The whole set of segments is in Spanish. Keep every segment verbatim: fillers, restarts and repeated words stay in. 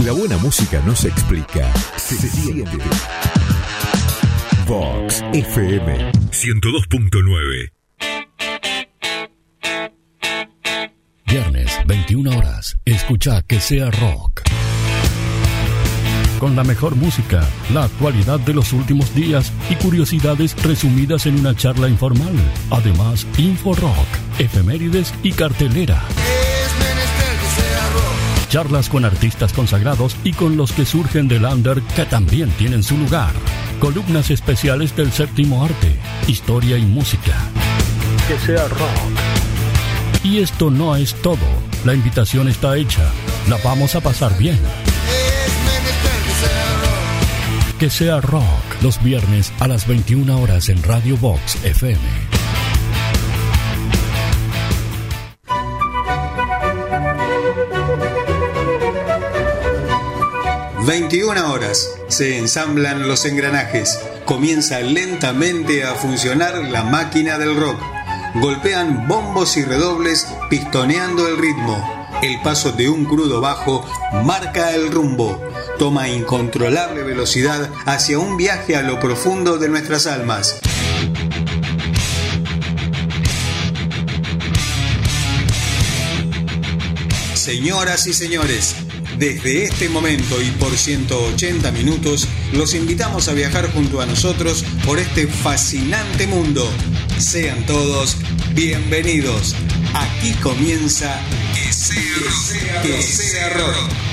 la buena música no se explica, se, se siente. Vox F M ciento dos punto nueve. Viernes, veintiuna horas. Escucha Que Sea Rock. Con la mejor música, la actualidad de los últimos días y curiosidades resumidas en una charla informal. Además, Info Rock, efemérides y cartelera. Charlas con artistas consagrados y con los que surgen del under que también tienen su lugar. Columnas especiales del séptimo arte, historia y música. Que sea rock. Y esto no es todo. La invitación está hecha. La vamos a pasar bien. Que sea rock. Los viernes a las veintiuna horas en Radio Vox F M. veintiuna horas. Se ensamblan los engranajes. Comienza lentamente a funcionar la máquina del rock. Golpean bombos y redobles pistoneando el ritmo. El paso de un crudo bajo marca el rumbo. Toma incontrolable velocidad hacia un viaje a lo profundo de nuestras almas. Señoras y señores, desde este momento y por ciento ochenta minutos, los invitamos a viajar junto a nosotros por este fascinante mundo. Sean todos bienvenidos. Aquí comienza Que Sea Rock. Que Sea Rock.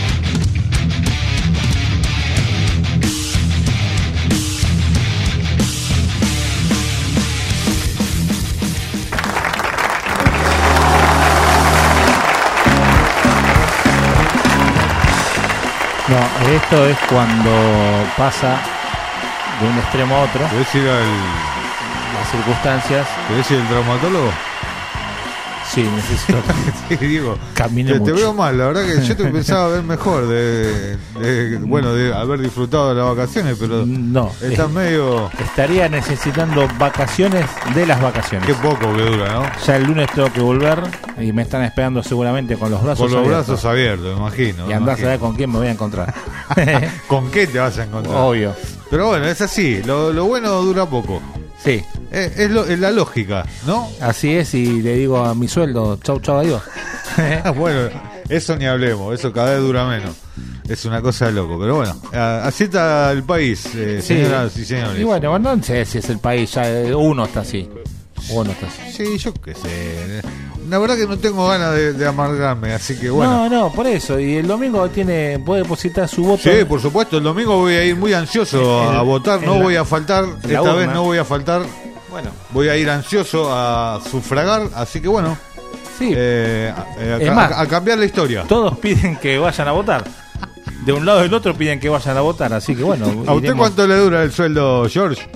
No, esto es cuando pasa de un extremo a otro. ¿Querés ir al... las circunstancias? ¿Querés ir al traumatólogo? Sí, necesito. Sí, digo, camine te, mucho. te veo mal, la verdad que yo te pensaba ver mejor de, de bueno, de haber disfrutado de las vacaciones, pero no, estás es, medio... Estaría necesitando vacaciones de las vacaciones. Qué poco que dura, ¿no? Ya el lunes tengo que volver y me están esperando seguramente con los brazos abiertos. Con los abiertos. brazos abiertos, imagino. Y andás a ver con quién me voy a encontrar. ¿Con qué te vas a encontrar? Obvio. Pero bueno, es así, lo, lo bueno dura poco. Sí. Es, es, lo, es la lógica, ¿no? Así es, y le digo a mi sueldo, chau, chau, adiós. Bueno, eso ni hablemos, eso cada vez dura menos. Es una cosa de loco, pero bueno, así está el país, eh, sí. Señoras y señores. Y bueno, no sé si es el país, ya uno está así. Uno está así. Sí, yo qué sé. La verdad que no tengo ganas de, de amargarme, así que bueno. No, no, por eso. Y el domingo tiene puede depositar su voto. Sí, por supuesto, el domingo voy a ir muy ansioso el, a votar, no la, voy a faltar, esta urna. vez no voy a faltar. Bueno, voy a ir ansioso a sufragar, así que bueno. Sí. Eh, a, es a, más, a, a cambiar la historia. Todos piden que vayan a votar. De un lado y del otro piden que vayan a votar, así que bueno. ¿A usted iremos. cuánto le dura el sueldo, George?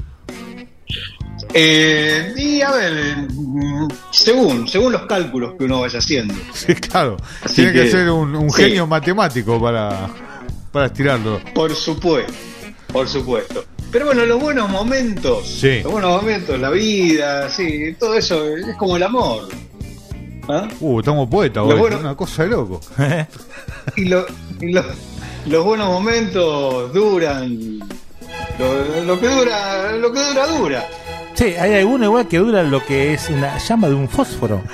Eh, y a ver, según según los cálculos que uno vaya haciendo. Sí, claro. Así Tiene que, que ser un, un sí. genio matemático para, para estirarlo. Por supuesto, por supuesto. Pero bueno, los buenos momentos, sí. los buenos momentos, la vida, sí, todo eso es como el amor. ¿Ah? Uh, estamos poetas hoy, bueno, una cosa de loco. Y, lo, y lo, los buenos momentos duran, lo, lo que dura, lo que dura dura. Sí, hay alguno igual que dura lo que es una llama de un fósforo.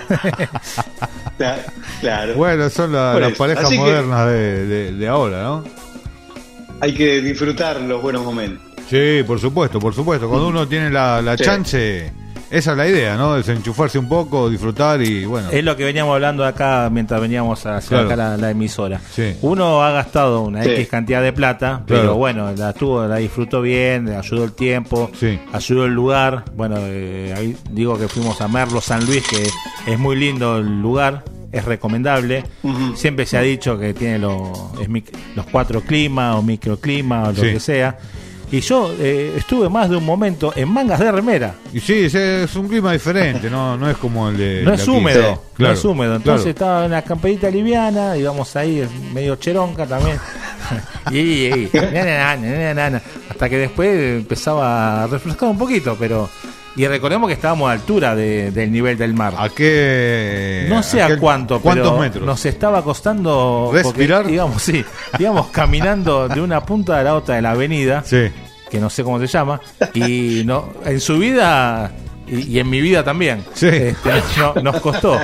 Claro. Bueno, son la, las parejas Así modernas de, de, de ahora, ¿no? Hay que disfrutar los buenos momentos. Sí, por supuesto, por supuesto. Cuando uno tiene la, la sí. chance, esa es la idea, ¿no? Desenchufarse un poco, disfrutar y bueno. Es lo que veníamos hablando acá mientras veníamos a hacer claro. acá la, la emisora. Sí. Uno ha gastado una sí. X cantidad de plata, pero claro. bueno, la tuvo, la disfrutó bien, ayudó el tiempo, sí. ayudó el lugar. Bueno, eh, ahí digo que fuimos a Merlo, San Luis, que es muy lindo el lugar. Es recomendable. Uh-huh. Siempre se ha dicho que tiene lo, es mic, los cuatro climas o microclimas o lo sí. que sea. Y yo eh, estuve más de un momento en mangas de remera. Y sí, es, es un clima diferente, no no es como el de. No es aquí. húmedo, Sí, claro, no es húmedo. Entonces claro. estaba en la camperita liviana, íbamos ahí, medio cheronca también. y, y, y, na, na, na, na, na, na. Hasta que después empezaba a refrescar un poquito, pero Y recordemos que estábamos a altura de, del nivel del mar. ¿A qué? No sé a, qué, cuánto, ¿cuántos pero metros? nos estaba costando respirar. Porque, digamos, sí, digamos, caminando de una punta a la otra de la avenida, sí. que no sé cómo se llama, y no, en su vida y, y en mi vida también, sí. este, no, nos costó.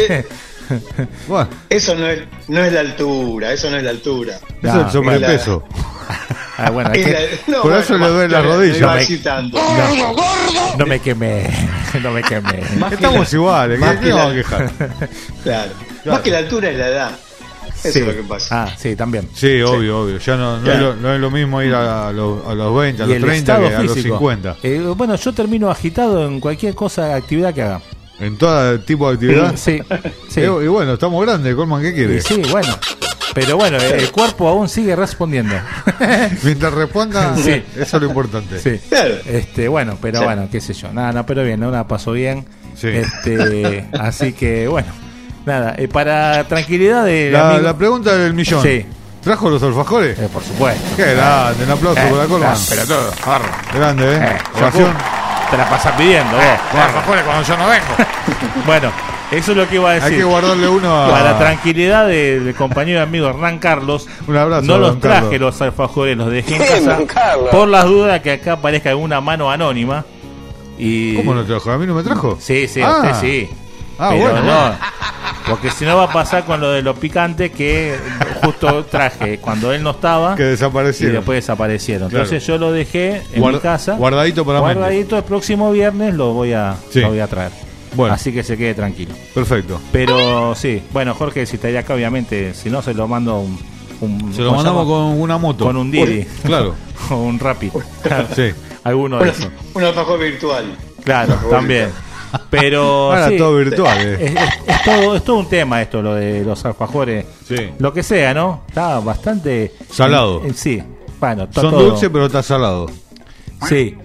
Bueno. Eso no es, no es la altura, eso no es la altura. No, eso es el sobrepeso. Ah, bueno, es que, no, por bueno, eso le duele la rodilla. No me, no, no me quemé, no me quemé. Estamos la, iguales, ¿qué, ¿qué vamos a quejar? Claro. claro. Más que la altura es la edad. Eso sí. es lo que pasa. Ah, sí, también. Sí, obvio, obvio. Ya no, no, claro. es, lo, no es lo mismo ir a, a, los, a los veinte, a los treinta que físico. A los cincuenta. Eh, bueno, yo termino agitado en cualquier cosa, actividad que haga. ¿En todo tipo de actividad? Sí, sí. Y, y bueno, estamos grandes, Colman, ¿qué quieres? Sí, bueno. Pero bueno, el cuerpo aún sigue respondiendo. Mientras responda, sí. Eso es lo importante. Sí. Claro. Este, bueno, pero sí. bueno, qué sé yo. Nada, no, pero bien, no la pasó bien. Sí. Este, así que bueno, nada, eh, para tranquilidad de la, amigo... la pregunta del millón. Sí. ¿Trajo los alfajores? Eh, por supuesto. Qué grande, un aplauso eh, para Colman. Pero todo, jarro. Grande, ¿eh? eh Oración. Te la pasas pidiendo, vos. Los alfajores cuando yo no vengo. Bueno, eso es lo que iba a decir. Hay que guardarle uno a... Para tranquilidad del, del compañero y amigo Hernán Carlos. Un abrazo. No los traje Carlos. Los alfajores, los dejé en casa. Por las dudas que acá aparezca alguna mano anónima. Y... ¿Cómo no trajo? ¿A mí no me trajo? Sí, sí, ah. usted sí. Ah, pero bueno, no, bueno. Porque si no va a pasar con lo de los picantes que justo traje cuando él no estaba. Que desaparecieron. Y después desaparecieron. Claro. Entonces yo lo dejé en Guard, mi casa. Guardadito para Guardadito, el próximo viernes lo voy a, sí. lo voy a traer. Bueno. Así que se quede tranquilo. Perfecto. Pero sí, bueno, Jorge, si estaría acá, obviamente, si no se lo mando un... un se lo mandamos con una moto. Con un Didi. Claro. O un Rappi. Sí. Alguno de esos. Un alfajor virtual. Claro, también. Pero ahora sí, todo virtual. Eh. Es, es, es, todo, es todo un tema esto, lo de los alfajores. Sí. Lo que sea, ¿no? Está bastante... Salado. En, en, sí. Bueno, está son todo... dulces, pero está salado. Sí.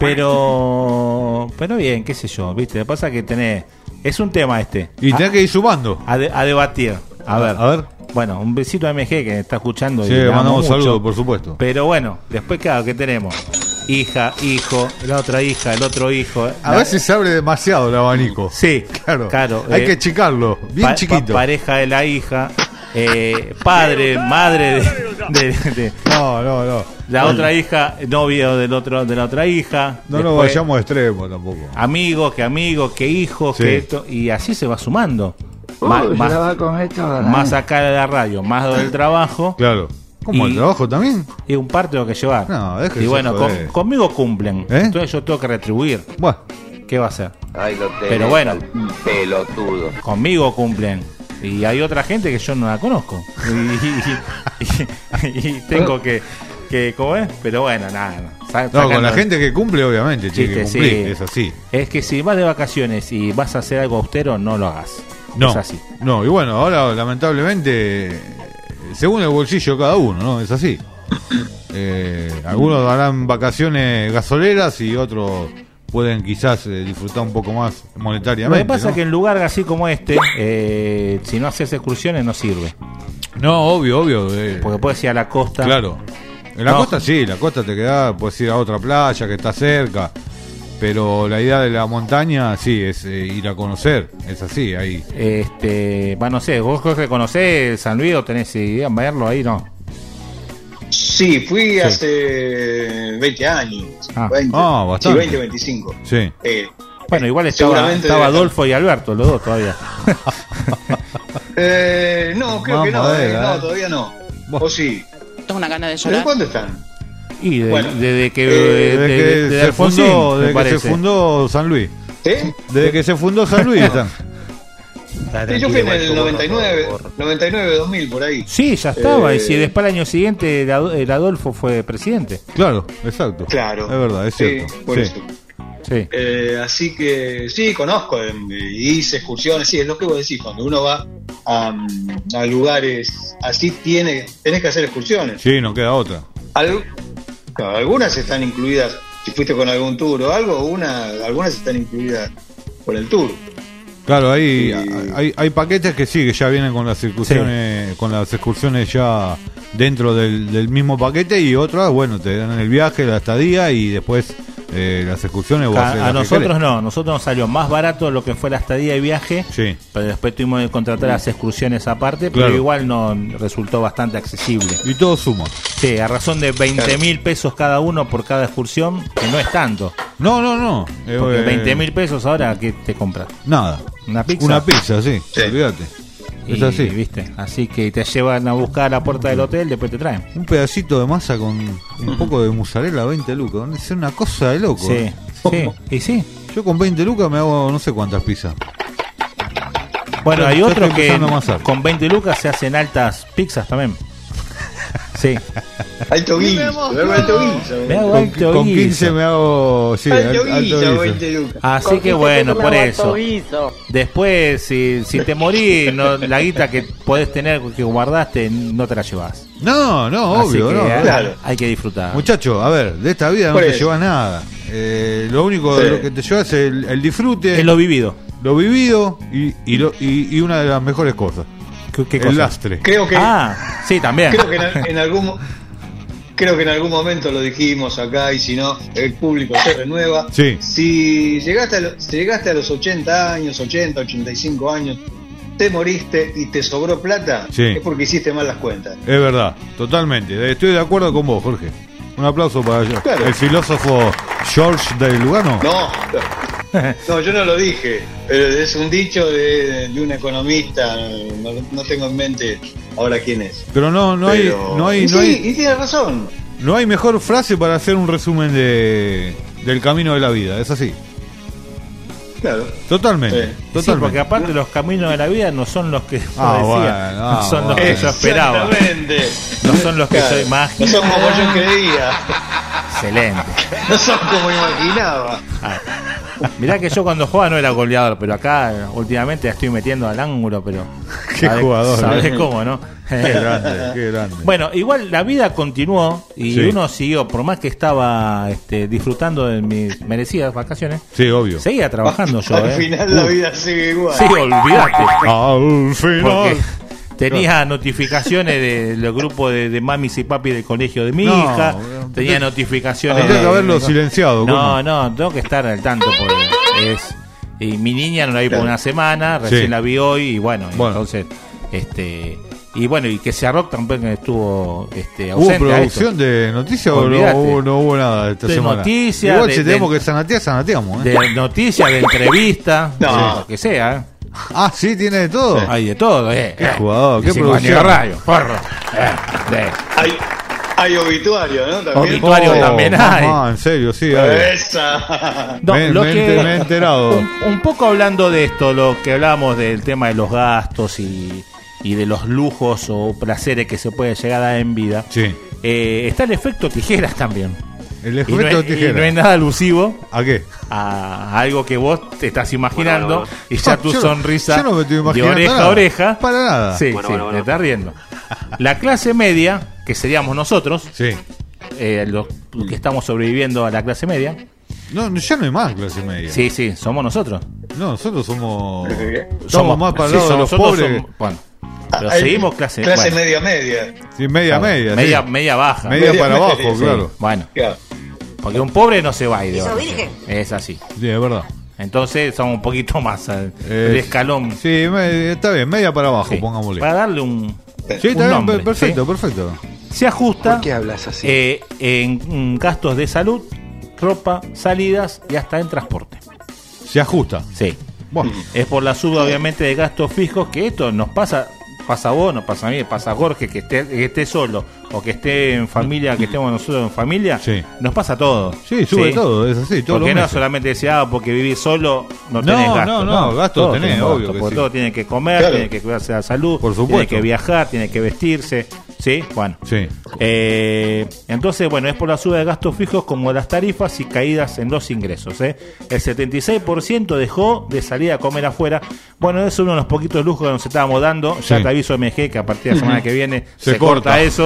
Pero... Pero bien, qué sé yo, ¿viste? Lo que pasa es que tenés... Es un tema este. Y tenés que ir sumando. A, de, a debatir. A ver. A ver. Bueno, un besito a M G que está escuchando. Sí, y le mandamos mucho. saludos, por supuesto. Pero bueno, después, claro, ¿qué tenemos? Hija, hijo, la otra hija, el otro hijo. A la... veces se abre demasiado el abanico. Sí, claro. claro Hay eh, que achicarlo, bien pa chiquito. Pa pareja de la hija, eh, padre, madre de, de, de, No, no, no. La otra hija, novio del otro, de la otra hija. No nos vayamos a extremo tampoco. Amigo, que amigo, que hijo, sí. que esto. Y así se va sumando. Uh, más, más, más, con esto, más acá de la radio, más del trabajo. Claro. ¿Cómo, y, el trabajo también? Y un par tengo que llevar. No, es que y bueno, con, conmigo cumplen. ¿Eh? Entonces yo tengo que retribuir. Bueno. ¿Qué va a hacer? Ay, lo tenés, pero bueno, pelotudo. Conmigo cumplen. Y hay otra gente que yo no la conozco. Y, y, y, y tengo que, que. ¿Cómo es? Pero bueno, nada. No, no con la gente que cumple, obviamente, tiene que cumplir. Sí. Es así. Es que si vas de vacaciones y vas a hacer algo austero, no lo hagas. No. Es así. No, y bueno, ahora lamentablemente, según el bolsillo de cada uno, ¿no? Es así. Eh, algunos darán vacaciones gasoleras y otros pueden quizás eh, disfrutar un poco más monetariamente. Lo que pasa ¿no? es que en lugar así como este, eh, si no haces excursiones no sirve. No, obvio, obvio. Eh, Porque puedes ir a la costa. Claro. En la no. costa sí, la costa te queda, puedes ir a otra playa que está cerca. Pero la idea de la montaña, sí, es eh, ir a conocer. Es así, ahí. Este, va, no sé, vos que conocés San Luis o tenés idea de verlo ahí, ¿no? Sí, fui sí. hace veinte años. Ah, veinte, ah bastante. Sí, veinte, veinticinco. Sí. Eh, bueno, igual estaba, estaba Adolfo y Alberto, los dos todavía. eh, no, creo Vamos que no, ver, eh, no, todavía no. ¿O sí? Tengo una gana de llorar. ¿De cuándo están? Y de, bueno, desde que, eh, de, desde de, que de, de se Alfonsín, fundó, desde que parece. se fundó San Luis. ¿Sí? Desde que se fundó San Luis están. Sí, yo fui en el noventa y nueve, noventa y nueve, dos mil, por ahí. Sí, ya estaba. Eh, y si después el año siguiente el Adolfo fue presidente. Claro, exacto. Claro. Es verdad, es cierto. Sí, por sí. eso. Sí. Eh, así que sí, conozco, eh, hice excursiones, sí, es lo que vos decís, cuando uno va a, a lugares así, tiene, tenés que hacer excursiones. Sí, no queda otra. Al, claro, algunas están incluidas, si fuiste con algún tour o algo, una, algunas están incluidas por el tour. Claro, hay, sí. hay, hay paquetes que sí, que ya vienen con las excursiones, sí. con las excursiones ya dentro del, del mismo paquete, y otras, bueno, te dan el viaje, la estadía y después eh, las excursiones? O A, haces a las que nosotros querés? no, nosotros nos salió más barato lo que fue la estadía y viaje, Sí. pero después tuvimos que contratar las excursiones aparte, Claro. pero igual no resultó bastante accesible. Y todo suma. Sí, a razón de veinte mil pesos cada uno por cada excursión, que no es tanto. No, no, no. Eh, Porque eh, veinte mil pesos ahora, ¿qué te compras? Nada. ¿Una pizza? Una pizza, sí. Sí. Olvídate. Es Y, así. ¿viste? Así que te llevan a buscar a la puerta del hotel, después te traen. Un pedacito de masa con un poco de mozzarella, veinte lucas. Es una cosa de loco. Sí, ¿eh? sí, y sí. Yo con veinte lucas me hago no sé cuántas pizzas. Bueno, Ya- hay ya otros estoy que empezando a amasar. con veinte lucas se hacen altas pizzas también. Sí. Alto guiso, me hago alto guiso. Me hago Con, alto con guiso. quince me hago. Sí, Alto al- alto guiso, guiso. veinte lucas. Así que bueno, por eso. Después, si, si te morís, no, la guita que podés tener, que guardaste, no te la llevas. No, no, Así obvio, que no. eh, Claro. hay que disfrutar. Muchacho, a ver, de esta vida no Por te eso. llevas nada. Eh, lo único Sí. de lo que te llevas es el, el disfrute, Es lo vivido. lo vivido y, y, lo- y- y una de las mejores cosas. ¿Qué, qué el cosa? lastre. Creo que, Ah, sí, también. creo que en, en algún mo- creo que en algún momento lo dijimos acá y si no, el público se renueva. Sí. Si llegaste a, lo- si llegaste a los ochenta años, ochenta, ochenta y cinco años, te moriste y te sobró plata, Sí. es porque hiciste mal las cuentas. Es verdad, totalmente. Estoy de acuerdo con vos, Jorge. Un aplauso para yo. Claro. El filósofo George de Lugano. No, no, yo no lo dije, pero es un dicho de, de un economista, no, no tengo en mente ahora quién es. Pero no, no hay, Pero- no hay, y no sí, hay, y tiene razón. no hay mejor frase para hacer un resumen de del camino de la vida. Es así. Claro. Totalmente, Sí. Sí, totalmente. porque aparte los caminos de la vida no son los que yo Ah, decía, bueno, ah, no son los bueno. que yo esperaba, Exactamente. no son los que Claro. yo imaginaba. No son como yo creía. Excelente. No son como imaginaba. Ah. Mirá que yo cuando jugaba no era goleador, pero acá eh, últimamente la estoy metiendo al ángulo, pero Qué sabés- jugador, sabés eh. cómo, ¿no? Qué grande, qué grande. Bueno, igual la vida continuó y Sí. uno siguió, por más que estaba este, disfrutando de mis merecidas vacaciones, Sí, obvio. seguía trabajando yo, Al ¿eh? final la vida sigue igual. Sí, olvídate. Al final. Porque tenía notificaciones de los grupos de, de mamis y papis del colegio de mi No, hija, bueno, tenía tenés- notificaciones Tendría de- que haberlo de- silenciado. No, ¿cómo? no, tengo que estar al tanto porque es y mi niña no la vi por Claro. una semana, recién Sí. la vi hoy y bueno, Bueno. entonces este y bueno, y que se Rock tampoco estuvo este ¿Hubo ausente a esto. producción de noticias o no Olvídate. hubo, no hubo nada esta De semana? noticias, Igual de- si tenemos de- que sanatear, sanateamos. ¿eh? De noticias, de entrevistas, No. de lo que sea, ¿eh? Ah, sí, tiene de todo. Hay de todo, eh. Qué jugador, qué Cinco años de producción. radio, porro. Eh, de- Hay, hay obituario, ¿no? También. Obituario también hay. Ah, en serio, sí. hay. Esa. No, me, lo me que- ent- me he enterado. Un, un poco hablando de esto, lo que hablábamos del tema de los gastos y, y de los lujos o placeres que se puede llegar a dar en vida, Sí. eh, está el efecto tijeras también. El Y no, efecto es, y tijera. no es nada alusivo ¿A qué? a algo que vos te estás imaginando Bueno, bueno, y ya No, tu yo no- sonrisa yo no me estoy de imaginando oreja nada. a oreja. Para nada. Sí, Bueno, sí, bueno, bueno. te estás riendo. La clase media, que seríamos nosotros, Sí. eh, los que estamos sobreviviendo a la clase media, No, no, ya no hay más clase media. sí, sí, somos nosotros. No, nosotros somos. Somos Somos más para el sí, lado de los nosotros pobres. somos- bueno, pero Hay seguimos clase, Clase bueno, media media. Sí, media, claro, media. media, sí. media baja. Media Media para media, abajo, sí. claro. Bueno, Claro. porque un pobre no se va a ir de Eso vacaciones. virgen. Es así. Sí, es verdad. Entonces somos un poquito más al Eh, el escalón. Sí, me- está bien, media para abajo, Sí. pongámosle. Para darle un, Sí, un está bien, nombre, perfecto, ¿sí? perfecto. Se ajusta ¿Por qué hablas así? eh, en mm, gastos de salud, ropa, salidas y hasta en transporte. Se ajusta. Sí. Bueno, Es por la suba, obviamente, de gastos fijos, que esto nos pasa, pasa a vos, nos pasa a mí, pasa a Jorge, que esté, que esté solo, o que esté en familia, que estemos nosotros en familia, Sí. nos pasa todo. sí, sube todo, es así, todo Porque lo no meses. solamente decía, ah, porque vivís solo, no No, tenés no, gastos. no, gastos todos tenés, tenemos obvio gastos, que porque sí. todos tienen que comer, Claro. tienen que cuidarse de la salud, Por tienen supuesto. que viajar, tienen que vestirse, ¿sí? Bueno. Sí. Eh, entonces, bueno, es por la suba de gastos fijos como las tarifas y caídas en los ingresos. ¿eh? El setenta y seis por ciento dejó de salir a comer afuera. Bueno, eso es uno de los poquitos lujos que nos estábamos dando. Ya Sí. te aviso, M G, que a partir de la semana que viene Se se, corta. corta. eso.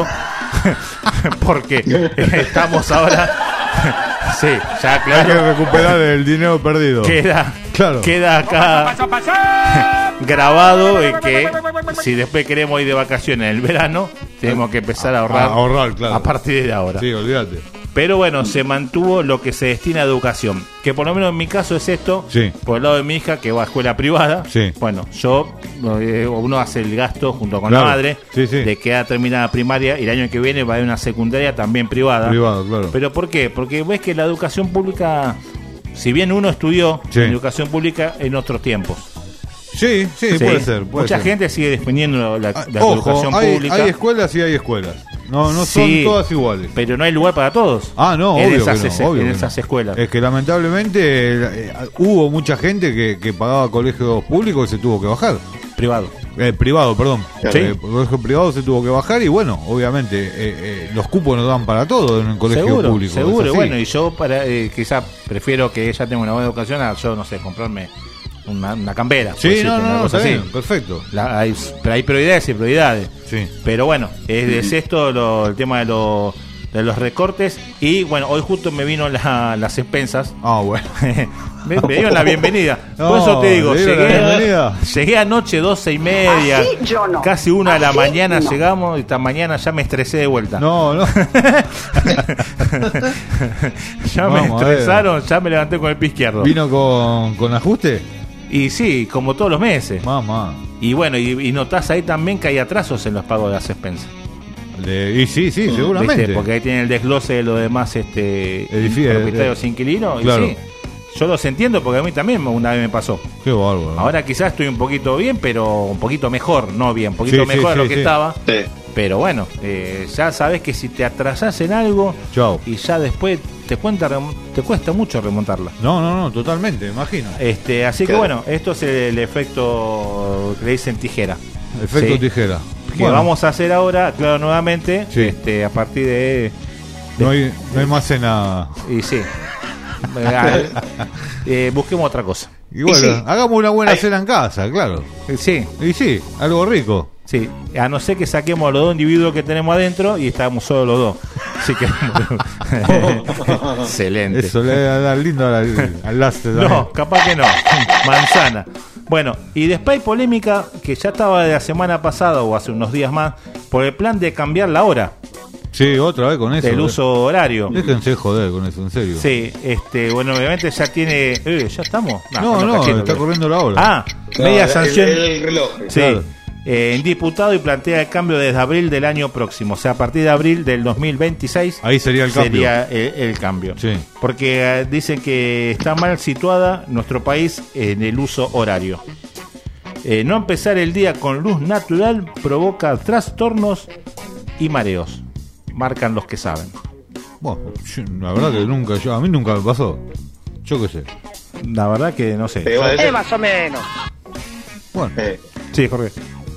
Porque estamos ahora... sí, ya Hay que claro. recuperar el dinero perdido. Queda, Claro. queda acá grabado y que si después queremos ir de vacaciones en el verano, tenemos que empezar a ahorrar A ahorrar, claro. a partir de ahora. Sí, olvídate. Pero bueno, se mantuvo lo que se destina a educación. Que por lo menos en mi caso es esto. Sí. Por el lado de mi hija, que va a escuela privada. Sí. Bueno, yo, eh, uno hace el gasto junto con Claro. la madre. Sí, sí. De que ha terminado primaria y el año que viene va a haber una secundaria también privada. Privado, claro. ¿Pero por qué? Porque ves que la educación pública, si bien uno estudió Sí. en educación pública en otros tiempos. Sí, sí, Sí. puede ser. Puede Mucha ser. gente sigue defendiendo la, Ah, la Ojo, educación hay, pública. hay escuelas y hay escuelas. No, no son Sí, todas iguales. Pero no hay lugar para todos. Ah, no, en obvio esas, que no, ese- obvio en que esas no. escuelas. Es que lamentablemente eh, hubo mucha gente que, que pagaba colegios públicos y se tuvo que bajar. Privado. Eh, privado, perdón. Sí. Eh, colegio privado se tuvo que bajar y bueno, obviamente eh, eh, los cupos no dan para todo en el colegio Seguro, público. seguro. es así. Bueno, y yo para eh, quizás prefiero que ella tenga una buena educación a yo, no sé, comprarme una, una campera. por Sí, decirte, no, una no, no, cosa está así. bien, perfecto. La- hay, pero hay prioridades y prioridades. Sí. Pero bueno, es, es esto lo- el tema de, lo- de los recortes. Y bueno, hoy justo me vino la- las expensas. Ah, bueno. me, me dieron la bienvenida. No, Por eso te digo, ¿le dieron la llegué, bienvenida? llegué anoche doce y media, Así yo no. casi una de la Así mañana no. llegamos y esta mañana ya me estresé de vuelta. No, no. ya me Vamos a ver. estresaron, ya me levanté con el pie izquierdo. ¿Vino con, con ajuste? Y sí, como todos los meses. Mamá. Y bueno, y, y notás ahí también que hay atrasos en los pagos de las expensas. Le- y sí, sí, seguramente. ¿Viste? Porque ahí tienen el desglose de los demás este, Edifi- propietarios eh, inquilinos. claro. Y sí, yo los entiendo porque a mí también una vez me pasó. Qué bárbaro. Ahora quizás estoy un poquito bien, pero un poquito mejor, no bien, un poquito Sí, sí, mejor de sí, lo que sí. estaba. Sí. Pero bueno, eh, ya sabes que si te atrasás en algo Chao. y ya después te, cuenta, rem- te cuesta mucho remontarla. No, no, no, totalmente, imagino. Este, así que Claro. bueno, esto es el efecto que le dicen tijera. Efecto Sí. tijera. Que Bueno, vamos a hacer ahora, claro, nuevamente, Sí. este, a partir de... no hay, no hay más cena. Y sí. Eh, eh, busquemos otra cosa. Y bueno, Y sí. hagamos una buena Ay. cena en casa, claro. Eh, Sí, Y sí, algo rico. sí. A no ser que saquemos los dos individuos que tenemos adentro y estamos solo los dos. Así que... Excelente. Eso le va a dar lindo al, al lastre también. No, capaz que no. Manzana. Bueno, y después hay polémica que ya estaba de la semana pasada o hace unos días más por el plan de cambiar la hora Sí, otra vez con eso. del eh. uso horario. Déjense joder con eso, en serio. Sí, este, bueno, obviamente ya tiene... Eh, ¿ya estamos? No, no, cachito, está creo. corriendo la hora. Ah, No, media el- sanción. El, el reloj. Sí, Claro. eh, en diputado y plantea el cambio desde abril del año próximo. O sea, a partir de abril del dos mil veintiséis Ahí sería el cambio. sería el, el cambio. Sí. Porque eh, dicen que está mal situada nuestro país en el uso horario. Eh, no empezar el día con luz natural provoca trastornos y mareos. Marcan los que saben. Bueno, yo- la verdad que nunca, yo, a mí nunca me pasó. Yo qué sé. La verdad que no sé. Pero bueno, Eh, más o menos. Bueno, eh, Sí, Jorge.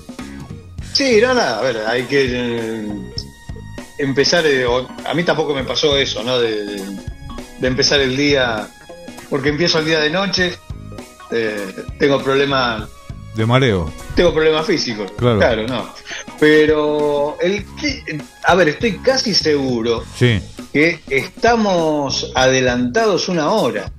Sí, no, nada, a ver, hay que eh, empezar, eh, o- a mí tampoco me pasó eso, ¿no? De, de- de empezar el día, porque empiezo el día de noche, eh, tengo problemas, de mareo. tengo problemas físicos, Claro. no. Pero, el que- a ver, estoy casi seguro Sí. que estamos adelantados una hora.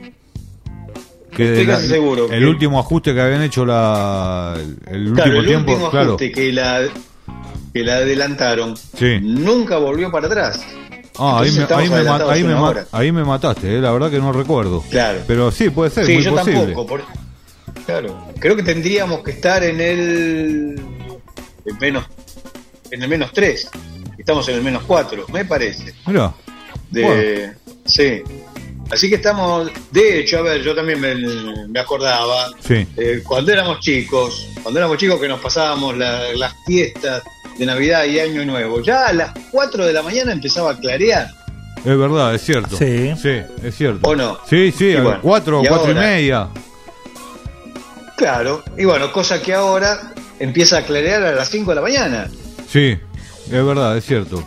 Que Estoy la- casi seguro El que- último ajuste que habían hecho la, el Claro, último el tiempo, último claro. ajuste que la, que la adelantaron Sí. nunca volvió para atrás. Ah, ahí Entonces me, estamos ahí, me, ma- adelantados ahí, me una ma- hora. ahí me mataste, eh, la verdad que no recuerdo. Claro. Pero sí, puede ser, Sí, muy yo posible. tampoco. por- Claro. Creo que tendríamos que estar en el en menos en el menos tres. Estamos en el menos cuatro, me parece. Mirá, De, Bueno. Sí. Así que estamos. De hecho, a ver, yo también me, me acordaba. sí. eh, cuando éramos chicos, cuando éramos chicos que nos pasábamos la- las fiestas de Navidad y Año Nuevo, ya a las cuatro de la mañana empezaba a clarear. Es verdad, es cierto. Sí. Sí, es cierto. ¿O no? Sí, sí, Y a las bueno, cuatro, y cuatro y ahora- media. Claro. Y bueno, cosa que ahora empieza a clarear a las cinco de la mañana. Sí, es verdad, es cierto.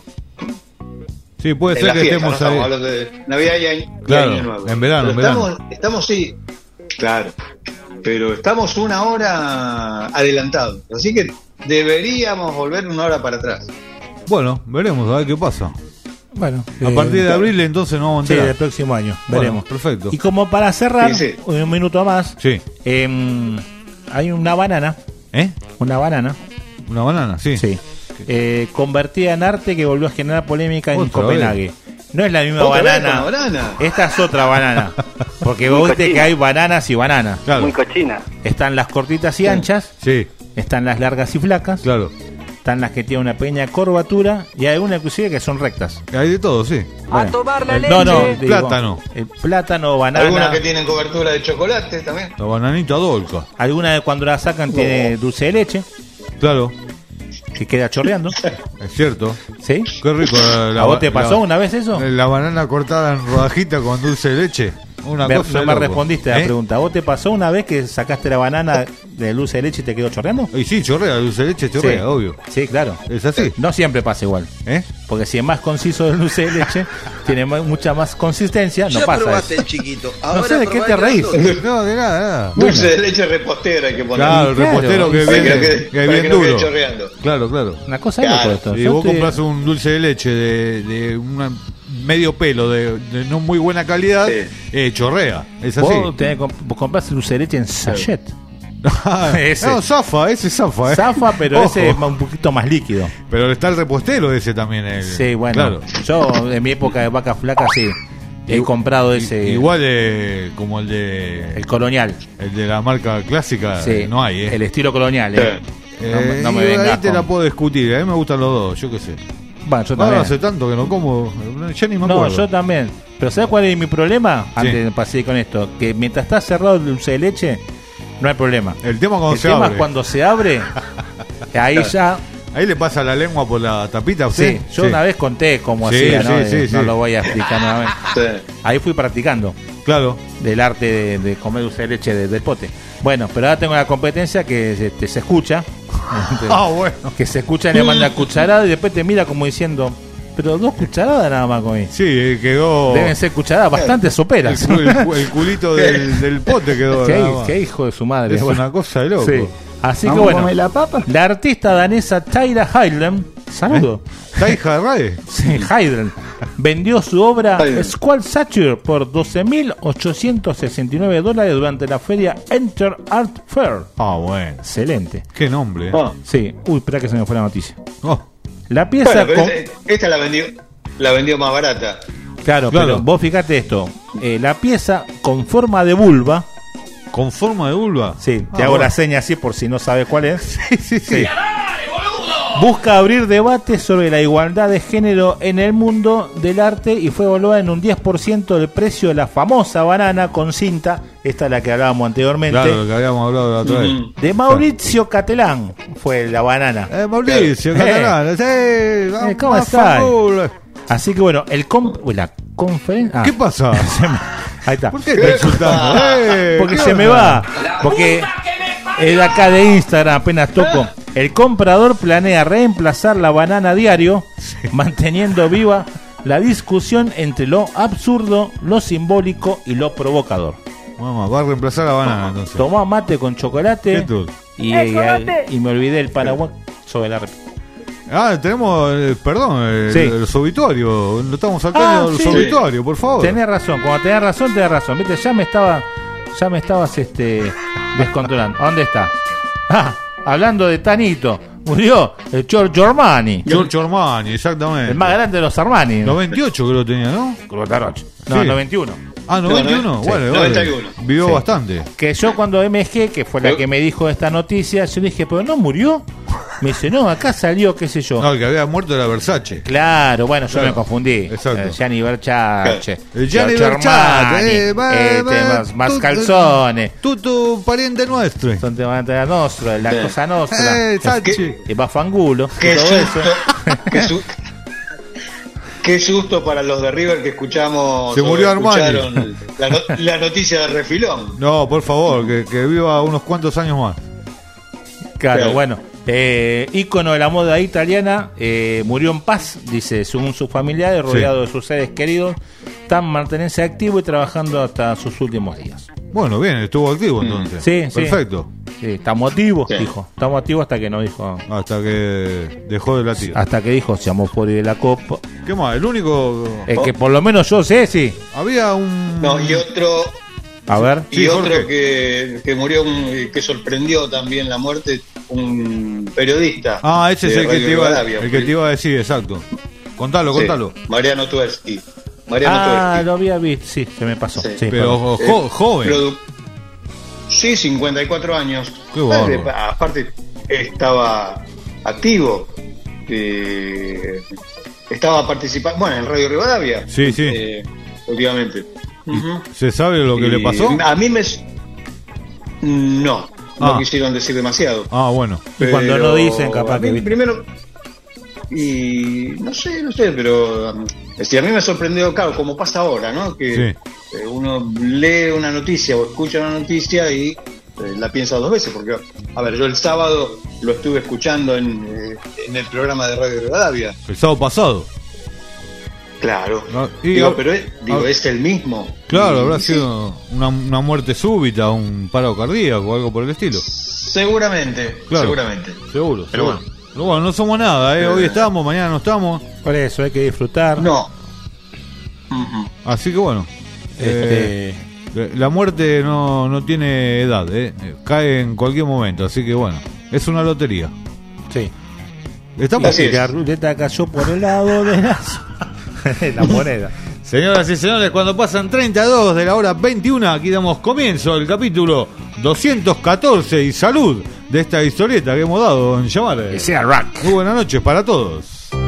Sí, puede En ser la que fiesta, estemos no ahí. estamos hablando de Navidad y Año, y Claro, Año Nuevo. en verano, Pero en verano. estamos, estamos, sí, claro. Pero estamos una hora adelantados. Así que deberíamos volver una hora para atrás. Bueno, veremos a ver qué pasa. Bueno, A eh, partir de abril entonces no vamos a Sí, enterar. del próximo año. Bueno, Veremos. perfecto. Y como para cerrar, Sí, sí. un minuto más, Sí. em, hay una banana, ¿Eh? una banana, ¿Una banana? Sí. sí, eh, convertida en arte que volvió a generar polémica en Otra Copenhague. No es la misma ¿Otra vez banana. con la banana? Esta es otra banana. Porque Muy vos viste cochina. que hay bananas y bananas. Claro. Muy cochina. Están las cortitas y anchas, Sí, están las largas y flacas, claro. están las que tienen una pequeña curvatura y hay una inclusive que son rectas. Hay de todo, sí. Bueno, tomar la el- no, no, leche. digo, Plátano. El plátano, banana. Algunas que tienen cobertura de chocolate también. La bananita dolca. Alguna de cuando la sacan tiene dulce de leche, Claro, que queda chorreando. es cierto. ¿Sí? Qué rico. La, la- ¿A vos te pasó la- una vez eso? La banana cortada en rodajita con dulce de leche. Una Me- cosa no de me loco. respondiste a la ¿Eh? pregunta. ¿Vos te pasó una vez que sacaste la banana de dulce de leche y te quedó chorreando? Y sí, chorrea, dulce de leche chorrea, Sí. obvio. Sí, claro. Es así. No siempre pasa igual. ¿Eh? Porque si es más conciso el dulce de leche, tiene ma- mucha más consistencia, no Ya pasa probaste eso. el chiquito. No Ahora sé de qué probá te el reís. grandote. No, de nada, nada. Dulce de leche repostero hay que poner. Claro, el Claro, repostero que para que viene, no quede- que es para bien que no quede duro. chorreando. Claro, claro. Una cosa de Claro. loco esto. Y Yo vos estoy- compras un dulce de leche de, de una medio pelo de, de no muy buena calidad, Sí. eh, chorrea. Es así. Vos, tenés que comp- vos comprás el dulce de leche en sachet. Ese. No, zafa, ese zafa, ¿eh? Zafa, pero Ojo. ese es un poquito más líquido. Pero está el repostero ese también. El, Sí, bueno. Claro. Yo en mi época de vaca flaca sí. He Igu- comprado I- ese. Igual eh, como el de El colonial. el de la marca clásica, Sí. eh, no hay, ¿eh? El estilo colonial, eh. Eh, No, me- no me y vengas ahí te con- la puedo discutir, a mí me gustan los dos, yo qué sé. Bueno, yo Ahora también. hace tanto que no como, ya ni me No, acuerdo. yo también. Pero ¿sabes cuál es mi problema? Antes de pasar con esto. Que mientras está cerrado el dulce de leche, no hay problema. El tema cuando El se tema abre. es cuando se abre, ahí ya... Ahí le pasa la lengua por la tapita a usted. Sí, yo una vez conté cómo Sí, hacía, sí, ¿no? sí, Eh, sí. no lo voy a explicar nuevamente. Sí. Ahí fui practicando Claro. del arte de, de comer dulce de leche de- del pote. Bueno, pero ahora tengo la competencia que este, se escucha. Ah, bueno. Que se escucha y le manda cucharada y después te mira como diciendo, pero dos cucharadas nada más comí. Sí, eh, quedó. Deben ser cucharadas bastante el, soperas. cu- el cu- el culito del, del pote quedó. ¿Qué, nada más. qué hijo de su madre. Es Bueno, una cosa de loco. sí. Así que ¿Vamos a bueno, comer la papa? la artista danesa Tyra Heidlen, saludo. ¿Está hija de Rae? Sí, Heidlen vendió su obra Heidlen. Squall Sature por doce mil ochocientos sesenta y nueve dólares durante la feria Enter Art Fair. Ah, bueno. Excelente. Qué nombre. eh. Ah. Sí, uy, espera que se me fue la noticia. Oh, La pieza Bueno, pero con- esta, esta la vendió la vendió más barata. Claro, Claro. pero vos fíjate esto. Eh, la pieza con forma de vulva. ¿con forma de vulva? Sí, te Ah, hago bueno. la seña así por si no sabes cuál es. Sí, sí, sí. Busca abrir debate sobre la igualdad de género en el mundo del arte y fue evaluada en un diez por ciento del precio de la famosa banana con cinta. Esta es la que hablábamos anteriormente. Claro, lo que habíamos hablado la otra vez. Mm. De Mauricio Catelán fue la banana. Eh, Mauricio, Claro. Catalán. Sí, vamos, ¿cómo más está? fabula. Así que bueno, el com- uy, la conferencia. ¿Qué pasa? Ahí está. ¿Por qué está insultando? Eh, Porque ¿qué se me onda? va. Porque es de acá de Instagram, apenas toco. El comprador planea reemplazar la banana a diario, manteniendo viva la discusión entre lo absurdo, lo simbólico y lo provocador. Vamos, va a reemplazar la banana entonces. Tomá mate con chocolate ¿Qué tú? y, y, y me olvidé el paraguas sobre la rep- Ah, tenemos, eh, perdón, el, Sí. los obituarios. No estamos saltando Ah, los sí. obituarios, por favor. Tenés razón, cuando tenés razón, tenés razón. Viste, ya me estaba, ya me estabas este descontrolando. ¿A dónde está? Ah, hablando de Tanito, murió el Giorgio Armani, Giorgio Armani, exactamente. el más grande de los Armani. noventa y ocho creo que tenía, ¿no? No, Sí. noventa y uno. Ah, noventa y uno. Sí, Bueno, noventa y vale. uno. Vivió Sí. bastante. Que yo cuando M G, que fue la Pero- que me dijo esta noticia, yo dije, pero no murió. Me dice, no, acá salió, qué sé yo. No, el que había muerto era Versace. Claro, bueno, yo Claro. me confundí. Exacto. Eh, Gianni Versace. El Gianni Giorgio Versace, Armani, eh, va- este, va- más, más tu- calzones. Tu, tu pariente nuestro. Son temas de la nostra, la Sí. cosa nostra. Eh, Sachi. Y va fangulo. Qué y todo susto, eso. qué, su- qué susto para los de River que escuchamos. Se o murió Armani. escucharon La, no- la noticia de refilón. No, por favor, que, que viva unos cuantos años más. Claro, Claro. bueno. Eh, ícono de la moda italiana, eh, murió en paz, dice, según sus familiares, rodeado de sus seres queridos, tan mantenerse activo y trabajando hasta sus últimos días. Bueno, bien, estuvo activo entonces. Sí, sí. Perfecto. Sí, estamos activos, Sí. dijo. Estamos activos hasta que no dijo. Hasta que dejó de latir. Hasta que dijo, seamos fuera de la copa. ¿Qué más? El único. Es que por lo menos yo sé, sí. Había un. No, y otro, A ver. y Sí, otro Jorge. que, que murió, un- que sorprendió también la muerte, un periodista. Ah, ese es de el que, Radio te iba, Rivadavia, el que te iba a decir, exacto. Contalo, Sí, contalo. Mariano Tuerski. Mariano Ah, Tedeschi. lo había visto, sí, se me pasó. Sí. Sí, Pero Eh, jo- joven. produ- Sí, cincuenta y cuatro años. Qué bárbaro. Eh, Aparte, estaba activo. eh, estaba participando, bueno, en Radio Rivadavia. Sí, sí. eh, últimamente. Ujú. ¿Se sabe lo que Y le pasó? A mí me. No, Ah. no quisieron decir demasiado. Ah, bueno. Y cuando Pero no dicen, capaz a mí que, ¿viste? primero. Y no sé, no sé, pero. um, es decir, a mí me ha sorprendido, claro, como pasa ahora, ¿no? Que Sí. eh, uno lee una noticia o escucha una noticia y eh, la piensa dos veces, porque, a ver, yo el sábado lo estuve escuchando en, eh, en el programa de Radio Rivadavia. El sábado pasado. Claro. No, y digo, a- pero es, digo, a- es el mismo. Claro, Y- habrá y sí, sido una, una muerte súbita, un paro cardíaco o algo por el estilo. seguramente, Claro. seguramente. Seguro. Pero seguro. Pero bueno, no somos nada, ¿eh? Hoy estamos, mañana no estamos. Por eso hay que disfrutar. No. Ujú. Así que bueno. Este, eh, la muerte no, no tiene edad, ¿eh? Eh, Cae en cualquier momento, así que bueno. Es una lotería. sí. Estamos. Así es. La ruleta cayó por el lado de la, la moneda. Señoras y señores, cuando pasan treinta y dos de la hora veintiuno, aquí damos comienzo al capítulo doscientos catorce y salud de esta historieta que hemos dado en llamar. Que sea rock. Muy buenas noches para todos.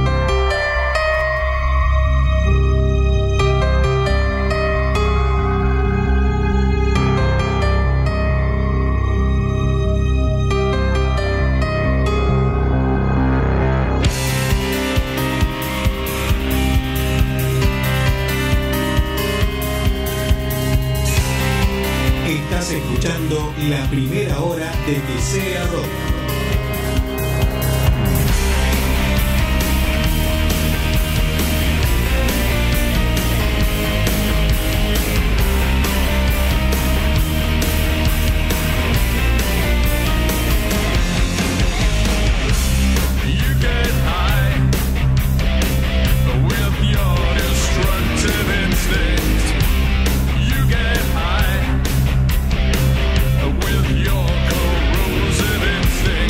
Estás escuchando la primera hora de Que Sea Rock. With your corrosive instinct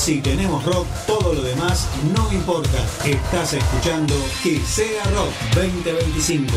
Si tenemos rock, todo lo demás no importa. Estás escuchando Que Sea Rock veinte veinticinco.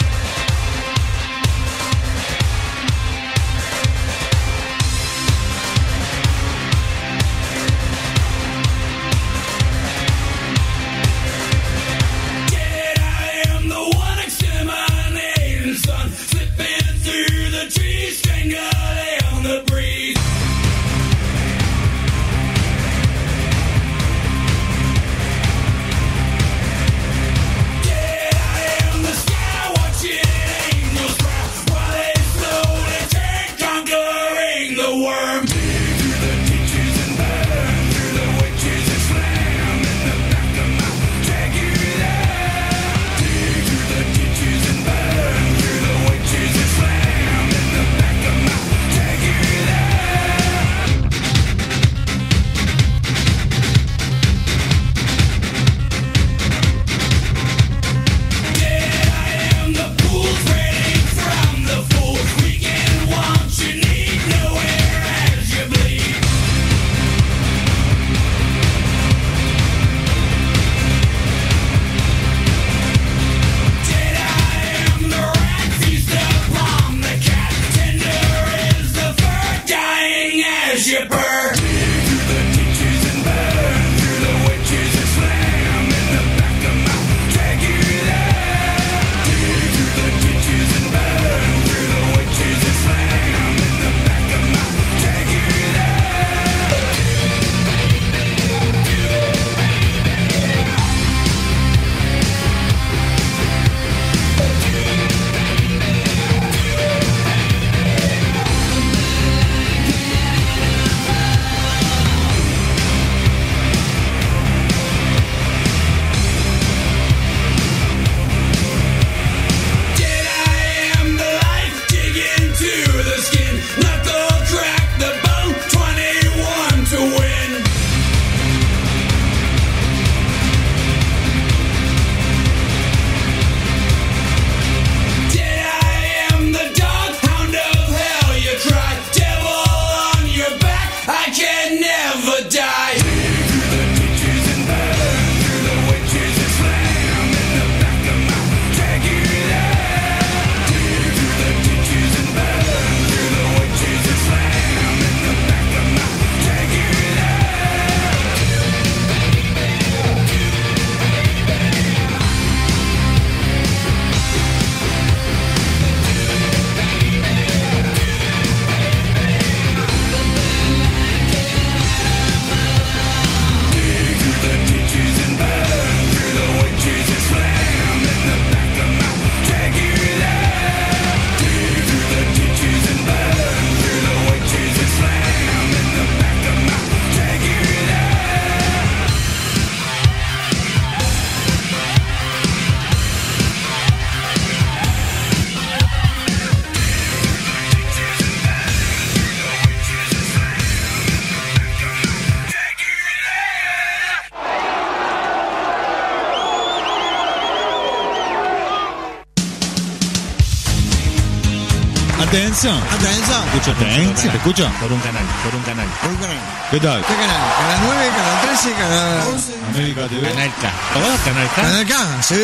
Atención, atención. Escucho, atención. ¿Te escucho? Por un canal, por un canal. Por un canal. ¿Qué tal? ¿Qué canal? ¿Canal nueve, canal trece, canal once? América T V. Canal K. ¿Cómo? Canal K. Canal K, sí.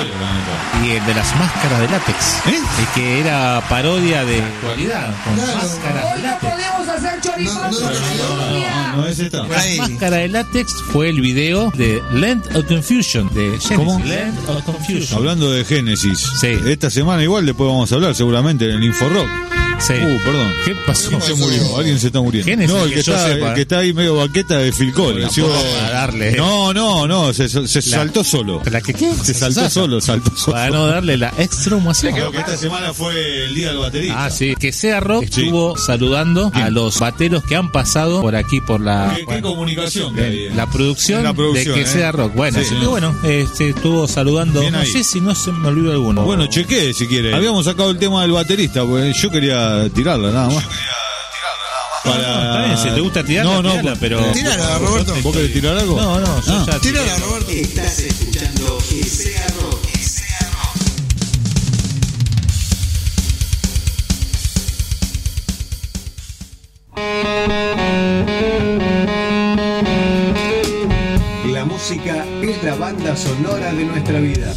Y el de las máscaras de látex. ¿Eh? El que era parodia de actualidad. Con Claro. máscaras de Hoy no látex. podemos hacer choripán No, no, porque no, hay no, lluvia. No es esta. Por ahí. Máscara de látex fue el video de Land of Confusion de Genesis. ¿Cómo? Land of Confusion. Hablando de Génesis. Sí. Esta semana igual después vamos a hablar seguramente en el Inforock. Sí. Uh, perdón. ¿Qué pasó? ¿Quién se murió? Alguien se está muriendo. ¿Quién es no, el el que, que yo está, sepa? el que está ahí medio baqueta de Phil Collins. Tampoco para darle. No, no, no, se, se saltó solo. ¿La que qué? Se saltó solo, saltó solo. Para no darle la extrahumación. Creo que esta semana fue el día del baterista. Ah, sí. Que Sea Rock Sí. estuvo saludando ¿Quién? a los bateros que han pasado por aquí por la, ¿Qué, qué bueno, comunicación que hay? en la producción, En la producción, de Que ¿eh? Sea Rock. Bueno, Sí, así que no. bueno, este, estuvo saludando. Bien No ahí. sé si no se me olvidó alguno. Bueno, chequee si quiere. Habíamos sacado el tema del baterista, porque yo quería tirarla nada más. Para... Está bien, si te gusta tirarla, no, no, tirala, pero... Tirala, Roberto. ¿Vos querés tirar algo? No, no, yo Ah. ya tiré. Tírala, Roberto. Estás escuchando Que Sea Rock. Que Sea Rock. banda sonora de nuestra vida.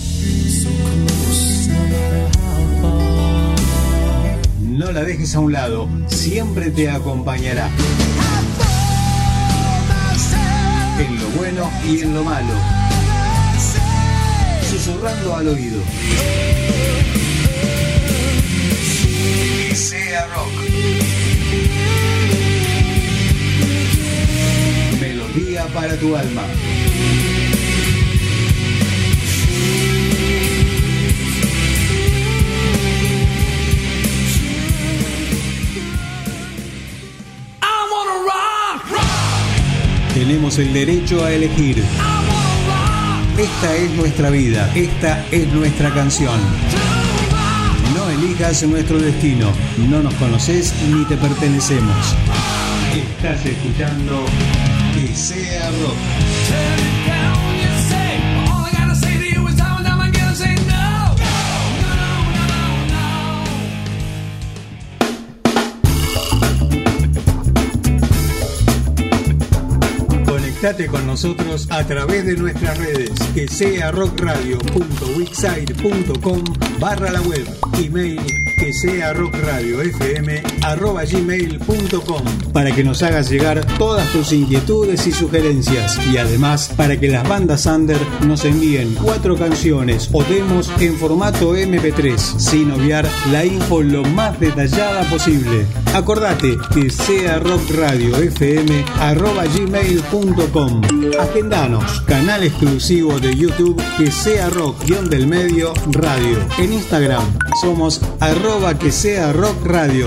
No la dejes a un lado, siempre te acompañará. En lo bueno y en lo malo. Susurrando al oído. Que sea rock. Melodía para tu alma. Tenemos el derecho a elegir. Esta es nuestra vida, esta es nuestra canción. No elijas nuestro destino, no nos conoces ni te pertenecemos. Estás escuchando Que Sea Rock. Conectate con nosotros a través de nuestras redes, que sea rock radio punto wixsite punto com barra la web, email que sea rock radio fm arroba gmail punto com, para que nos hagas llegar todas tus inquietudes y sugerencias, y además para que las bandas under nos envíen cuatro canciones o demos en formato eme pe tres, sin obviar la info lo más detallada posible. Acordate, que sea rock radio fm arroba gmail punto com. Agendanos, canal exclusivo de YouTube que sea rock guión del medio radio. En Instagram somos arroba que sea rock radio.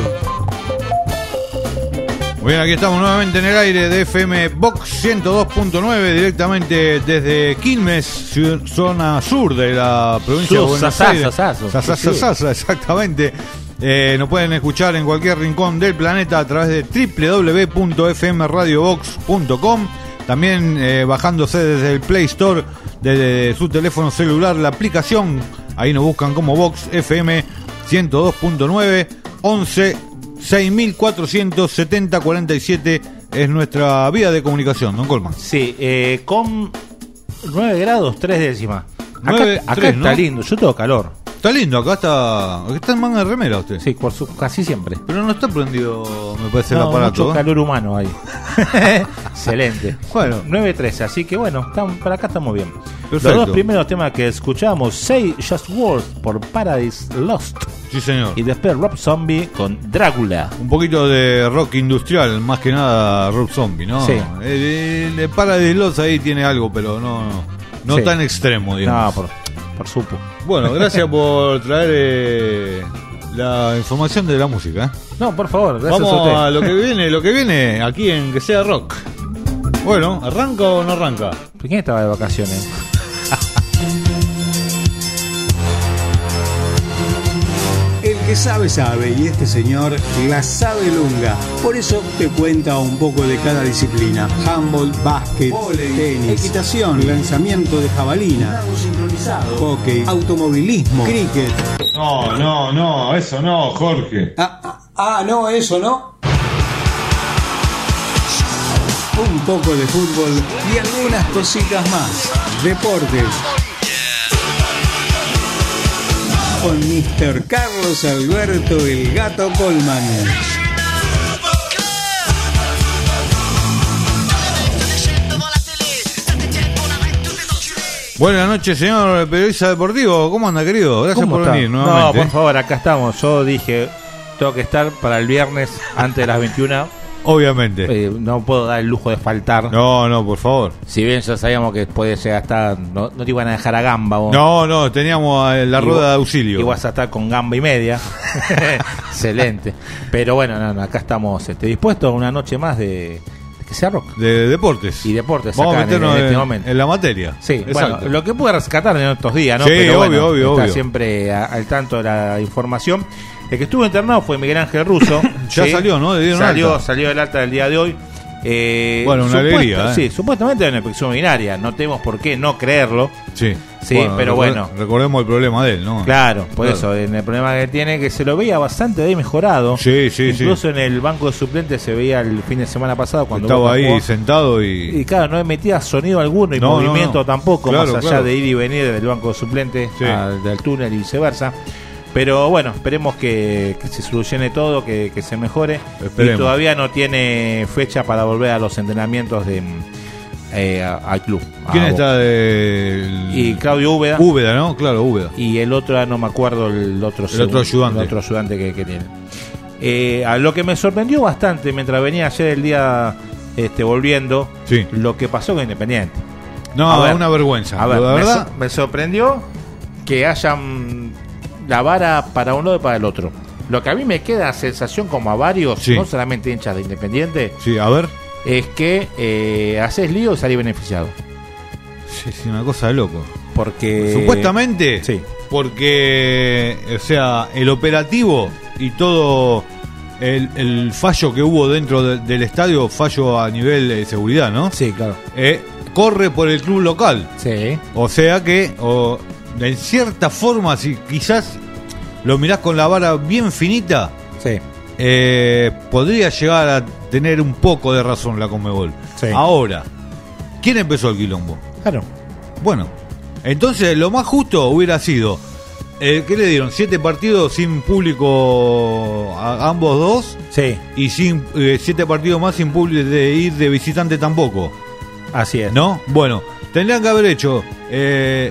Muy bien, aquí estamos nuevamente en el aire de F M Vox ciento dos punto nueve, directamente desde Quilmes, zona sur de la provincia de Buenos Aires. Sasasa, exactamente. Eh, nos pueden escuchar en cualquier rincón del planeta a través de doble u doble u doble u punto f m radio vox punto com. También eh, bajándose desde el Play Store, desde su teléfono celular, la aplicación. Ahí nos buscan como Vox F M ciento dos punto nueve. once seis mil cuatrocientos setenta cuarenta y siete es nuestra vía de comunicación, ¿no, Colman? Sí, eh, con nueve grados tres décimas. Acá, nueve, acá tres, está ¿no? lindo, yo tengo calor. Está lindo, acá está. Acá está en manga de remera usted. Sí, por su, casi siempre. Pero no está prendido, me parece, no, el aparato. Mucho ¿eh? calor humano ahí. Excelente. Bueno, nueve trece, así que bueno, estamos, para acá estamos bien. Perfecto. Los dos primeros temas que escuchamos, Say Just Words por Paradise Lost. Sí, señor. Y después Rob Zombie con Drácula. Un poquito de rock industrial, más que nada Rob Zombie, ¿no? Sí. El, el de Paradise Lost ahí tiene algo, pero no, no, no Sí. tan extremo, digamos. No, por, por supo. Bueno, gracias por traer eh, la información de la música. ¿eh? No, por favor, gracias Vamos a usted. a lo que viene, lo que viene aquí en Que Sea Rock. Bueno, ¿arranca o no arranca? ¿Quién estaba de vacaciones? El que sabe, sabe, y este señor la sabe lunga. Por eso te cuenta un poco de cada disciplina: handball, básquet, vóley, tenis, equitación, lanzamiento de jabalina, nado sincronizado, hockey, automovilismo, cricket. No, no, no, eso no, Jorge. Ah, ah, ah, no, eso no. Un poco de fútbol y algunas cositas más. Deportes. Con mister Carlos Alberto El Gato Colman. Buenas noches, señor periodista deportivo. ¿Cómo anda, querido? Gracias ¿Cómo por está? venir No, nuevamente. por favor, acá estamos. Yo dije, tengo que estar para el viernes antes de las veintiuna. Obviamente. Eh, no puedo dar el lujo de faltar. No, no, por favor. Si bien ya sabíamos que puede llegar hasta... No, no te iban a dejar a gamba vos. No, no, teníamos eh, la Y rueda vos- de auxilio. Y vas a estar con gamba y media. Excelente. Pero bueno, no, no, acá estamos este, dispuestos a una noche más de, de Que Sea Rock. De deportes. Y deportes Vamos acá a en, meternos en este en, momento. en la materia. Sí, exacto. bueno, lo que pude rescatar en estos días, ¿no? Sí, Pero obvio, bueno, obvio, está obvio. siempre a- al tanto de la información. El que estuvo internado fue Miguel Ángel Russo. Ya salió, ¿no? Le dieron salió, alta. salió del alta del día de hoy. Eh, Bueno, una supuesta- alegría, ¿eh? Sí, supuestamente era una infección urinaria. No tenemos por qué no creerlo. Sí, Sí, pero recuer- bueno. Recordemos el problema de él, ¿no? Claro, por Claro. eso, en el problema que tiene, que se lo veía bastante de mejorado. Sí, sí, Incluso sí. en el banco de suplentes se veía el fin de semana pasado cuando Estaba Boca ahí jugó. sentado y... Y claro, no emitía sonido alguno y No, no, movimiento no. tampoco, Claro, más allá claro. de ir y venir del banco de suplentes Sí. al del túnel y viceversa. Pero bueno, esperemos que, que se solucione todo, que, que se mejore. Esperemos. Y todavía no tiene fecha para volver a los entrenamientos de eh, a- al club. ¿Quién A está Boca. de...? Y Claudio Úbeda. Úbeda, ¿no? Claro, Úbeda. Y el otro, ah, no me acuerdo, el otro, El otro ayudante. el otro ayudante que, que tiene. Eh, a lo que me sorprendió bastante mientras venía ayer el día este, volviendo, Sí. lo que pasó con Independiente. No, A ver, una vergüenza. A ver, la me, verdad, so- me sorprendió que hayan la vara para un lado y para el otro. Lo que a mí me queda sensación, como a varios, Sí. no solamente hinchas de Independiente, sí, a ver. es que eh, haces lío y salís beneficiado. Sí, sí, una cosa de loco. Porque. Supuestamente, Sí. porque, o sea, el operativo y todo el, el fallo que hubo dentro de- del estadio, fallo a nivel de seguridad, ¿no? Sí, claro. Eh, corre por el club local. Sí. O sea que, o, de cierta forma, si quizás lo mirás con la vara bien finita, Sí. eh, podría llegar a tener un poco de razón la Conmebol. Sí. Ahora, ¿quién empezó el quilombo? Claro. Bueno, entonces lo más justo hubiera sido, eh, ¿qué le dieron? Siete partidos sin público a ambos dos Sí. y sin eh, siete partidos más sin público de ir de visitante tampoco, Así es. ¿no? Bueno, tendrían que haber hecho eh,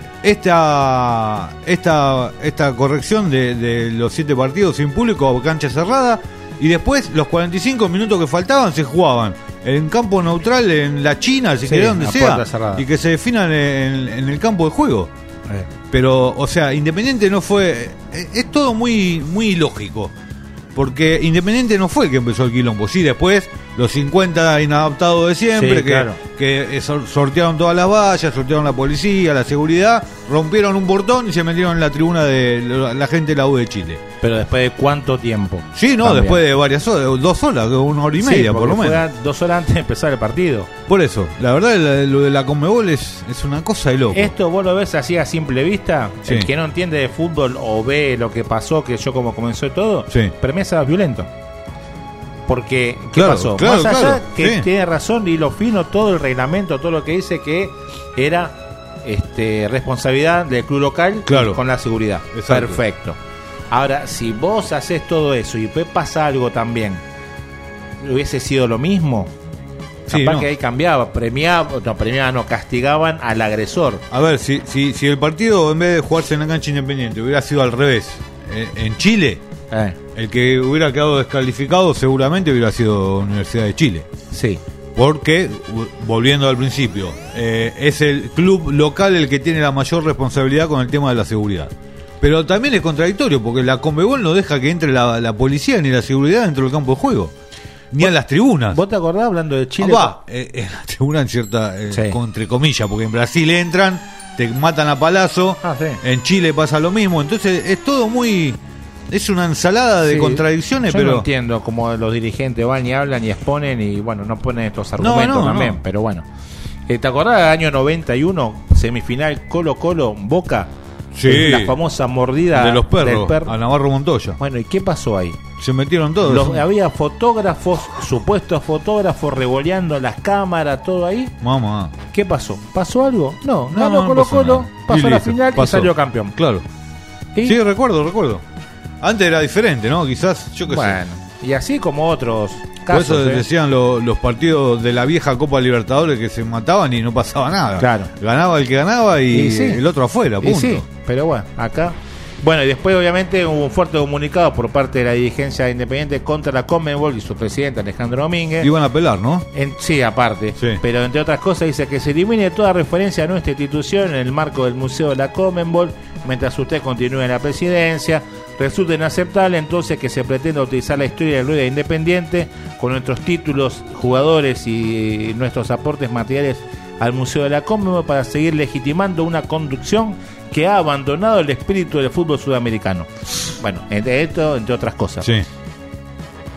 esta esta esta corrección de, de los siete partidos sin público a cancha cerrada y después los cuarenta y cinco minutos que faltaban se jugaban en campo neutral en la China, si Sí, querés, donde a sea, puerta cerrada. y que se definan en, en el campo de juego. Eh. Pero, o sea, Independiente no fue... Es, es todo muy muy ilógico. Porque Independiente no fue el que empezó el quilombo. Sí, después los cincuenta inadaptados de siempre, Sí, que, claro. que eh, sor- sortearon todas las vallas, sortearon la policía, la seguridad, rompieron un portón y se metieron en la tribuna de la, la gente de la U de Chile. Pero después de cuánto tiempo. Sí, no, También. después de varias horas, dos horas, una hora y Sí, media por porque lo menos. fue a dos horas antes de empezar el partido. Por eso, la verdad, la- lo de la Conmebol es, es una cosa de loco. Esto vos lo ves así a simple vista. Sí. El que no entiende de fútbol o ve lo que pasó, que yo como comenzó todo, Sí. premisa violento. Porque, ¿qué Claro, pasó? claro, Más allá claro, que sí. tiene razón y lo fino, todo el reglamento, todo lo que dice que era este responsabilidad del club local Claro. con la seguridad. Exacto. Perfecto. Ahora, si vos haces todo eso y después pasa algo también, ¿hubiese sido lo mismo? Sí, Capaz no. que ahí cambiaba, premiaba, no, premiaba, no, castigaban al agresor. A ver, si, si, si el partido en vez de jugarse en la cancha Independiente hubiera sido al revés, eh, en Chile, Eh, el que hubiera quedado descalificado seguramente hubiera sido Universidad de Chile. sí. Porque, u- volviendo al principio, eh, es el club local el que tiene la mayor responsabilidad con el tema de la seguridad. Pero también es contradictorio, porque la Conmebol no deja que entre la, la policía ni la seguridad dentro del campo de juego, ni a las tribunas. ¿Vos te acordás hablando de Chile? Ah, va, eh, en la tribuna en cierta, eh, Sí. con- entre comillas, porque en Brasil entran, te matan a palazo, Ah, sí. en Chile pasa lo mismo, entonces es todo muy... Es una ensalada de Sí, contradicciones, yo pero... no entiendo cómo los dirigentes van y hablan y exponen y bueno, no ponen estos argumentos no, también, no. pero bueno. Eh, ¿Te acordás del año noventa y uno, semifinal Colo-Colo Boca? Sí. La famosa mordida de los perros, del perro. a Navarro Montoya. Bueno, ¿y qué pasó ahí? Se metieron todos. Los- había fotógrafos, supuestos fotógrafos revoleando las cámaras, todo ahí. Mamá. ¿Qué pasó? ¿Pasó algo? No, No, ganó no Colo pasó Colo, nada. pasó Y a la listo, final y pasó. salió campeón. Claro. ¿Y? Sí, recuerdo, recuerdo. Antes era diferente, ¿no? Quizás, yo qué Bueno, sé. y así como otros Por casos. eso ¿eh? decían lo- los partidos de la vieja Copa Libertadores que se mataban y no pasaba nada. Claro. Ganaba el que ganaba y, Y sí. el otro afuera, Y punto. sí, pero bueno, acá. Bueno, y después obviamente hubo un fuerte comunicado por parte de la dirigencia Independiente contra la Conmebol y su presidente Alejandro Domínguez. Iban a pelar, ¿no? En, sí, aparte. Sí. Pero entre otras cosas dice que se elimine toda referencia a nuestra institución en el marco del Museo de la Conmebol mientras usted continúe en la presidencia. Resulta inaceptable entonces que se pretenda utilizar la historia del Rueda Independiente con nuestros títulos, jugadores y nuestros aportes materiales al Museo de la Conmebol para seguir legitimando una conducción que ha abandonado el espíritu del fútbol sudamericano. Bueno, entre esto, entre otras cosas. Sí.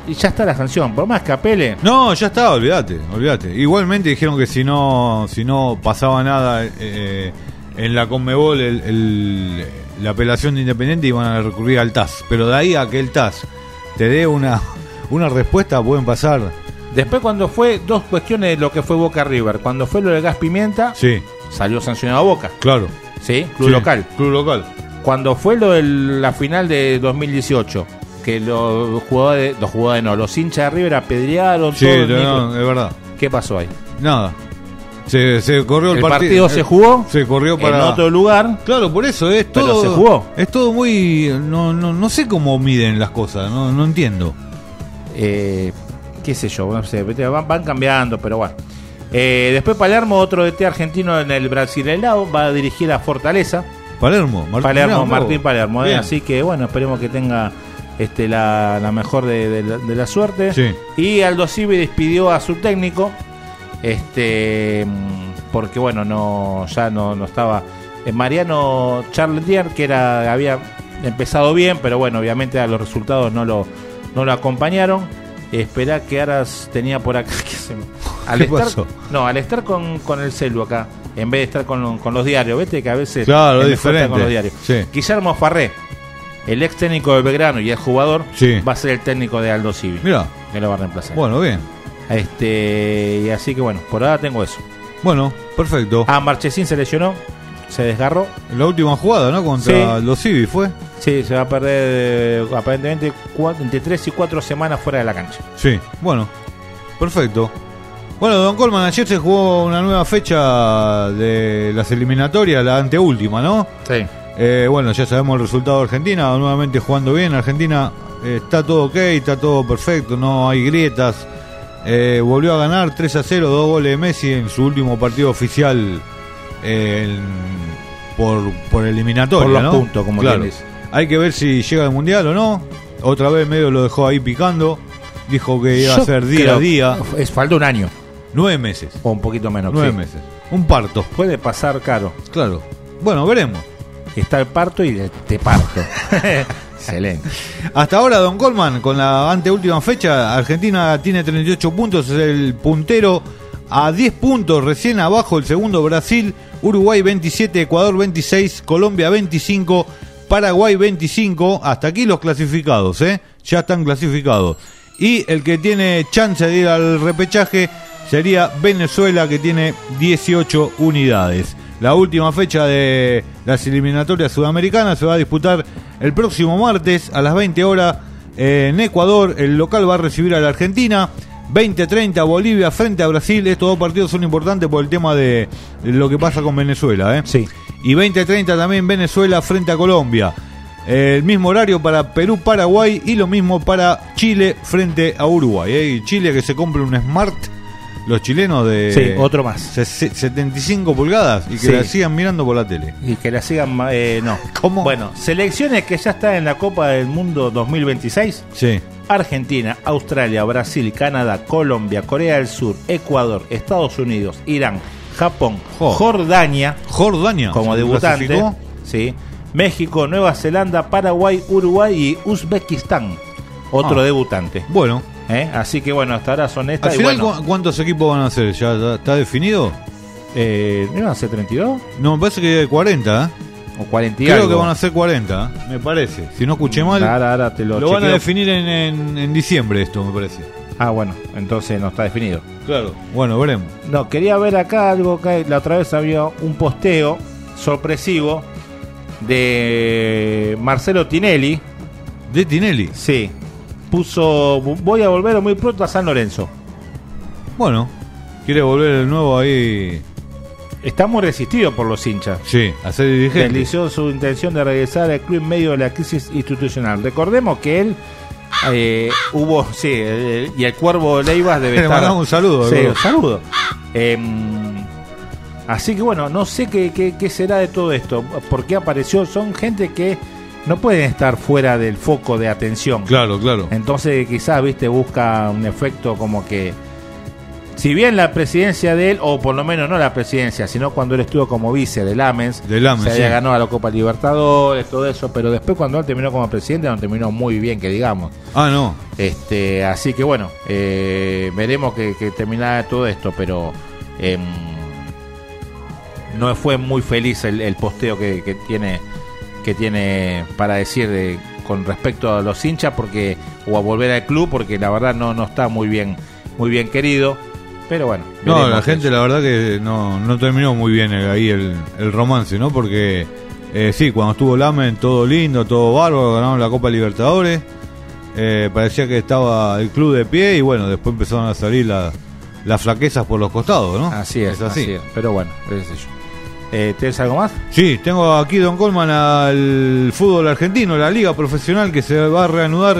y ya está la sanción. Por más que apele. No, ya está, olvídate, olvídate. Igualmente dijeron que si no, si no pasaba nada eh, en la Conmebol, el, el, la apelación de Independiente iban a recurrir al T A S. Pero de ahí a que el T A S te dé una, una respuesta, pueden pasar. Después, cuando fue dos cuestiones de lo que fue Boca River, cuando fue lo de Gas Pimienta, sí, salió sancionado Boca. Claro. Sí, club sí, local. Club local. Cuando fue lo de la final de dos mil dieciocho, que los jugadores, los jugadores no, los hinchas de River apedrearon sí, todo. No, no, es verdad. ¿Qué pasó ahí? Nada. Se, se corrió el, el partido. partido se jugó. Se corrió para en otro lugar. Claro, por eso es todo. Pero se jugó. Es todo muy. No, no, no sé cómo miden las cosas. No, no entiendo. Eh, qué sé yo, no sé, van, van cambiando, pero bueno. Eh, después Palermo, otro D T argentino en el Brasileirao, va a dirigir a Fortaleza. Palermo, Martín Palermo, Palermo. Martín Palermo. Eh, así que bueno, esperemos que tenga este la, la mejor de, de, la, de la suerte. Sí. Y Aldo Civi despidió a su técnico. Este porque bueno, no ya no, no estaba eh, Mariano Charletier, que era había empezado bien, pero bueno, obviamente a los resultados no lo no lo acompañaron. Esperá que Aras tenía por acá que se, al ¿Qué estar, pasó? No, al estar con, con el celu acá, en vez de estar con, con los diarios, vete que a veces claro, es mejor estar diferente con los diarios. Sí. Guillermo Farré, el ex técnico del Belgrano y el jugador, sí, va a ser el técnico de Aldo Civi. Mira, que lo va a reemplazar. Bueno, bien. Este, y así que bueno, por ahora tengo eso. Bueno, perfecto. Ah, Marchesín se lesionó, se desgarró. La última jugada, ¿no? Contra sí. los Civi fue. Sí, se va a perder eh, aparentemente cuatro, entre tres y cuatro semanas fuera de la cancha. Sí, bueno, perfecto. Bueno, don Colman, ayer se jugó una nueva fecha de las eliminatorias, la anteúltima, ¿no? Sí. Eh, bueno, ya sabemos el resultado de Argentina, nuevamente jugando bien. Argentina eh, está todo ok, está todo perfecto, no hay grietas. Eh, volvió a ganar tres a cero, dos goles de Messi en su último partido oficial eh, en, por, por eliminatoria, por los ¿no? puntos, como claro. tienes. Hay que ver si llega al Mundial o no. Otra vez medio lo dejó ahí picando. Dijo que iba Yo a ser día a día. Es falta un año. Nueve meses. O un poquito menos. Nueve sí. meses. Un parto. Puede pasar caro. Claro. Bueno, veremos. Está el parto y te parto. Excelente. Hasta ahora, don Colman, con la anteúltima fecha, Argentina tiene treinta y ocho puntos, es el puntero a diez puntos, recién abajo el segundo Brasil, Uruguay veintisiete, Ecuador veintiséis, Colombia veinticinco, Paraguay veinticinco, hasta aquí los clasificados, ¿eh? Ya están clasificados. Y el que tiene chance de ir al repechaje sería Venezuela, que tiene dieciocho unidades. La última fecha de las eliminatorias sudamericanas se va a disputar el próximo martes a las veinte horas en Ecuador. El local va a recibir a la Argentina. veinte treinta Bolivia frente a Brasil. Estos dos partidos son importantes por el tema de lo que pasa con Venezuela, ¿eh? Sí. Y veinte treinta también Venezuela frente a Colombia. El mismo horario para Perú, Paraguay, y lo mismo para Chile frente a Uruguay, ¿eh? Y Chile que se compre un Smart, los chilenos de sí, otro más setenta y cinco pulgadas, y que sí. la sigan mirando por la tele. Y que la sigan, eh, no. ¿Cómo? Bueno, selecciones que ya están en la Copa del Mundo dos mil veintiséis. Sí. Argentina, Australia, Brasil, Canadá, Colombia, Corea del Sur, Ecuador, Estados Unidos, Irán, Japón, Jo. Jordania, Jordania como debutante, sí, México, Nueva Zelanda, Paraguay, Uruguay y Uzbekistán, otro ah. debutante. Bueno. ¿Eh? Así que bueno, hasta ahora son estas. Al final, y bueno, ¿cu- ¿cuántos equipos van a ser? ¿Ya está definido? eh, ¿no iban a ser treinta y dos? No, me parece que hay cuarenta, ¿eh? ¿O cuarenta y Creo algo? que van a ser cuarenta, ¿eh? Me parece. Si no escuché mal, Ahora, ahora te lo lo van a chequeo. definir en, en, en diciembre esto, me parece. Ah, bueno, entonces no está definido. Claro. Bueno, veremos. No, quería ver acá algo que la otra vez había un posteo sorpresivo de Marcelo Tinelli. ¿De Tinelli? Sí. Puso, voy a volver muy pronto a San Lorenzo. Bueno, quiere volver el nuevo ahí. Está muy resistido por los hinchas. Sí, a ser dirigente. Realizó su intención de regresar al club en medio de la crisis institucional. Recordemos que él eh, hubo, sí, el, y el Cuervo Leivas debe Le estar. mandamos un saludo. Sí, bro. un saludo. Eh, así que bueno, no sé qué, qué, qué será de todo esto. ¿Por qué apareció? Son gente que no pueden estar fuera del foco de atención. Claro, claro. Entonces quizás, viste, busca un efecto como que Si bien la presidencia de él, o por lo menos no la presidencia, sino cuando él estuvo como vice de Lamens, De Lamens, se había sí. ganado a la Copa Libertadores, todo eso, pero después cuando él terminó como presidente no terminó muy bien, que digamos. Ah, no. Este, así que bueno, eh, veremos que, que termina todo esto, pero eh, no fue muy feliz el, el posteo que, que tiene que tiene para decir de, con respecto a los hinchas, porque o a volver al club, porque la verdad no no está muy bien muy bien querido. Pero bueno, No, la gente, la verdad que no, no terminó muy bien el- ahí el, el romance, ¿no? Porque eh, sí, cuando estuvo Lamen, todo lindo, todo bárbaro, ganaron la Copa Libertadores. Eh, parecía que estaba el club de pie y bueno, después empezaron a salir la- las flaquezas por los costados, ¿no? así es, así. así es. Pero bueno, qué sé yo. Eh, ¿Tienes algo más? Sí, tengo aquí, Don Colman, al fútbol argentino, la liga profesional que se va a reanudar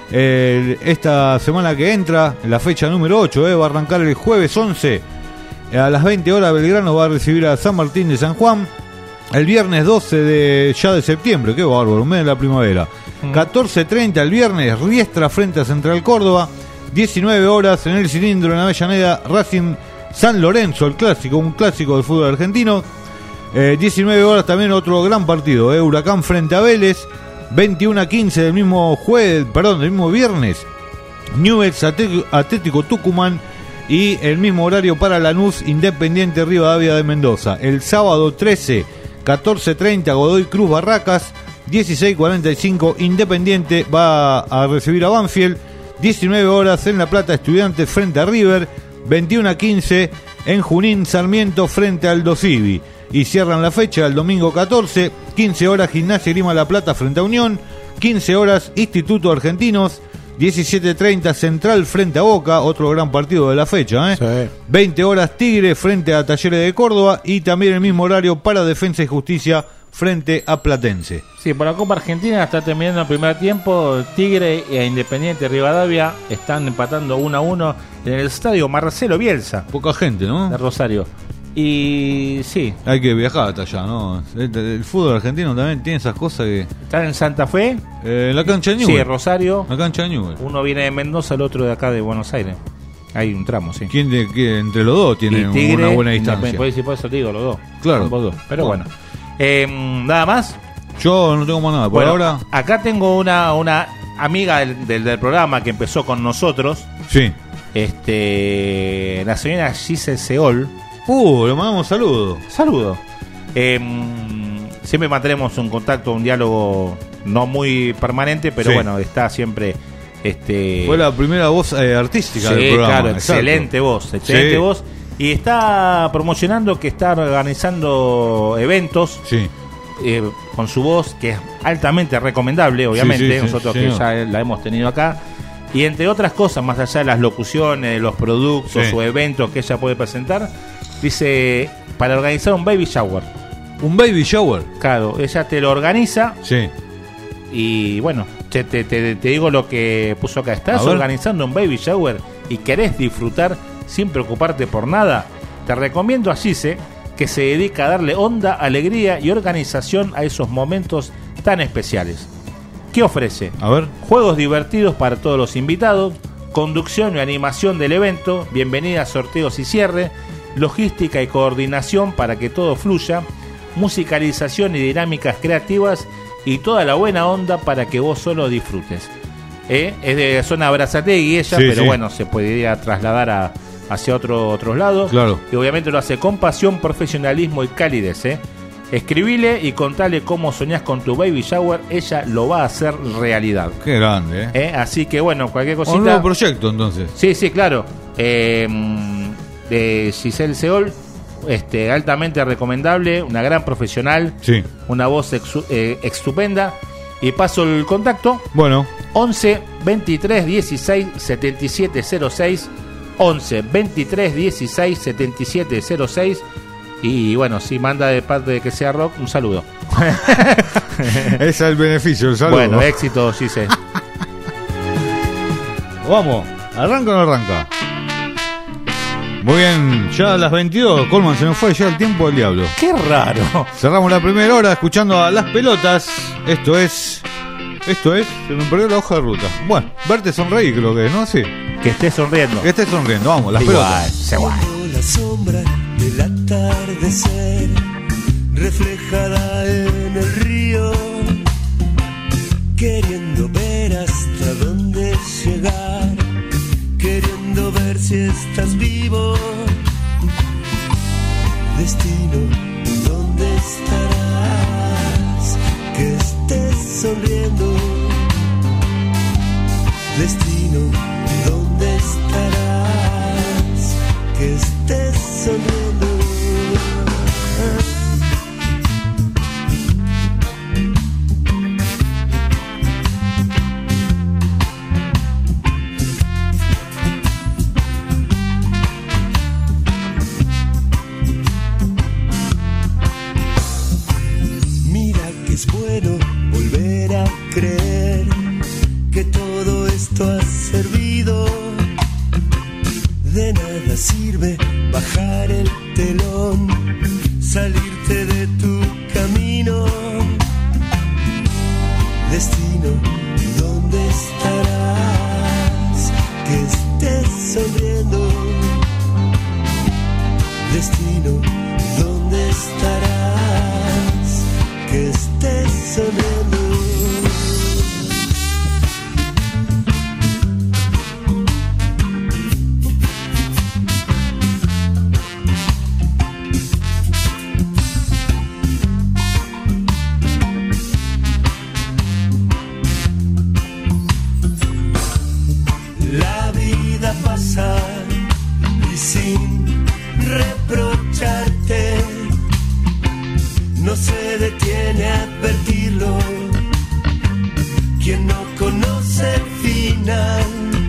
eh, esta semana que entra, en la fecha número ocho, eh, va a arrancar el jueves once, eh, a las veinte horas Belgrano va a recibir a San Martín de San Juan, el viernes doce de, ya de septiembre, qué bárbaro, un mes de la primavera, catorce treinta el viernes, Riestra frente a Central Córdoba, diecinueve horas en el cilindro en Avellaneda, Racing San Lorenzo, el clásico, un clásico del fútbol argentino. Eh, diecinueve horas también otro gran partido, eh, Huracán frente a Vélez, veintiuno a quince del mismo jueves, perdón, del mismo viernes, Newell's Atlético, Atlético Tucumán, y el mismo horario para Lanús, Independiente Rivadavia de Mendoza. El sábado trece, catorce treinta Godoy Cruz Barracas, dieciséis cuarenta y cinco Independiente va a recibir a Banfield, diecinueve horas en La Plata Estudiantes frente a River, veintiuno a quince en Junín Sarmiento frente al Dosivi. Y cierran la fecha el domingo catorce, quince horas Gimnasia Grima La Plata frente a Unión, quince horas Instituto Argentinos, diecisiete treinta Central frente a Boca, otro gran partido de la fecha, ¿eh? Sí. veinte horas Tigre frente a Talleres de Córdoba y también el mismo horario para Defensa y Justicia frente a Platense. Sí, por la Copa Argentina está terminando el primer tiempo. Tigre e Independiente Rivadavia están empatando uno a uno en el estadio Marcelo Bielsa Poca gente, ¿no? de Rosario. Y sí, Hay que viajar hasta allá, ¿no? El, el fútbol argentino también tiene esas cosas que... están en Santa Fe, Eh, la cancha de sí, Newell. Rosario. La cancha de Newell. Uno viene de Mendoza, el otro de acá de Buenos Aires. Hay un tramo, sí. ¿Quién de, qué, entre los dos tienen Y Tigre, una buena distancia? Por eso, por eso te digo, los dos. Claro. Ambos dos. Pero Bueno. bueno. Eh, nada más. Yo no tengo más nada. Por Bueno, ahora, acá tengo una, una amiga del, del, del programa que empezó con nosotros. sí. Este, la señora Giselle Seol. Uh, le mandamos saludos. Saludo. Eh, siempre mantenemos un contacto, un diálogo no muy permanente, pero Sí. bueno, está siempre. Este, Fue la primera voz eh, artística sí, del programa. claro, exacto. excelente voz, excelente Sí. voz. Y está promocionando que está organizando eventos Sí. eh, con su voz, que es altamente recomendable, obviamente, Sí, sí, sí, nosotros sí, que no. ya la hemos tenido acá. Y entre otras cosas, más allá de las locuciones, de los productos Sí. o eventos que ella puede presentar, dice, para organizar un baby shower. Un baby shower. Claro, ella te lo organiza Sí. y bueno, te, te, te- te digo lo que puso acá. A ¿Estás ver. organizando un baby shower y querés disfrutar sin preocuparte por nada? Te recomiendo a Gise, que se dedica a darle onda, alegría y organización a esos momentos tan especiales. ¿Qué ofrece? A ver. Juegos divertidos para todos los invitados, conducción y animación del evento, bienvenida, sorteos y cierre, logística y coordinación para que todo fluya, musicalización y dinámicas creativas y toda la buena onda para que vos solo disfrutes. ¿Eh? Es de zona Brazzategui ella, Sí, pero sí. bueno, se podría trasladar a, hacia otro, otros lados. Claro. Y obviamente lo hace con pasión, profesionalismo y calidez. ¿eh? Escribile y contale cómo soñás con tu baby shower, ella lo va a hacer realidad. Qué grande, ¿eh? ¿Eh? Así que bueno, cualquier Un cosita. nuevo proyecto, entonces. Sí, sí, claro. Eh, de Giselle Seol, este, altamente recomendable, una gran profesional, Sí. una voz exu- eh, estupenda. Y paso el contacto: Bueno, once veintitrés dieciséis setenta y siete cero seis. once veintitrés dieciséis setenta y siete cero seis. Y bueno, si manda de parte de que sea rock, un saludo. ese es el beneficio, el saludo. Bueno, éxito, Giselle. Vamos, ¿arranca o no arranca? Muy bien, ya a las veintidós, Colman, se nos fue ya el tiempo del diablo. Qué raro. Cerramos la primera hora escuchando a Las Pelotas. Esto es... Esto es... Se me perdió la hoja de ruta. Bueno, verte sonreír creo que es, ¿no? Sí. Que esté sonriendo. Que esté sonriendo, vamos, las Igual, pelotas. se va. La sombra del atardecer reflejada en el río, queriendo ver hasta dónde llegar, queriendo ver si estás vivo. Destino, ¿dónde estarás? Que estés sonriendo. Destino, ¿dónde estarás? Que estés sonriendo. Es bueno volver a creer que todo esto ha servido. De nada sirve bajar el telón, salirte de tu camino. Destino, ¿dónde estarás? Que estés sonriendo. Destino, ¿dónde estarás? Que estés sonriendo. La vida pasa y sin reprocharte no se detiene a advertirlo. Quien no conoce el final,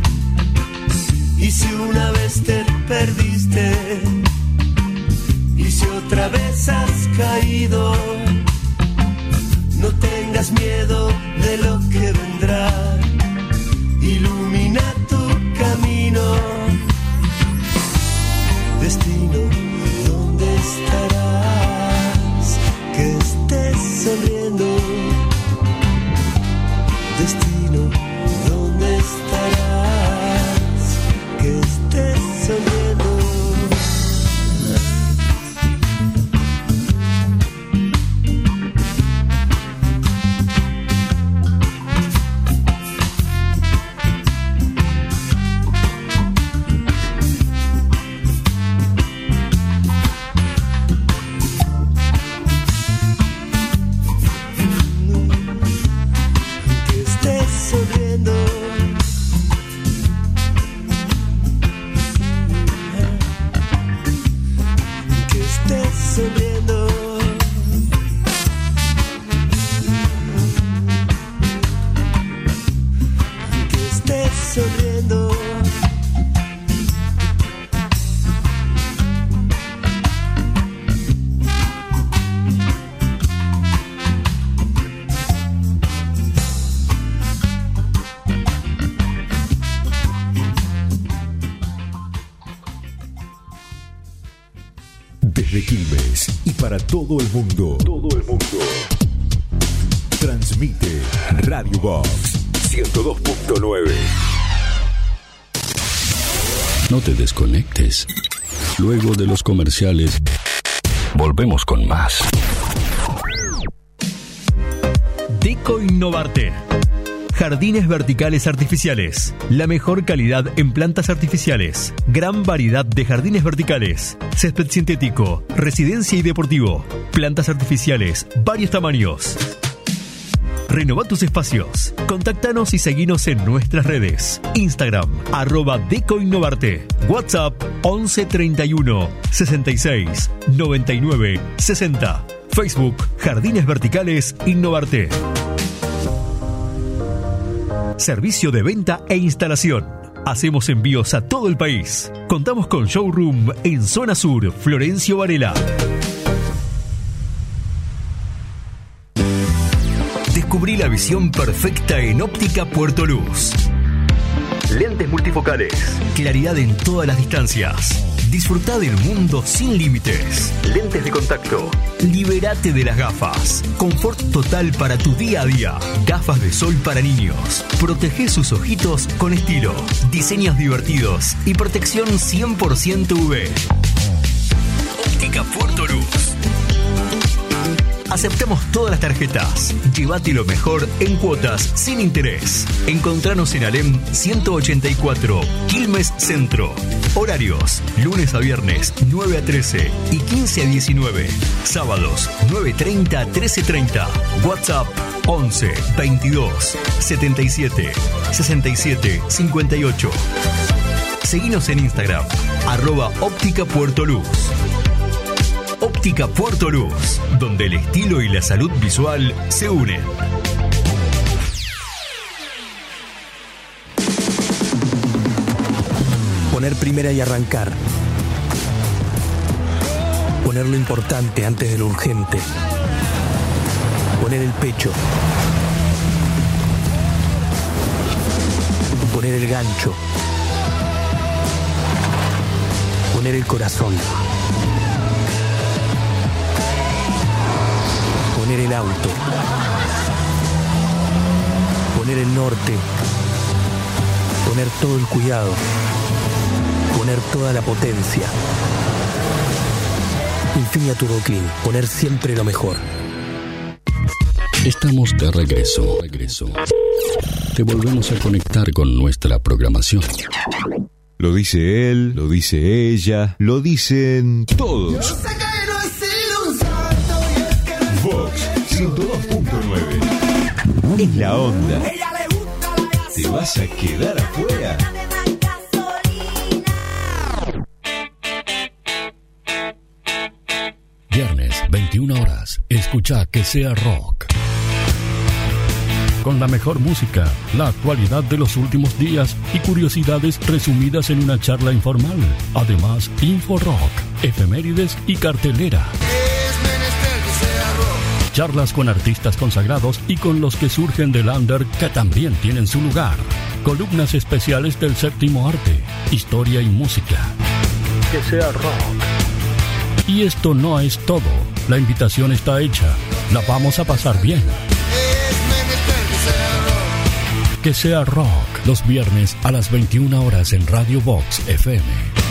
y si una vez te perdiste, y si otra vez has caído, no tengas miedo de lo que vendrá. Ilumina tu camino. Destino, ¿dónde estarás? Que estés sonriendo. Destino, ¿dónde estarás? Que estés sonriendo. Desde Quilmes y para todo el mundo. Todo el mundo. Transmite Radio Box ciento dos punto nueve. No te desconectes. Luego de los comerciales, volvemos con más. Deco Innovarte. Jardines verticales artificiales. La mejor calidad en plantas artificiales. Gran variedad de jardines verticales. Césped sintético, residencia y deportivo. Plantas artificiales, varios tamaños. Renova tus espacios. Contáctanos y seguinos en nuestras redes. Instagram, arroba Deco Innovarte. WhatsApp, once treinta y uno, sesenta y seis, noventa y nueve, sesenta. Facebook, Jardines Verticales Innovarte. Servicio de venta e instalación. Hacemos envíos a todo el país. Contamos con showroom en Zona Sur, Florencio Varela. Descubrí la visión perfecta en Óptica Puerto Luz. Lentes multifocales. Claridad en todas las distancias. Disfruta del mundo sin límites. Lentes de contacto. Libérate de las gafas. Confort total para tu día a día. Gafas de sol para niños. Protege sus ojitos con estilo. Diseños divertidos y protección cien por ciento U V. Óptica Puerto Luz. Aceptamos todas las tarjetas. Llévate lo mejor en cuotas sin interés. Encontranos en Alem ciento ochenta y cuatro, Quilmes Centro. Horarios: lunes a viernes nueve a trece y quince a diecinueve. Sábados nueve treinta a trece treinta. WhatsApp once veintidós setenta y siete sesenta y siete cincuenta y ocho. Seguinos en Instagram, arroba Óptica Puerto Luz. Óptica Puerto Luz, donde el estilo y la salud visual se unen. Poner primera y arrancar. Poner lo importante antes de lo urgente. Poner el pecho. Poner el gancho. Poner el corazón. Poner el auto, poner el norte, poner todo el cuidado, poner toda la potencia. Infinia Turbo Clean, poner siempre lo mejor. Estamos de regreso, regreso. Te volvemos a conectar con nuestra programación. Lo dice él, lo dice ella, lo dicen todos. Vox ciento dos punto nueve. Es la onda. ¿Te vas a quedar afuera? Viernes, veintiuna horas. Escucha Que Sea Rock. Con la mejor música, la actualidad de los últimos días y curiosidades resumidas en una charla informal. Además, Info Rock, efemérides y cartelera. Charlas con artistas consagrados y con los que surgen del under que también tienen su lugar. Columnas especiales del séptimo arte, historia y música. Que sea rock. Y esto no es todo. La invitación está hecha. La vamos a pasar bien. Que sea rock. Los viernes a las veintiuna horas en Radio Vox F M.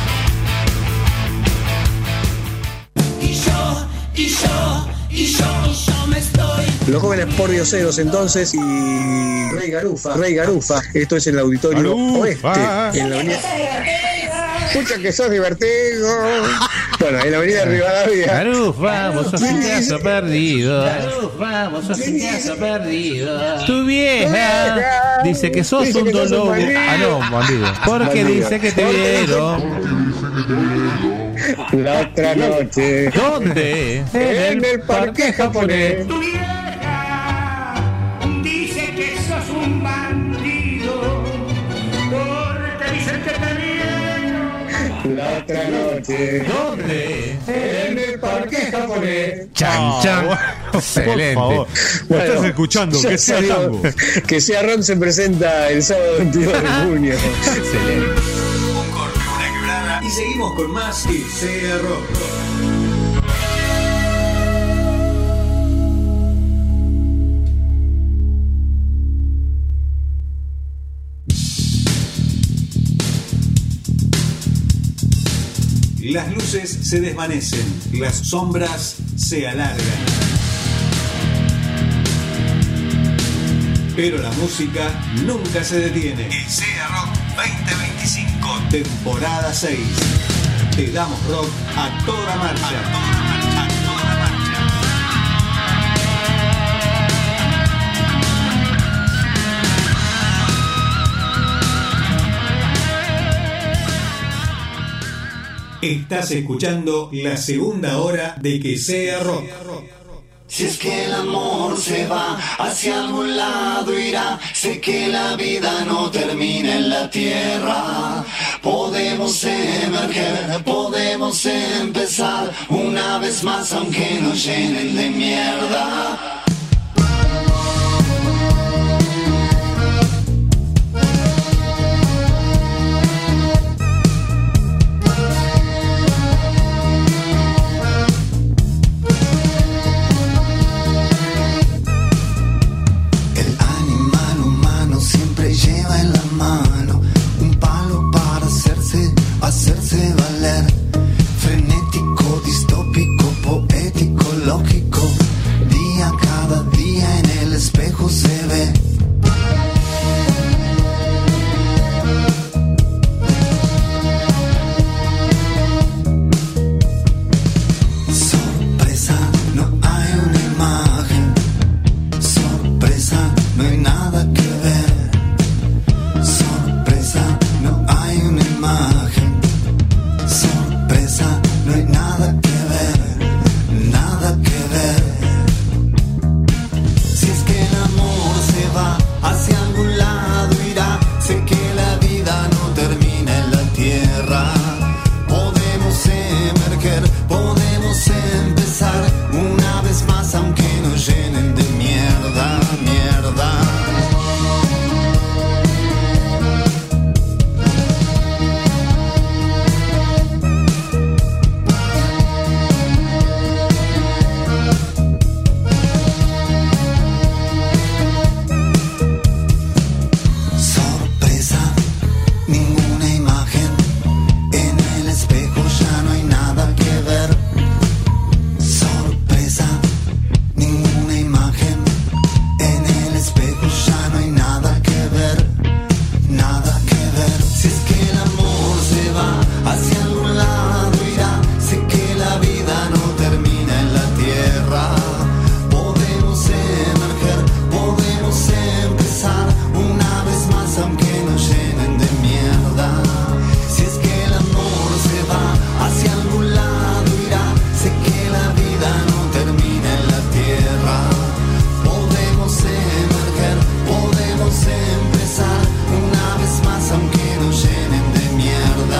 Y yo, y yo, y yo, y yo me estoy. Los jóvenes por dioseros entonces y Rey Garufa, Rey Garufa. Esto es en el auditorio Garufa. Oeste, en la avenida. Escucha que sos divertido. Bueno, en la avenida Rivadavia. Garufa, vos sos un caso perdido. Garufa, vos sos un caso perdido. Tu vieja dice que sos Dice un que sos un dolor. bandido. Ah, no, bandido. Porque Bandido. dice que te vieron. La otra noche. ¿Dónde? En el parque japonés. Tu vieja dice que sos un bandido. Porque dice que te vieron. La otra noche. ¿Dónde? En el parque japonés. Chan, chan. Excelente. Por favor. Lo estás escuchando, ya que sea salió. tango. Que sea rock se presenta el sábado veintidós de junio. Excelente. Un corte, una quebrada y seguimos con más Que Sea Rock. Las luces se desvanecen, las sombras se alargan. Pero la música nunca se detiene. Que Sea Rock veinte veinticinco, temporada seis. Te damos rock a toda marcha. A toda marcha, a toda marcha. Estás escuchando la segunda hora de Que Sea Rock. Si es que el amor se va, hacia algún lado irá. Sé que la vida no termina en la tierra. Podemos emerger, podemos empezar una vez más, aunque nos llenen de mierda. al espejo ya no hay nada que ver, nada que ver. Si es que el amor se va hacia algún lado irá, sé que la vida no termina en la tierra. Podemos emerger, podemos empezar una vez más aunque nos llenen de mierda. Si es que el amor se va hacia algún lado irá, sé que la vida no termina en la tierra. Podemos emerger, podemos empezar una vez más aunque nos llenen de mierda.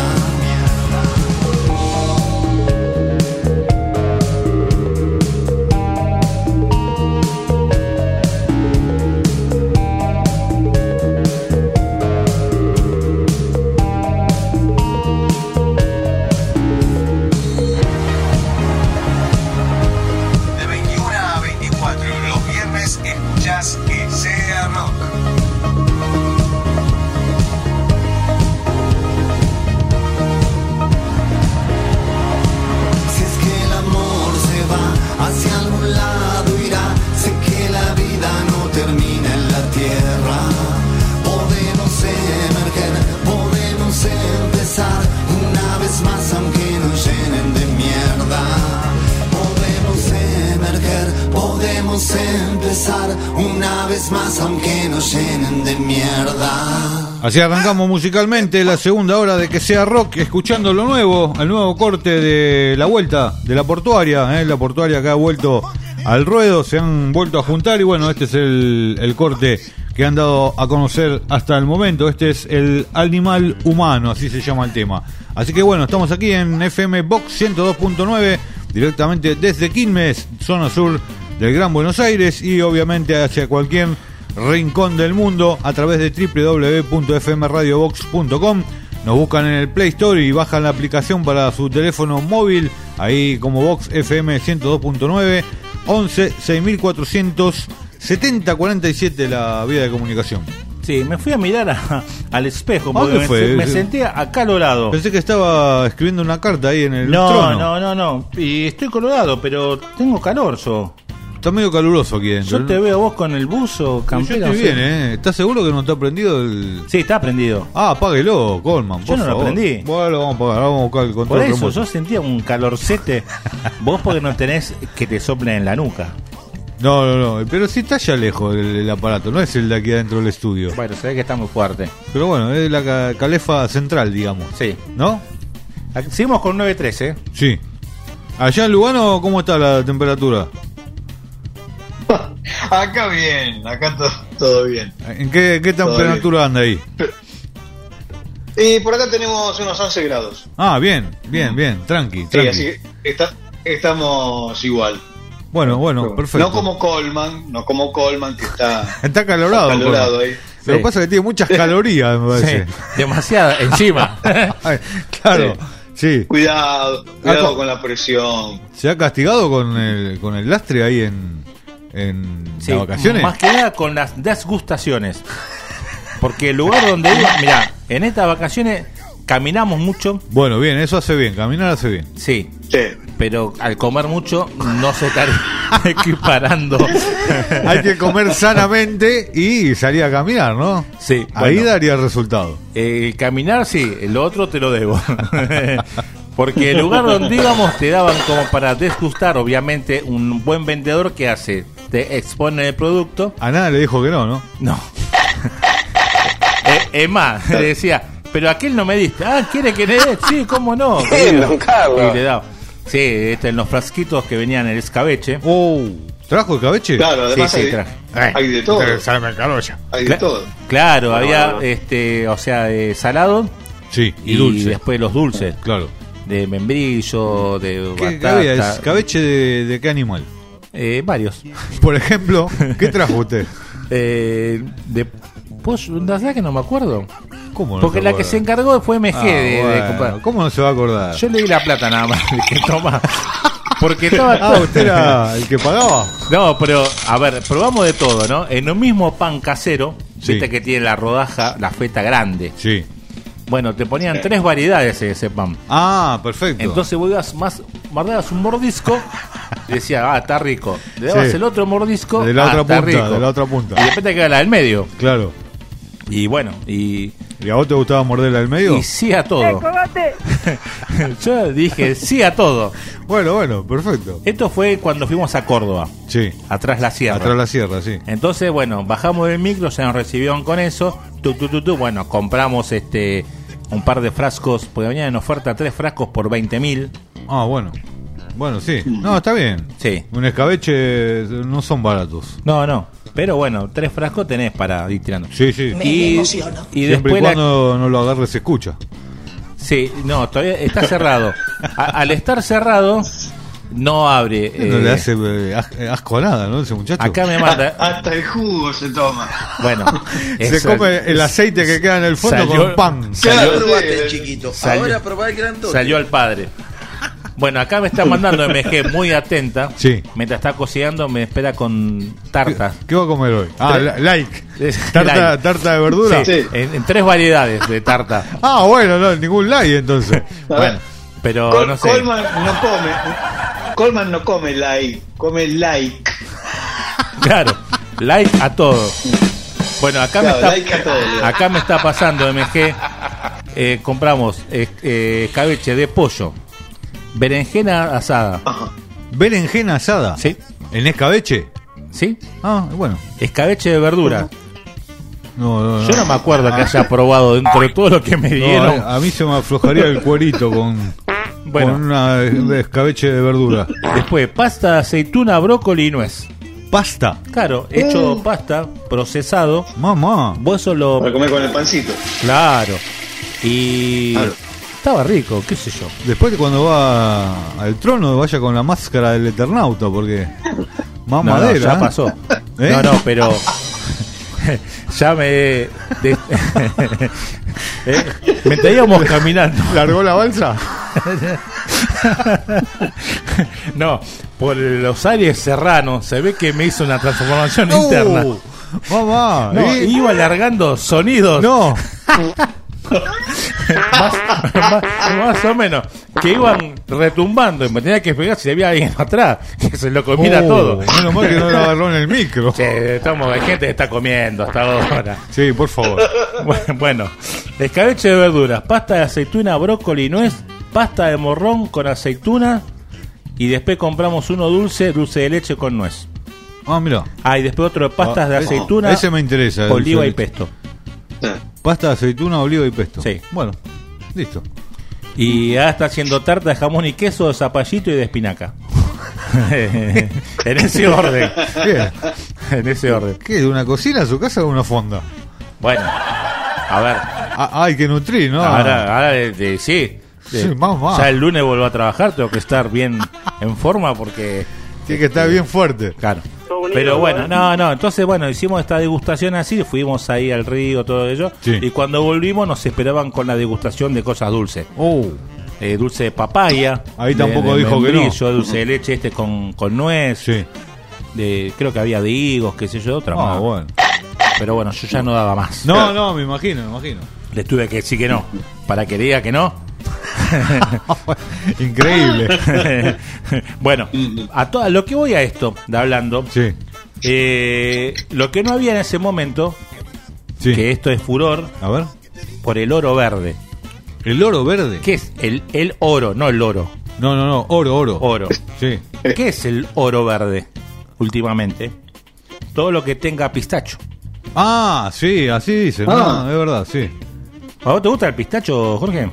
De veintiuna a veinticuatro, los viernes escuchás Que Sea Rock. Si es que el amor se va hacia algún lado irá, sé que la vida no termina en la tierra. Podemos emerger, podemos empezar una vez más aunque nos llenen de mierda. Podemos emerger, podemos empezar una vez más aunque nos llenen de mierda. Así arrancamos musicalmente la segunda hora de Que Sea Rock, escuchando lo nuevo, el nuevo corte de la vuelta de la portuaria, ¿eh? La portuaria que ha vuelto al ruedo, se han vuelto a juntar y bueno, este es el, el corte que han dado a conocer hasta el momento. Este es el Animal Humano, así se llama el tema. Así que bueno, estamos aquí en F M Box ciento dos punto nueve, directamente desde Quilmes, zona sur del Gran Buenos Aires, y obviamente hacia cualquier rincón del mundo a través de doble u doble u doble u punto f m radio box punto com. Nos buscan en el Play Store y bajan la aplicación para su teléfono móvil, ahí como Box F M ciento dos punto nueve, once seis mil cuatrocientos setenta cuarenta y siete la vía de comunicación. Sí, me fui a mirar a- al espejo ¿A porque dónde me, fue? me sentía acalorado. Pensé que estaba escribiendo una carta ahí en el No, trono. no, no, no. Y estoy colorado, pero tengo calor yo. Está medio caluroso aquí dentro. Yo te veo vos con el buzo, Yo campera. estoy no sé. bien, ¿eh? ¿Estás seguro que no está prendido el...? Sí, está prendido. Ah, apáguelo, Coleman, Yo por no lo favor. prendí. Bueno, lo vamos a apagar, ahora vamos a buscar el Por control eso, remoto. yo sentía un calorcete. Vos porque no tenés que te soplen en la nuca. No, no, no, pero sí está ya lejos el, el aparato, no es el de aquí adentro del estudio. Bueno, se ve que está muy fuerte. Pero bueno, es la ca- calefa central, digamos. Sí. ¿No? Aquí- Seguimos con nueve tres, ¿eh? Sí. Allá en Lugano, ¿cómo está la temperatura? Acá bien, acá todo, todo bien. ¿En qué, qué Todo temperatura anda ahí? Y por acá tenemos unos once grados. Ah, bien, bien, bien, tranqui, Sí, tranqui. así que está, estamos igual. Bueno, bueno, perfecto. No como Coleman, no como Coleman que está Está calorado. acalorado Coleman. ahí. Lo que Sí. pasa es que tiene muchas calorías, me parece. Sí, demasiada, encima. Ay, claro, sí. Cuidado, cuidado Ah, con la presión. ¿Se ha castigado con el, con el lastre ahí en, en Sí, las vacaciones? más que nada con las desgustaciones. Porque el lugar donde iba, mirá, en estas vacaciones caminamos mucho. Bueno, bien, eso hace bien, caminar hace bien. Sí. Sí. Pero al comer mucho no se está equiparando. Hay que comer sanamente y salir a caminar, ¿no? Sí. Ahí bueno, daría el resultado. eh, caminar sí, lo otro te lo debo. Porque el lugar donde íbamos te daban como para degustar, obviamente, un buen vendedor que hace, te expone el producto. A nada le dijo que no, ¿no? No. eh, es más, le decía, pero aquel no me diste. Ah, ¿quiere que le dé? Sí, ¿cómo no? Sí, querido. don Carlos. Y le daba. Sí, este, en los frasquitos que venían en el escabeche. Oh, ¿trajo el cabeche? Claro, además Sí, sí, hay, traje. hay de todo. Hay de Cla- todo. Claro, Bueno, había, bueno. este, o sea, de salado Sí, y, y, dulce. después los dulces. Claro. De membrillo, de ¿Qué, qué batata. había? ¿Es cabeche de, de qué animal? Eh, varios. Por ejemplo, ¿qué trajo usted? Eh, de pollo, la verdad que no me acuerdo. ¿Cómo no Porque se la acuerda? que se encargó fue M G Ah, de, de bueno, comprar. ¿cómo no se va a acordar? Yo le di la plata nada más. Que toma. Porque estaba. Ah, ¿usted era el que pagaba? No, pero a ver, probamos de todo, ¿no? En un mismo pan casero, Sí. viste que tiene la rodaja, la feta grande. Sí. Bueno, te ponían tres variedades ese pan. Ah, perfecto. Entonces vos ibas más mordabas un mordisco y decía, ah, está rico. Le dabas Sí. el otro mordisco, De la ah, otra está punta, rico. de la otra punta. Y después te queda la del medio. Claro. Y bueno, y... ¿Y a vos te gustaba morderla del medio? Y sí a todo. Yo dije sí a todo. Bueno, bueno, perfecto. Esto fue cuando fuimos a Córdoba. Sí. Atrás la sierra. Atrás la sierra, sí. Entonces, bueno, bajamos del micro, se nos recibieron con eso. Tu, tu, tu, tu. Bueno, compramos este un par de frascos, porque venían en oferta tres frascos por veinte mil. Ah, bueno. Bueno, sí. No, está bien. Sí. Un escabeche no son baratos. No, no. Pero bueno, tres frascos tenés para ir tirando. Sí, sí. Y, y Siempre después y la- cuando no lo agarres se escucha. Sí, no, todavía está cerrado. A- al estar cerrado, no abre. No eh, le hace eh, as- asco a nada, ¿no? Ese muchacho. Acá me manda. Hasta el jugo se toma. Bueno, Se eso- come el aceite que queda en el fondo Salió- con pan. salió- Ya probaste, chiquito. Salió- Ahora probá el grandote. Salió al padre. Bueno, acá me está mandando M G muy atenta. Sí. Mientras está cocinando, me espera con tartas. ¿Qué va a comer hoy? Ah, Tres- la- like. Es- Tarta, like. tarta de verdura. Sí, En, en tres variedades de tarta. Ah, bueno, no, ningún like entonces. Bueno, pero Col- no sé. Coleman no come. Coleman no come like, come like. Claro, like a todo. Bueno, acá Claro, me está like a todo. acá me está pasando M G. Eh, compramos eh, eh, escabeche de pollo, berenjena asada. ¿Berenjena asada? Sí. ¿En escabeche? ¿Sí? Ah, bueno. Escabeche de verdura. No, no, no. Yo no me acuerdo que haya probado dentro de todo lo que me No, dieron. a, a mí se me aflojaría el cuerito con, Bueno. con una de escabeche de verdura. Después, pasta, aceituna, brócoli y nuez. ¿Pasta? Claro, hecho pasta, procesado. Mamá. Vos eso lo... Para comer con el pancito. Claro. Y... Claro. Estaba rico, qué sé yo. Después cuando va al trono vaya con la máscara del Eternauta porque más No, no, madera. ya ¿eh? pasó. ¿Eh? No, no, pero... ya me... de- Eh, me teníamos caminando. ¿Largó la balsa? No, por los aires serranos se ve que me hizo una transformación No, interna. Mamá. No, ¿eh? iba largando sonidos. No. más, más- más o menos. Que iban retumbando y me tenía que pegar si había alguien atrás. Que se lo comiera Oh, todo. Menos mal que no lo agarró en el micro. Che, estamos, hay gente que está comiendo hasta ahora. Sí, por favor. Bueno, bueno, escabeche de verduras, pasta de aceituna, brócoli y nuez, pasta de morrón con aceituna y después compramos uno dulce, dulce de leche con nuez. Ah, mira. Ah, y después otro de pastas de Ah, aceituna, ese me interesa, el oliva dulce y de leche. pesto. Pasta de aceituna, oliva y pesto. Sí. Bueno, listo. Y ahora está haciendo tarta de jamón y queso, de zapallito y de espinaca. En ese orden. Bien. En ese orden. ¿Qué? ¿De una cocina a su casa o una fonda? Bueno, a ver. Ah, hay que nutrir, ¿no? Ahora, ahora de- de- sí. De- Sí, más, más. Ya el lunes vuelvo a trabajar, tengo que estar bien en forma porque... Tiene que estar bien fuerte. Claro. Pero bueno, no, no, entonces bueno, hicimos esta degustación así, fuimos ahí al río, todo ello, Sí. y cuando volvimos nos esperaban con la degustación de cosas dulces. Oh. Eh, dulce de papaya. Ahí de- tampoco de dijo que no. membrillo, dulce de leche este con, con nuez. Sí. De, creo que había de higos, qué sé yo, otra Ah, más. bueno. Pero bueno, yo ya no daba más. No, no, me imagino, me imagino. Les tuve que decir que no, para que diga que no. Increíble. Bueno, a to- a lo que voy a esto de hablando, Sí. eh, lo que no había en ese momento, Sí. que esto es furor, A ver. por el oro verde. ¿El oro verde? ¿Qué es el, el oro? No el oro. No, no, no. Oro, oro. Oro. Sí. ¿Qué es el oro verde? Últimamente, todo lo que tenga pistacho. Ah, sí, así dice. Ah. No, es verdad, sí. ¿A vos te gusta el pistacho, Jorge?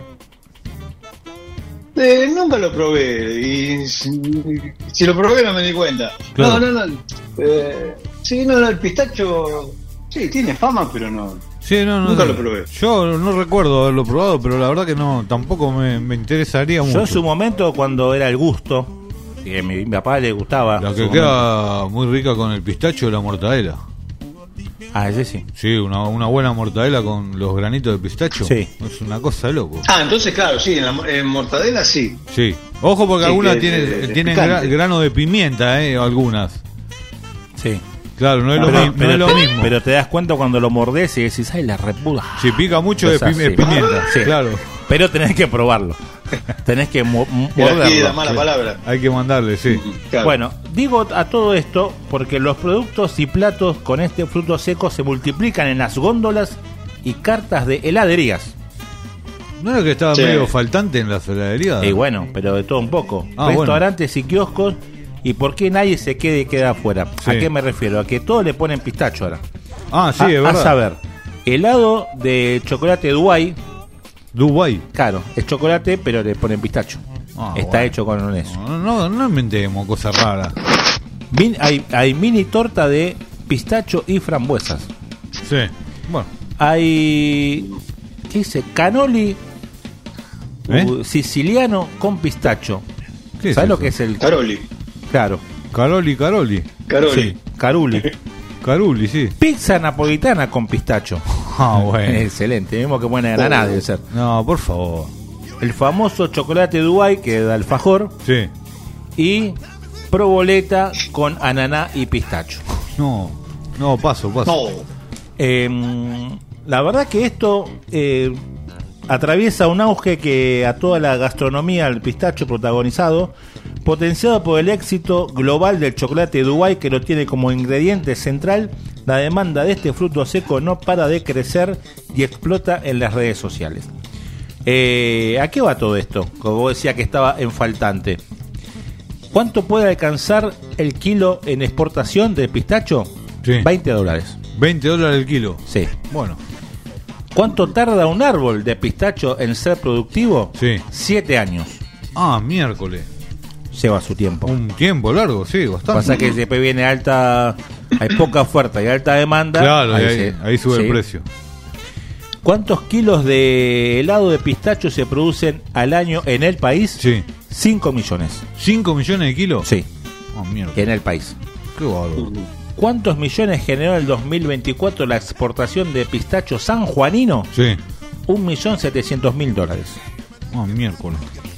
Eh, nunca lo probé y si, si lo probé no me di cuenta. Claro. No, no, no. Eh, sí, no, no, el pistacho sí tiene fama, pero no. Sí, no, no. Nunca no. lo probé. Yo no recuerdo haberlo probado, pero la verdad que no, tampoco me, me interesaría mucho. Yo en su momento, cuando era el gusto, que a mi, mi papá le gustaba. La en que su queda muy rica con el pistacho es la mortadela. momento. Ah, ese sí. Sí, una, una buena mortadela con los granitos de pistacho. Sí. Es una cosa de loco. Ah, entonces claro, sí, en, la, en mortadela sí. Sí. Ojo porque Sí, algunas que- tienen, que- que tienen picante. gra- grano de pimienta, eh, algunas. Sí. Claro, no es, lo, Pero, mi- no pero es lo te, mismo. pero te das cuenta cuando lo mordés y decís, ay, la repuda. Si pica mucho es, Es pim- es así. pimienta. Sí. Claro. Pero tenés que probarlo. Tenés que mo- El ají morderlo. de la mala palabra. Hay que mandarle, sí. Claro. Bueno, digo a todo esto porque los productos y platos con este fruto seco se multiplican en las góndolas y cartas de heladerías. ¿No era que estaba Sí. medio faltante en la heladería? Y bueno, pero de todo un poco. Ah, Restaurantes y kioscos. ¿Y por qué nadie se quede y queda afuera? ¿A Sí. qué me refiero? A que todos le ponen pistacho ahora. Ah, sí, a, es verdad. A saber, helado de chocolate Dubai. Dubai. Claro, es chocolate, pero le ponen pistacho. Ah, Está bueno. hecho con eso. No, no, no inventemos cosas raras. Min- hay, hay mini torta de pistacho y frambuesas. Sí, bueno. Hay. ¿Qué dice? Canoli ¿Eh? uh, siciliano con pistacho. ¿Qué es ¿Sabes lo eso? que es el.? Caroli. Claro. Caroli, Caroli. Caroli. Sí, Caruli. Caruli, sí. Pizza napolitana con pistacho. Ah, bueno. Excelente, mismo que buena granada debe ser. No, por favor. El famoso chocolate Dubai que da alfajor. Sí. Y proboleta con ananá y pistacho. No, no, paso, paso. No. Eh, la verdad que esto eh, atraviesa un auge que a toda la gastronomía del pistacho protagonizado, potenciado por el éxito global del chocolate Dubai, que lo tiene como ingrediente central. La demanda de este fruto seco no para de crecer y explota en las redes sociales. Eh, ¿A qué va todo esto? Como vos decía que estaba en faltante. ¿Cuánto puede alcanzar el kilo en exportación de pistacho? Sí. veinte dólares. veinte dólares el kilo. Sí. Bueno. ¿Cuánto tarda un árbol de pistacho en ser productivo? Sí. Siete años. Ah, miércoles. Lleva su tiempo. Un tiempo largo, sí, bastante. Pasa que después viene alta, hay poca oferta y alta demanda. Claro, ahí, ahí, se- ahí sube sí. el precio. ¿Cuántos kilos de helado de pistacho se producen al año en el país? Sí. cinco millones. ¿cinco millones de kilos? Sí, Ah, mierda. en el país. Qué bárbaro. ¿Cuántos millones generó en el dos mil veinticuatro la exportación de pistacho sanjuanino? Sí. un millón setecientos mil dólares. Ah, miércoles.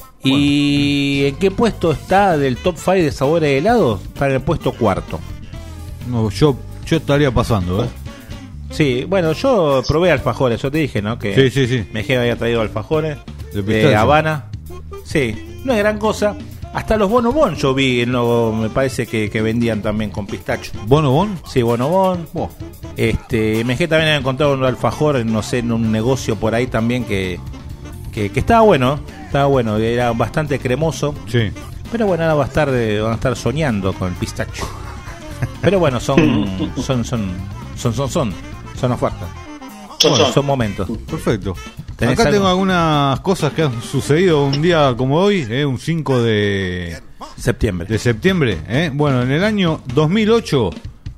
¿Y en qué puesto está del top cinco de sabores de helado? Está en el puesto cuarto. No, yo, yo estaría pasando, ¿eh? Sí, bueno, yo probé alfajores, yo te dije, ¿no? Que Sí, sí, sí. Mejía había traído alfajores De de, pistacho. Habana. Sí, no es gran cosa. Hasta los bonobón yo vi, en lo- me parece que, que vendían también con pistacho. ¿Bonobón? Sí, bonobón. Oh. Este, M G también había encontrado un alfajor, no sé, en un negocio por ahí también que, que, que estaba bueno, estaba bueno, era bastante cremoso. Sí. Pero bueno, ahora va a estar, eh, van a estar soñando con el pistacho. Pero bueno, son, son, son, son, son, son, son ofertas. Son, Bueno, son. son momentos. Perfecto. ¿Tenés Acá algo? tengo algunas cosas que han sucedido un día como hoy, ¿eh? Un cinco de Septiembre. de septiembre. ¿eh? Bueno, en el año dos mil ocho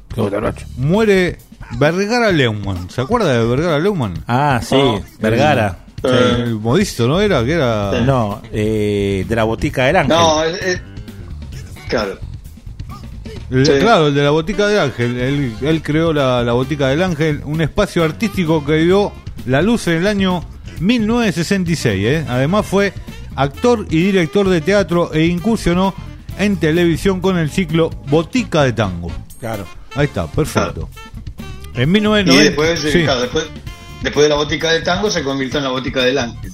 muere Vergara Leumann. ¿Se acuerda de Vergara Leumann? Ah, sí, Oh, Vergara. El, el modisto, ¿no era? Que era... No, eh, de la botica del ángel. No, es, es- claro. El- Sí. Claro, el de la Botica del Ángel. Él, él creó la, la Botica del Ángel, un espacio artístico que dio la luz en el año mil novecientos sesenta y seis. ¿eh? Además fue actor y director de teatro e incursionó en televisión con el ciclo Botica de Tango. Claro. Ahí está, perfecto. En Y mil novecientos noventa... después, eh, sí. claro, después, después de la botica de tango se convirtió en la botica del ángel.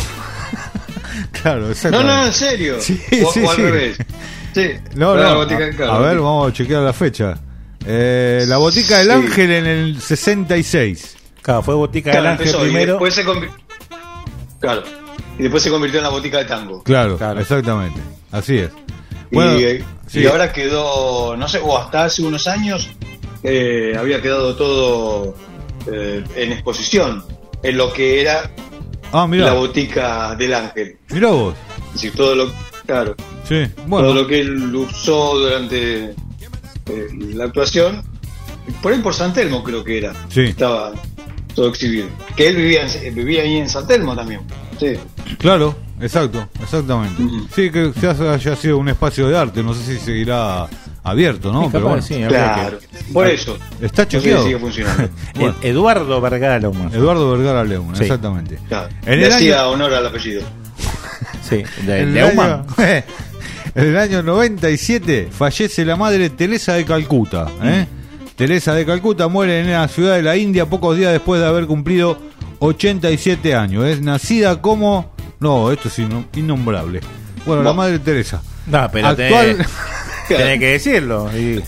Claro, No, exactamente. no, en serio. Sí, o, sí, o al sí. revés. Sí, No, fue no, la botica del a, claro, a ver, botica. vamos a chequear la fecha. Eh, la Botica del Sí. Ángel en el sesenta y seis. Claro, fue botica Claro, del ángel empezó, y primero. después se convi- Claro. Y después se convirtió en la botica de tango. Claro, Claro. exactamente. Así es. Y, Bueno, eh, sí. y ahora quedó, no sé, o hasta hace unos años eh, había quedado todo eh, en exposición, en lo que era Ah, mirá. la botica del ángel. Mirá vos. Es decir, todo lo, claro, Sí, todo bueno. lo que él usó durante eh, la actuación, por ahí por San Telmo creo que era, Sí. estaba todo exhibido. Que él vivía, en- vivía ahí en San Telmo también. Sí. Claro, exacto, exactamente. Ujú. Sí, que se haya, haya sido un espacio de arte, no sé si seguirá abierto, ¿no? Sí, Pero capaz, bueno, sí, habría Claro, por eso. está No sé si chequeado. sigue funcionando. Bueno. Ed- Eduardo Vergara Leumann. Eduardo Vergara León, Sí. exactamente. Claro. En Le el hacía año- honor al apellido. Sí, de En el, Leumann. año, en el año noventa y siete fallece la madre Teresa de Calcuta. ¿eh? Teresa de Calcuta muere en la ciudad de la India pocos días después de haber cumplido ochenta y siete años. Es nacida como No, esto es innom- innombrable. Bueno, Bueno. la Madre Teresa. No, pero Actual... tenés, tenés que decirlo. Y...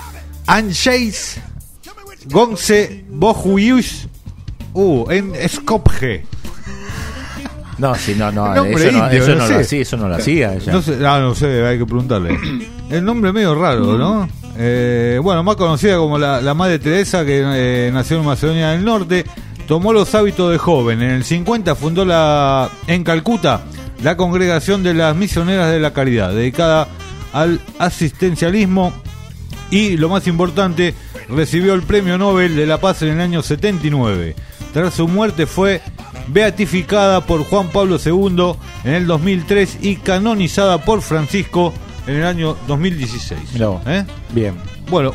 Angeis Gonce Bojuyus uh, en Skopje. No, si no, no, Nombre eso, no, indio, eso no no, sé. lo hacía, eso no lo hacía ella. No sé, ah, no sé, hay que preguntarle. El nombre medio raro, ¿no? Eh, bueno, más conocida como la, la Madre Teresa, que eh, nació en Macedonia del Norte, tomó los hábitos de joven. En el cincuenta fundó la en Calcuta la Congregación de las Misioneras de la Caridad, dedicada al asistencialismo y, lo más importante, recibió el Premio Nobel de la Paz en el año setenta y nueve. Tras su muerte fue beatificada por Juan Pablo segundo en el dos mil tres y canonizada por Francisco en el año dos mil dieciséis. No. ¿Eh? Bien. Bueno,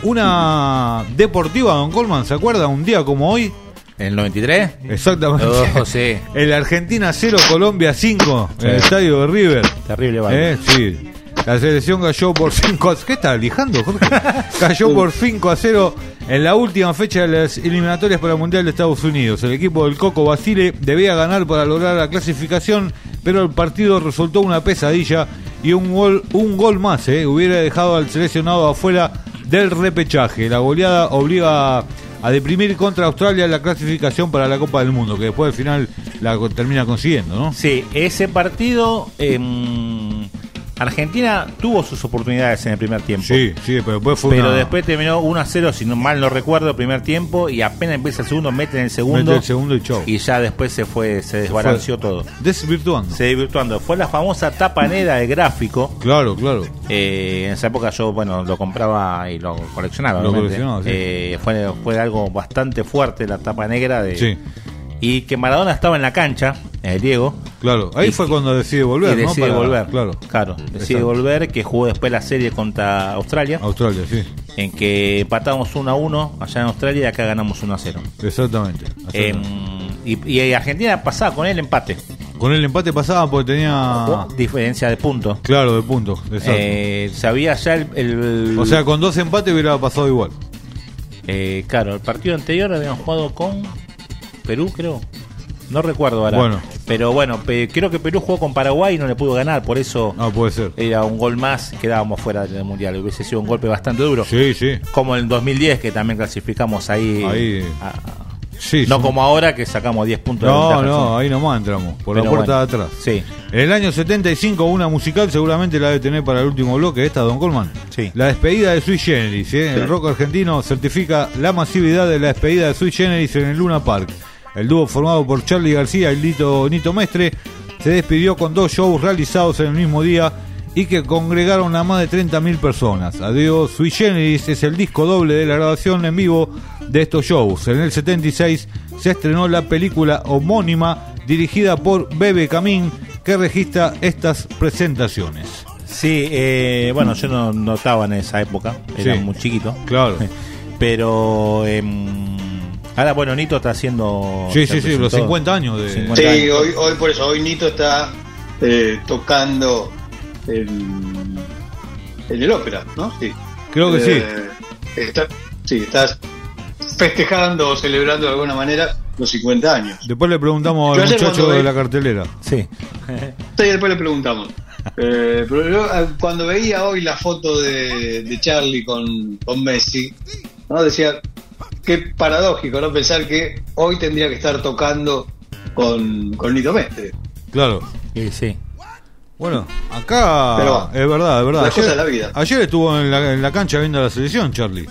una deportiva, don Colman, ¿se acuerda? Un día como hoy. ¿En el noventa y tres? Exactamente. Oh, sí. El Argentina cero, Colombia cinco, Sí. en el estadio de River. Terrible, vale. Eh, sí. La selección cayó por cinco a cero. ¿Qué está lijando, Jorge? Cayó por cinco a cero en la última fecha de las eliminatorias para el Mundial de Estados Unidos. El equipo del Coco Basile debía ganar para lograr la clasificación, pero el partido resultó una pesadilla y un gol, un gol más eh, hubiera dejado al seleccionado afuera del repechaje. La goleada obliga a deprimir contra Australia la clasificación para la Copa del Mundo, que después al final la termina consiguiendo, ¿no? Sí, ese partido... Eh, Argentina tuvo sus oportunidades en el primer tiempo. Sí, sí, pero después fue Pero una... después terminó uno a cero, si no mal no recuerdo, el primer tiempo, y apenas empieza el segundo, meten el segundo. Mete el segundo y chau. Y ya después se fue, se desbalanceó todo. Desvirtuando. Se desvirtuando. Fue la famosa tapa negra de gráfico. Claro, claro. Eh, en esa época yo, bueno, lo compraba y lo coleccionaba. Lo obviamente. coleccionaba, sí. Eh, fue, fue algo bastante fuerte la tapa negra de... Sí. Y que Maradona estaba en la cancha, el Diego. Claro, ahí y, fue cuando decide volver, y ¿no? decide Para- volver, Claro, claro. Decide Exacto. volver, que jugó después la serie contra Australia. Australia, sí. En que empatamos uno a uno allá en Australia y acá ganamos uno a cero. Exactamente. Eh, exactamente. y, y Argentina pasaba con el empate. Con el empate pasaba porque tenía... Diferencia de puntos. Claro, de puntos, exacto. Eh, sabía ya el, el- O sea, con dos empates hubiera pasado igual. eh, claro, el partido anterior habíamos jugado con Perú, creo. No recuerdo ahora. Bueno. Pero bueno, pe- creo que Perú jugó con Paraguay y no le pudo ganar, por eso No, puede ser. era un gol más, quedábamos fuera del Mundial. Hubiese sido un golpe bastante duro. Sí, sí. Como en el dos mil diez, que también clasificamos ahí. Ahí. a- Sí, no sí. como ahora, que sacamos diez puntos de No, ventaja. no, ahí nomás entramos, por Pero la puerta bueno, de atrás. Sí. En el año setenta y cinco, una musical seguramente la debe tener para el último bloque, esta, don Colman. Sí. La despedida de Sui Generis. ¿eh? El rock argentino certifica la masividad de la despedida de Sui Generis en el Luna Park. El dúo formado por Charly García y Lito Nito Mestre se despidió con dos shows realizados en el mismo día y que congregaron a más de treinta mil personas. Adiós Sui Generis es el disco doble de la grabación en vivo de estos shows. En el setenta y seis se estrenó la película homónima dirigida por Bebe Camín, que registra estas presentaciones. Sí, eh, bueno, yo no, no estaba en esa época, era Sí. muy chiquito. Claro. Pero em, ahora, bueno, Nito está haciendo. Sí, se sí, sí, los presentó. cincuenta años de... cincuenta Sí, años. hoy, hoy por eso, hoy Nito está eh, tocando el, en el ópera, ¿no? Sí. Creo que Eh, Está, sí, estás festejando o celebrando de alguna manera los cincuenta años. Después le preguntamos Yo al ayer muchacho cuando de ve- la cartelera. Sí. Sí, después le preguntamos. Eh, pero yo, eh, cuando veía hoy la foto de, de Charlie con, con Messi, ¿no? Decía, qué paradójico, ¿no? Pensar que hoy tendría que estar tocando con, con Nito Mestre. Claro. Sí, sí. Bueno, acá Pero, es verdad, es verdad. la Ayer, cosa de la vida. ayer estuvo en la, en la cancha viendo la selección, Charlie.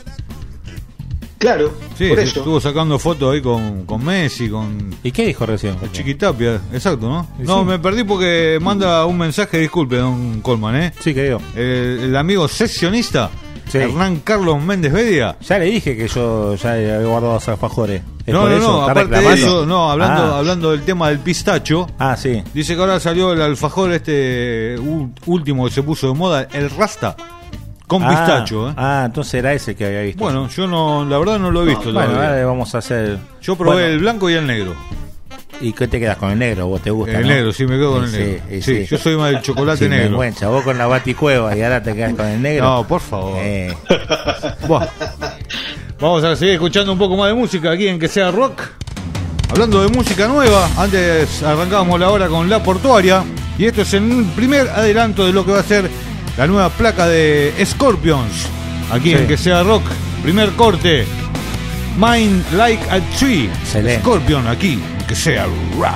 Claro, Sí, por sí, eso. estuvo sacando fotos ahí con, con Messi, con ¿Y qué dijo recién? Chiquitapia, exacto, ¿no? Sí, No, sí. me perdí porque manda un mensaje, disculpe, don Colman, ¿eh? Sí, que digo. El, el amigo sesionista, Sí. Hernán Carlos Méndez Bedia. Ya le dije que yo ya había guardado los alfajores. ¿Es No, por no, eso? no, ¿Está aparte de reclamando? eso, no, hablando, Ah. hablando del tema del pistacho. Ah, sí. Dice que ahora salió el alfajor este u- último que se puso de moda, el Rasta, con Ah, pistacho, ¿eh? Ah, entonces era ese que había visto. Bueno, yo no, la verdad no lo he visto bueno, todavía. ahora vamos a hacer. Yo probé Bueno, el blanco y el negro. ¿y qué te quedas con el negro? ¿Vos te gusta? El ¿no? negro, sí, me quedo con el Sí, negro. sí, Sí, sí. yo soy más del chocolate Sí, negro. vergüenza. Vos con la baticueva y ahora te quedas con el negro. No, por favor. Eh, Buah. Vamos a seguir escuchando un poco más de música aquí en Que Sea Rock. Hablando de música nueva, antes arrancábamos la hora con La Portuaria. Y esto es el primer adelanto de lo que va a ser la nueva placa de Scorpions. Aquí sí. En Que Sea Rock, primer corte. Mind Like a Tree. Excelente. Scorpion aquí, en Que Sea Rock.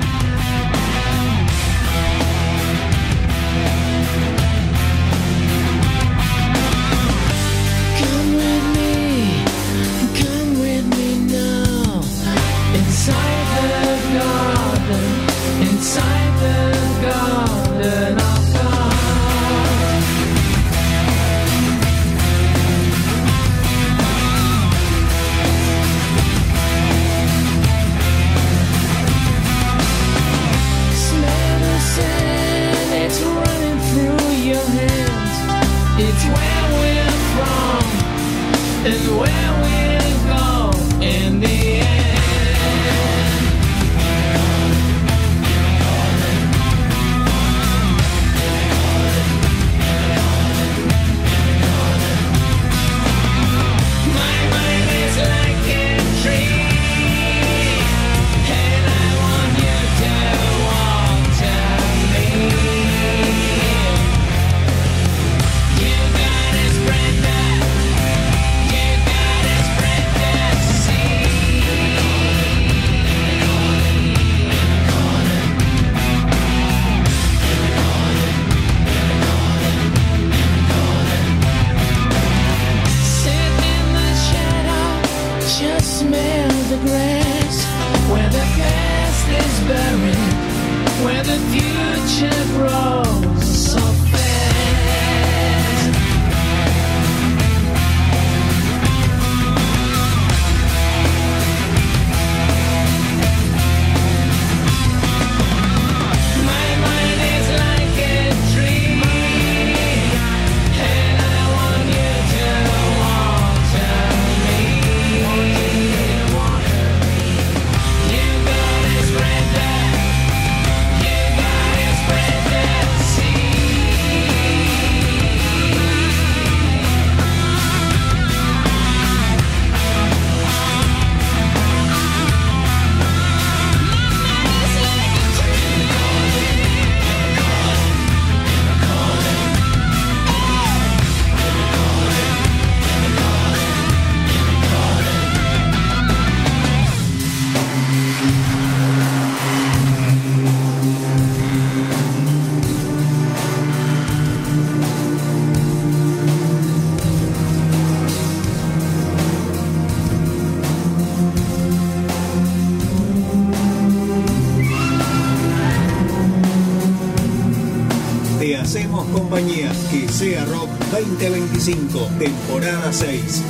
Hacemos compañía. Que Sea Rock veinte veinticinco, temporada seis.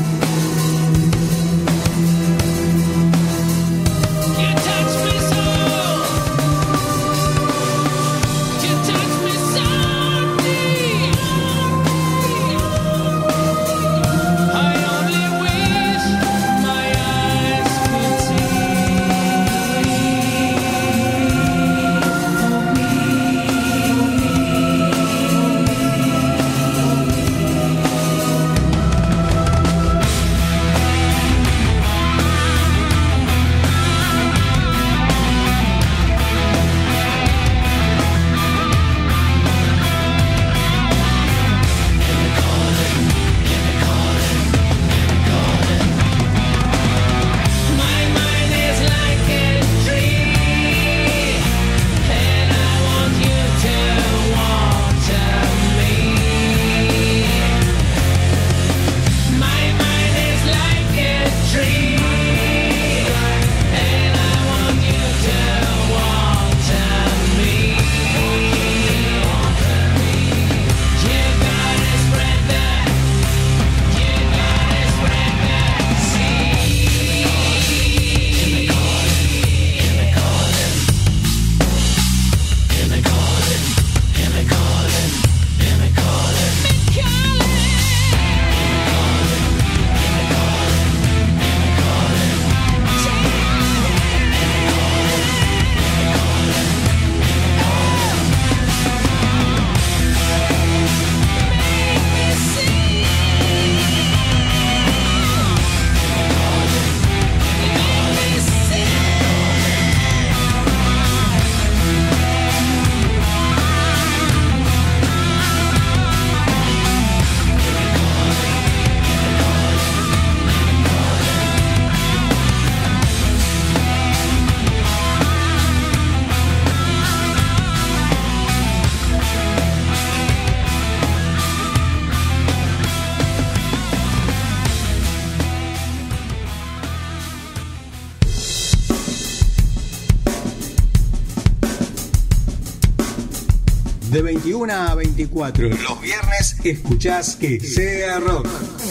de veintiuna a veinticuatro. Los viernes escuchás Que Sea Rock.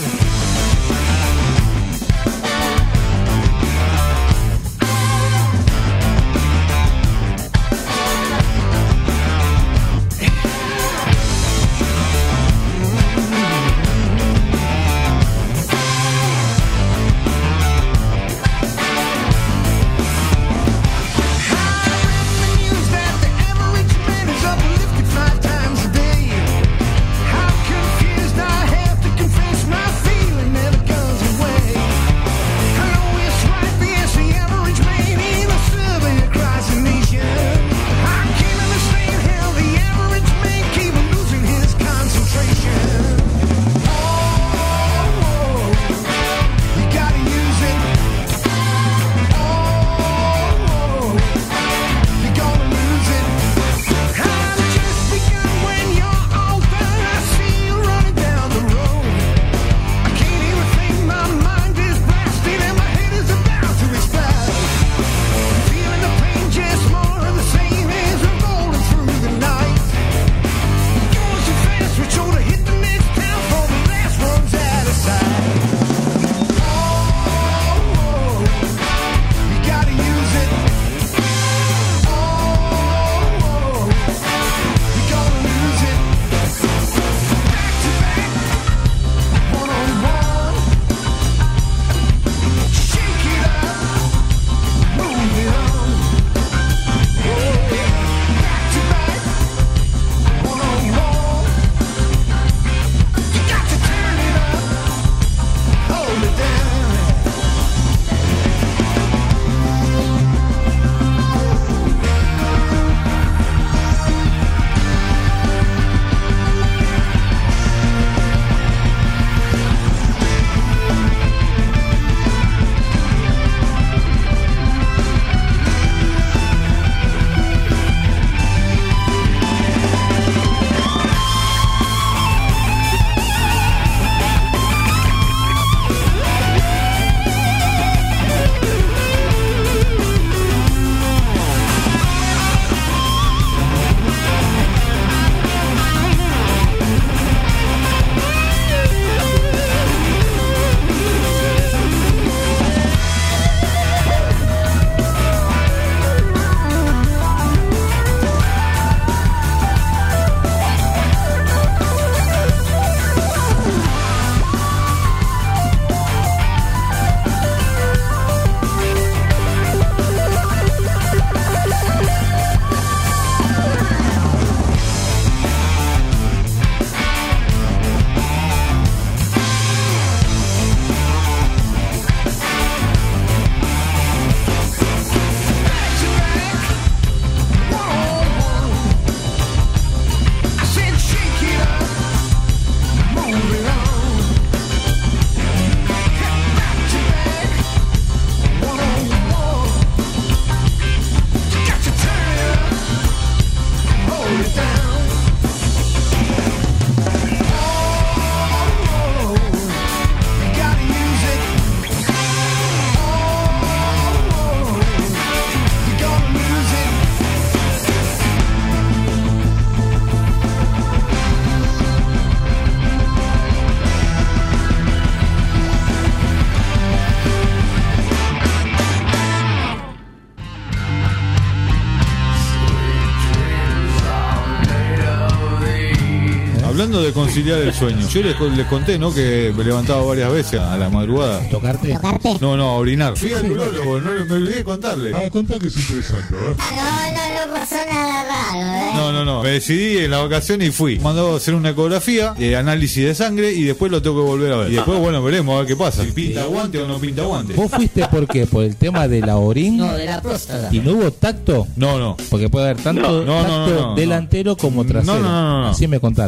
Hablando de conciliar el sueño, yo les, les conté, ¿no? Que me levantaba varias veces a la madrugada. ¿Tocarte? ¿Tocarte? No, no, a orinar. Fui al urólogo, no, me olvidé de contarle. Ah, contá que es interesante, ¿eh? No, no, no pasó nada raro, ¿eh? No, no, no. Me decidí en la vacación y fui. Mandó a hacer una ecografía, eh, análisis de sangre y después lo tengo que volver a ver. Y después, bueno, veremos a ver qué pasa. Si pinta guante o no pinta guante. ¿Vos fuiste por qué? ¿Por el tema de la orín? No, de la próstata. ¿Y no hubo tacto? No, no. Porque puede haber tanto No, no, tacto no, no, no, delantero como trasero. No, no, no, no. Así me contaron. Sí, no te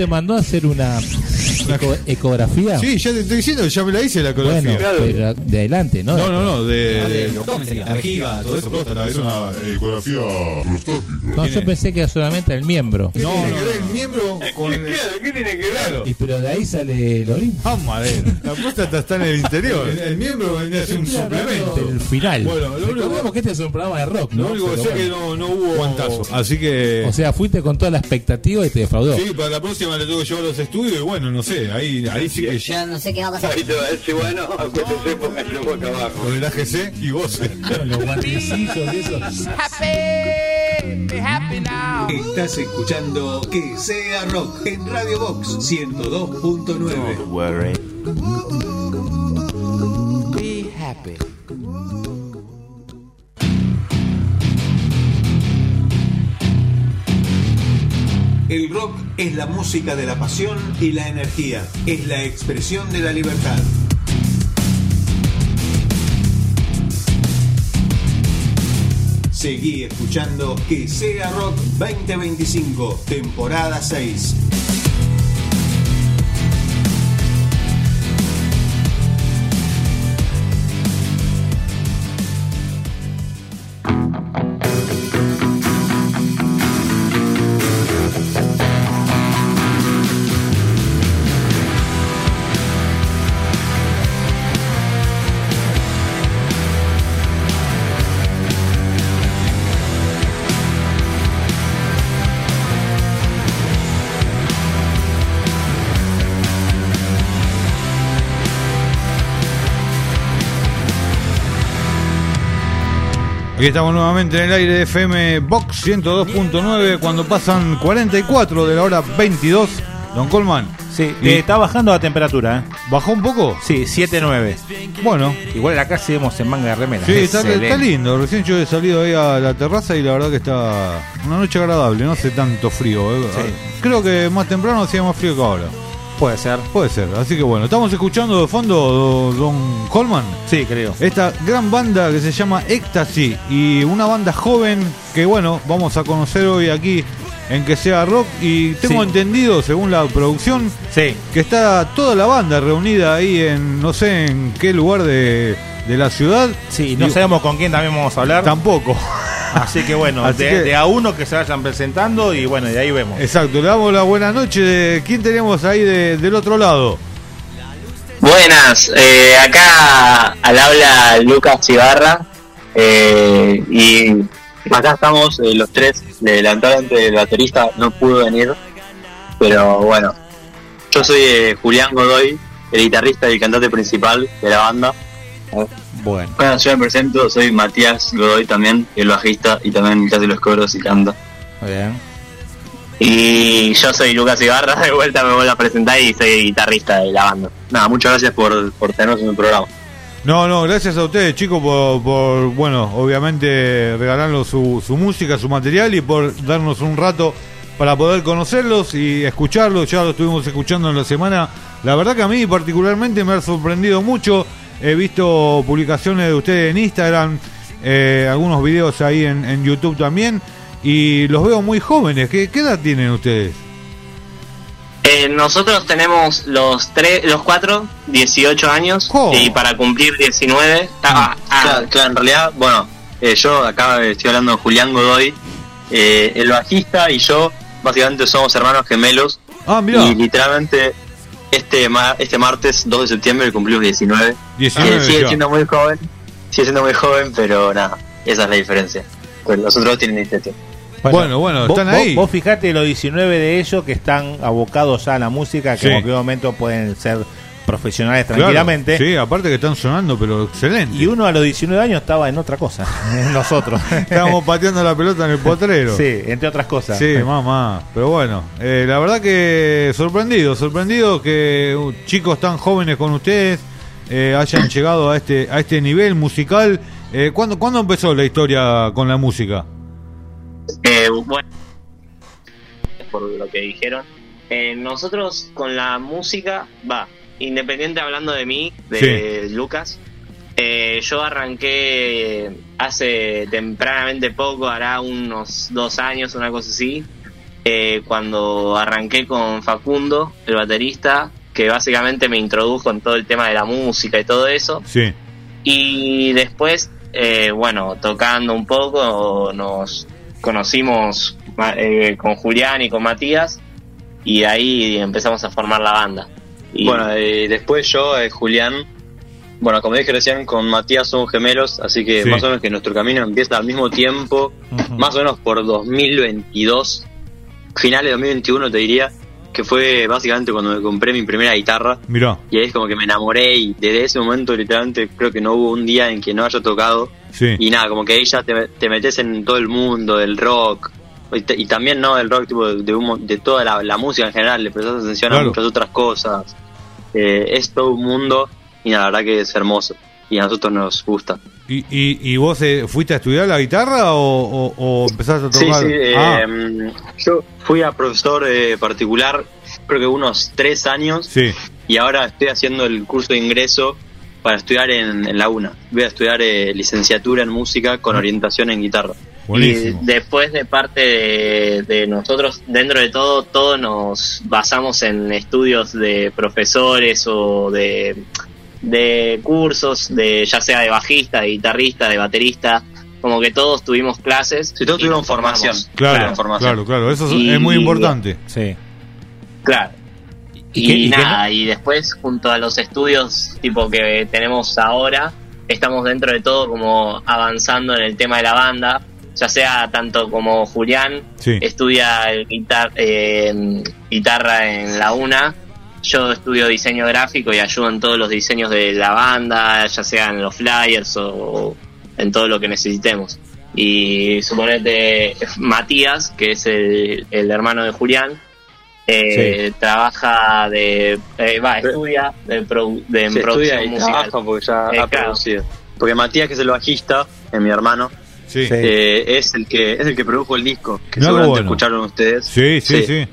te mandó a hacer una eco- ecografía? Sí, ya te estoy diciendo, ya me la hice la ecografía. Bueno, pero de adelante, ¿no? No, no, no, de, de arquiva, todo eso. próstata, es una ecografía prostática. No, yo pensé que era solamente el miembro. No, no, el miembro con el... ¿Qué tiene que ver? Y pero de ahí sale el orín. Ah, madre. La próstata está en el interior. El, el miembro vendría a ser un suplemento. El final. Bueno, lo único, Recordemos que este es un programa de rock, ¿no? lo único que Pero sé es que bueno. no, no hubo guantazo. Así que... O sea, fuiste con toda la expectativa y te defraudó. Sí, para la próxima le tengo que llevar los estudios y bueno, no sé, ahí, ahí sí que... Yo no sé qué va a pasar. Ahí te va a decir, bueno, acuérdese, póngase boca abajo. Con el A G C y goce. Los guantecillos y eso. Estás escuchando Que Sea Rock en Radio Box ciento dos punto nueve. Be happy. El rock es la música de la pasión y la energía. Es la expresión de la libertad. Seguí escuchando Que Sea Rock veinte veinticinco, temporada seis. Aquí estamos nuevamente en el aire de F M Box ciento dos punto nueve cuando pasan cuarenta y cuatro de la hora veintidós. Don Colman. Sí, Y- eh, está bajando la temperatura, ¿eh? ¿Bajó un poco? Sí, siete nueve. Bueno. Igual acá seguimos en manga de remera. Sí, está, Excelente. está lindo. Recién yo he salido ahí a la terraza y la verdad que está una noche agradable, no hace tanto frío. ¿eh? Sí. Creo que más temprano hacía más frío que ahora. Puede ser. Puede ser. Así que bueno, estamos escuchando de fondo do- Don Holman. Sí, creo. Esta gran banda que se llama Ecstasy y una banda joven que bueno, vamos a conocer hoy aquí en Que Sea Rock y tengo Sí. entendido, según la producción, Sí. que está toda la banda reunida ahí en no sé en qué lugar de, de la ciudad. Sí, no Y- sabemos con quién también vamos a hablar. Tampoco. Así que bueno, Así de, que- de a uno que se vayan presentando y bueno, de ahí vemos. Exacto, le damos la buena noche. De, ¿quién tenemos ahí de- del otro lado? Buenas, eh, acá al habla Lucas Ibarra eh, y acá estamos eh, los tres. Lamentablemente el baterista no pudo venir, pero bueno, yo soy eh, Julián Godoy, el guitarrista y el cantante principal de la banda. Bueno, Bueno, yo me presento, soy Matías Godoy también, el bajista y también hace los coros y canta. muy bien. Y yo soy Lucas Ibarra, de vuelta me vuelvo a presentar y soy guitarrista de la banda. Nada, muchas gracias por, por tenernos en el programa. No, no, gracias a ustedes, chicos, por, por bueno, obviamente regalarnos su, su música, su material y por darnos un rato para poder conocerlos y escucharlos. Ya lo estuvimos escuchando en la semana. La verdad que a mí particularmente me ha sorprendido mucho. He visto publicaciones de ustedes en Instagram, eh, algunos videos ahí en, en YouTube también y los veo muy jóvenes. ¿Qué, qué edad tienen ustedes? Eh, nosotros tenemos los tres, los cuatro, dieciocho años Oh. y para cumplir diecinueve. Ah, ah, claro, claro, en realidad, bueno, eh, yo acá estoy hablando de Julián Godoy, eh, el bajista y yo básicamente somos hermanos gemelos. Ah, mirá. Y literalmente este ma- este martes dos de septiembre cumplimos diecinueve. diecinueve Eh, sigue ya. siendo muy joven, sigue siendo muy joven, pero nada, esa es la diferencia. Pues los otros tienen diecisiete. Bueno, bueno, vos, están vos- ahí. Vos fijate los diecinueve de ellos que están abocados ya a la música, que Sí. en cualquier momento pueden ser profesionales Claro, tranquilamente. sí, aparte que están sonando, pero excelente. Y uno a los diecinueve años estaba en otra cosa, en nosotros. Estábamos pateando la pelota en el potrero. Sí, entre otras cosas. Sí, mamá. Pero bueno, eh, la verdad que sorprendido, sorprendido que uh, chicos tan jóvenes con ustedes eh, hayan llegado a este a este nivel musical. Eh, ¿cuándo, ¿Cuándo empezó la historia con la música? Eh, bueno, por lo que dijeron, eh, nosotros con la música, va, independiente hablando de mí, de Lucas, eh, yo arranqué hace tempranamente poco, hará unos dos años, una cosa así, eh, cuando arranqué con Facundo, el baterista, que básicamente me introdujo en todo el tema de la música y todo eso. Sí. Y después, eh, bueno, tocando un poco, nos conocimos eh, con Julián y con Matías, y ahí empezamos a formar la banda. Y bueno, eh, después yo, eh, Julián, bueno, como dije recién, con Matías somos gemelos, así que Sí. más o menos que nuestro camino empieza al mismo tiempo, Ujú. más o menos por dos mil veintidós, finales de dos mil veintiuno te diría, que fue básicamente cuando me compré mi primera guitarra, Mirá, y ahí es como que me enamoré, y desde ese momento literalmente creo que no hubo un día en que no haya tocado, sí. y nada, como que ahí ya te, te metes en todo el mundo del rock, y, te- y también no del rock, tipo de, de, un mo- de toda la, la música en general, le prestas atención Claro. a muchas otras cosas. Eh, es todo un mundo, y la verdad que es hermoso, y a nosotros nos gusta. ¿Y, y, y vos eh, fuiste a estudiar la guitarra o, o, o empezaste a Sí, tocar? sí, eh, Ah, yo fui a profesor eh, particular, creo que unos tres años, sí. y ahora estoy haciendo el curso de ingreso para estudiar en, en la UNA. Voy a estudiar eh, licenciatura en música con orientación en guitarra. Buenísimo. Y después de parte de, de nosotros, dentro de todo, todos nos basamos en estudios de profesores o de, de cursos, de ya sea de bajista, de guitarrista, de baterista, como que todos tuvimos clases. Si todos y tuvieron nos formamos. formación. Claro, formación. claro, claro. Eso es, Y- es muy importante. Sí. Claro. ¿Y Y, qué- y qué nada, y después junto a los estudios tipo que tenemos ahora, estamos dentro de todo como avanzando en el tema de la banda, ya sea tanto como Julián Sí. estudia el guitar- eh, guitarra en la UNA, yo estudio diseño gráfico y ayudo en todos los diseños de la banda, ya sea en los flyers o en todo lo que necesitemos. Y suponete Matías, que es el, el hermano de Julián, eh, trabaja de eh, va estudia de, produ- de en Se producción estudia y musical. trabaja porque ya Eh, ha claro. producido. Porque Matías, que es el bajista, es mi hermano, Sí. Sí. eh, es el que es el que produjo el disco, que Mirá qué seguramente bueno. escucharon ustedes. Sí, sí, sí.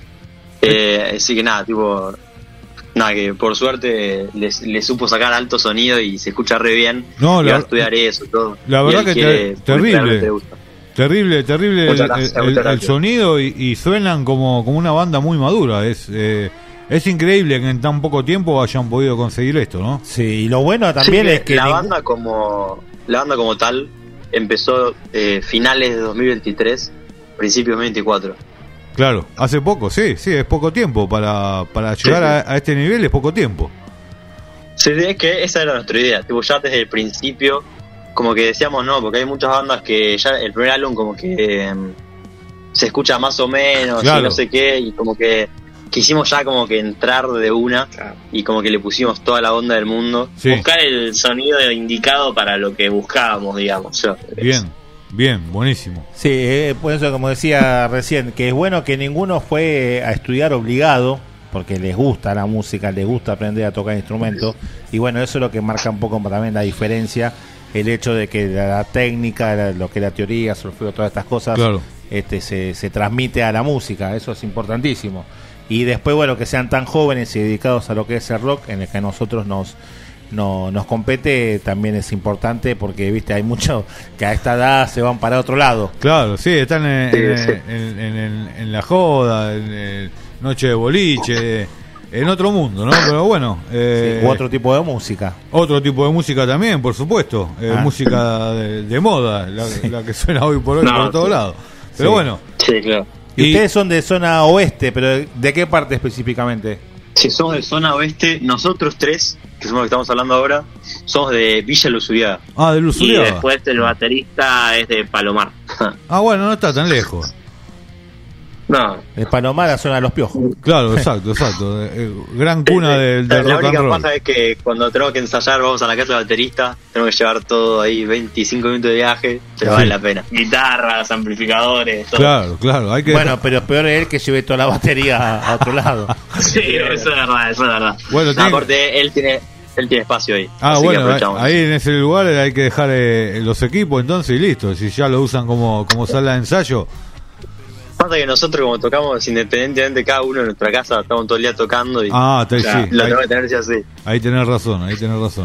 Eh, así que nada, tipo, nada, que por suerte le le supo sacar alto sonido y se escucha re bien. No, y la- va a estudiar eso, todo. La Y verdad él que quiere, ter- terrible. realmente le gusta. Terrible, terrible el, Muchas gracias, el- muchas el gracias. sonido y, y suenan como, como una banda muy madura. Es eh, es increíble que en tan poco tiempo hayan podido conseguir esto, ¿no? Sí, y lo bueno también Sí, es que la ningún- banda como la banda como tal empezó eh, finales de dos mil veintitrés, principios de dos mil veinticuatro. Claro, hace poco, sí, sí, es poco tiempo. Para, para llegar a, a este nivel es poco tiempo. Sí, es que esa era nuestra idea, tipo ya desde el principio como que decíamos no, porque hay muchas bandas que ya el primer álbum como que eh, se escucha más o menos Claro. y no sé qué, y como que quisimos ya como que entrar de una y como que le pusimos toda la onda del mundo. Sí. Buscar el sonido indicado para lo que buscábamos, digamos. Bien, bien, buenísimo. Sí, eh, por eso como decía recién, que es bueno que ninguno fue a estudiar obligado, porque les gusta la música, les gusta aprender a tocar instrumentos, y bueno, eso es lo que marca un poco también la diferencia, el hecho de que la, la técnica, la- lo que es la teoría, solfeo, todas estas cosas, Claro. este, se, se transmite a la música, eso es importantísimo. Y después, bueno, que sean tan jóvenes y dedicados a lo que es el rock, en el que a nosotros nos no, nos compete, también es importante, porque viste hay muchos que a esta edad se van para otro lado. Claro, sí, están en, Sí, en- sí. en- en- en- en la joda, en, el noche de boliche, en otro mundo, ¿no? Pero bueno. eh, Sí, u otro tipo de música. Otro tipo de música también, por supuesto. eh, Ah. Música de, de moda, la, la que suena hoy por hoy No, por todos sí. lados. Pero Sí. bueno. Sí, claro. Y, ustedes son de zona oeste, pero ¿de qué parte específicamente? Si somos de zona oeste, nosotros tres, que somos los que estamos hablando ahora, somos de Villa Luzuriaga. Ah, de Y Luzuriaga. después el baterista es de Palomar. Ah, bueno, no está tan lejos. No. El Palomar, la zona de los piojos. Claro, exacto, exacto. eh, eh, gran cuna del, del La rock and única roll. cosa es que cuando tenemos que ensayar, vamos a la casa del baterista, tenemos que llevar todo ahí, veinticinco minutos de viaje, pero Sí. vale la pena. Guitarras, amplificadores, todo. Claro, claro. Hay que Bueno, pero peor es él que lleve toda la batería a otro lado. Sí, eso es verdad, eso es verdad. Bueno, No, tiene- aparte, él tiene, él tiene espacio ahí. Ah, así que bueno, aprovechamos. ahí en ese lugar hay que dejar eh, los equipos entonces y listo. Si ya lo usan como, como sala de ensayo. Pasa que nosotros, como tocamos independientemente cada uno en nuestra casa, estamos todo el día tocando y Ah, está- sí, lo ahí- tenemos que tener sí así. Ahí tenés razón, ahí tenés razón.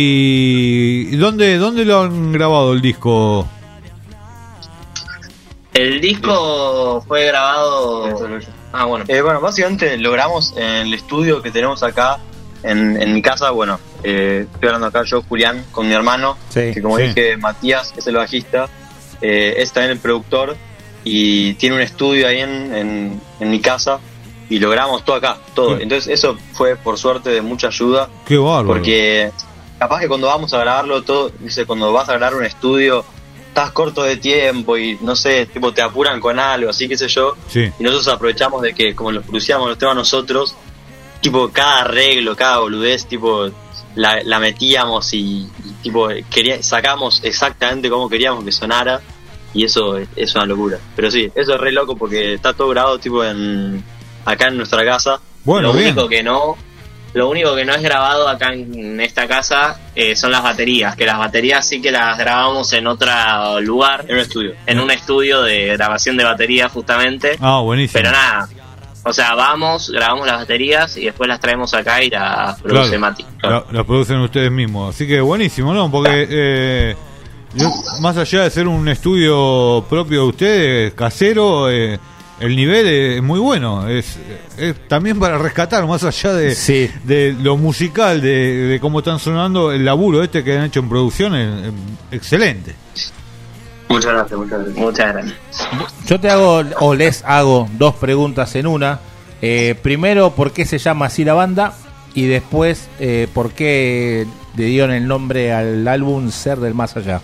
¿Y y dónde, dónde lo han grabado el disco? El disco fue grabado... Ah, bueno. Eh, bueno, básicamente logramos en el estudio que tenemos acá, en, en mi casa, bueno, eh, estoy hablando acá yo, Julián, con mi hermano, Sí, que como sí. dije, Matías es el bajista, eh, es también el productor, y tiene un estudio ahí en, en, en mi casa, y logramos todo acá, todo. Sí. Entonces eso fue, por suerte, de mucha ayuda. Qué bárbaro. Porque capaz que cuando vamos a grabarlo todo, dice, cuando vas a grabar un estudio, estás corto de tiempo y no sé, tipo te apuran con algo, así qué sé yo. Sí. Y nosotros aprovechamos de que como los producíamos los temas nosotros, tipo cada arreglo, cada boludez, tipo la, la metíamos y, y tipo quería, sacamos exactamente como queríamos que sonara, y eso es, es una locura. Pero sí, eso es re loco porque está todo grabado tipo en acá en nuestra casa. Bueno, lo bien. único que no Lo único que no es grabado acá en esta casa eh, son las baterías, que las baterías sí que las grabamos en otro lugar. En un estudio. En un estudio de grabación de baterías justamente. Ah, buenísimo. Pero nada, o sea, vamos, grabamos las baterías y después las traemos acá y las produce Claro, Mati. la- las producen ustedes mismos. Así que buenísimo, ¿no? Porque eh, yo- más allá de ser un estudio propio de ustedes, casero, eh, el nivel es muy bueno. Es, es también para rescatar, más allá de, de lo musical, de, de cómo están sonando, el laburo este que han hecho en producción es, es excelente. Muchas gracias, muchas gracias. Muchas gracias. Yo te hago, o les hago, dos preguntas en una. Eh, primero, ¿por qué se llama así la banda? Y después, eh, ¿por qué le dieron el nombre al álbum Ser del Más Allá?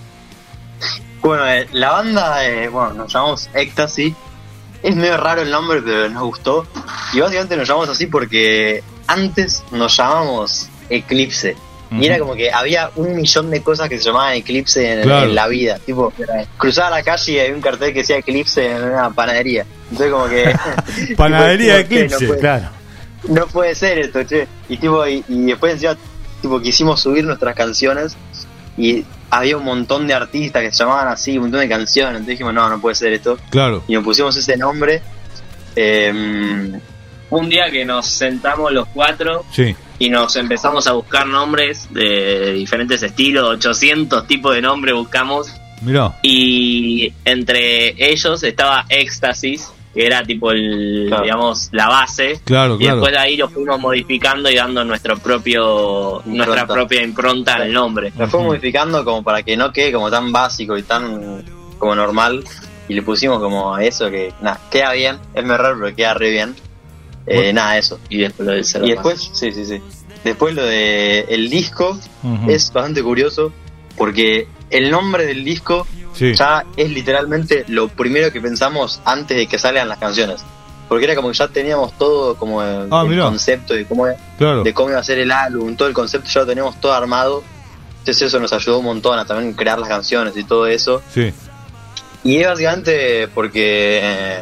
Bueno, eh, la banda, eh, bueno, nos llamamos Ecstasy. Es medio raro el nombre, pero nos gustó. Y básicamente nos llamamos así porque antes nos llamamos Eclipse. Y era como que había un millón de cosas que se llamaban Eclipse en, Claro. en la vida. Tipo, cruzaba la calle y había un cartel que decía Eclipse en una panadería. Entonces como que... Panadería tipo, che, Eclipse, no puede- claro. No puede ser esto, che. Y tipo, y, y después encima, tipo, quisimos subir nuestras canciones y había un montón de artistas que se llamaban así, un montón de canciones. Entonces dijimos, no, no puede ser esto. Claro. Y nos pusimos ese nombre. Eh, un día que nos sentamos los cuatro Sí. y nos empezamos a buscar nombres de diferentes estilos, ochocientos tipos de nombres buscamos. Mirá. Y entre ellos estaba Éxtasis, que era tipo el, digamos, la base. Claro, Y claro. después de ahí lo fuimos modificando y dando nuestro propio nuestra propia impronta al nombre. Lo fuimos modificando como para que no quede como tan básico y tan como normal. Y le pusimos como a eso que, nada, queda bien, es muy raro pero queda re bien. Eh, nada, eso. Y después lo del Y después, sí, sí, sí. Después lo de el disco Ujú. es bastante curioso porque el nombre del disco Sí. ya es literalmente lo primero que pensamos antes de que salgan las canciones. Porque era como que ya teníamos todo como el, Ah, el mirá. concepto de cómo, Claro. de cómo iba a ser el álbum, todo el concepto ya lo teníamos todo armado. Entonces eso nos ayudó un montón a también crear las canciones y todo eso. Sí. Y es básicamente porque eh,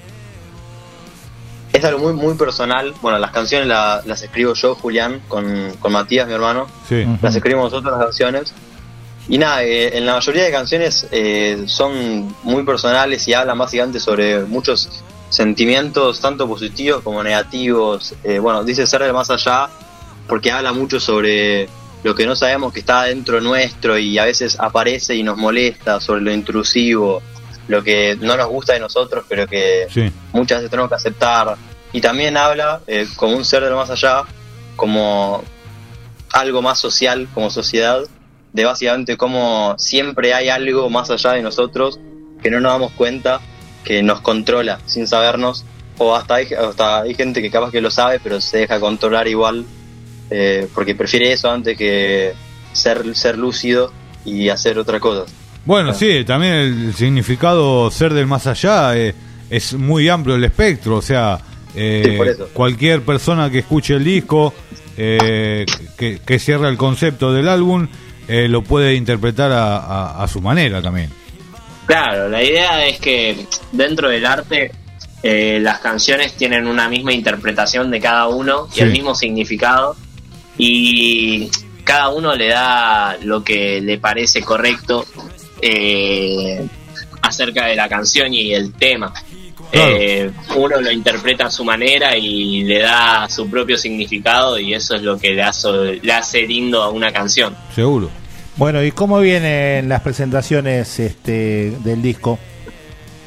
es algo muy muy personal. Bueno, las canciones la- las escribo yo, Julián, con, con Matías, mi hermano. Sí. Las escribimos nosotros las canciones. Y nada, eh, en la mayoría de canciones eh, son muy personales y hablan básicamente sobre muchos sentimientos, tanto positivos como negativos. Eh, bueno, dice Ser del Más Allá porque habla mucho sobre lo que no sabemos que está dentro nuestro y a veces aparece y nos molesta, sobre lo intrusivo, lo que no nos gusta de nosotros pero que Sí. muchas veces tenemos que aceptar. Y también habla eh, como un ser del más allá, como algo más social, como sociedad, de básicamente cómo siempre hay algo más allá de nosotros que no nos damos cuenta, que nos controla sin sabernos, o hasta hay, hasta hay gente que capaz que lo sabe pero se deja controlar igual, eh, porque prefiere eso antes que ser, ser lúcido y hacer otra cosa. Bueno, sí, también el significado ser del más allá eh, es muy amplio el espectro, o sea, eh, Sí, por eso. cualquier persona que escuche el disco, eh, que, que cierra el concepto del álbum, eh, lo puede interpretar a, a- a su manera también. Claro, la idea es que dentro del arte eh, las canciones tienen una misma interpretación de cada uno y Sí. el mismo significado, y cada uno le da lo que le parece correcto eh, acerca de la canción y el tema. Claro. Eh, uno lo interpreta a su manera y le da su propio significado, y eso es lo que le hace, le hace lindo a una canción. Seguro. Bueno, ¿y cómo vienen las presentaciones este del disco?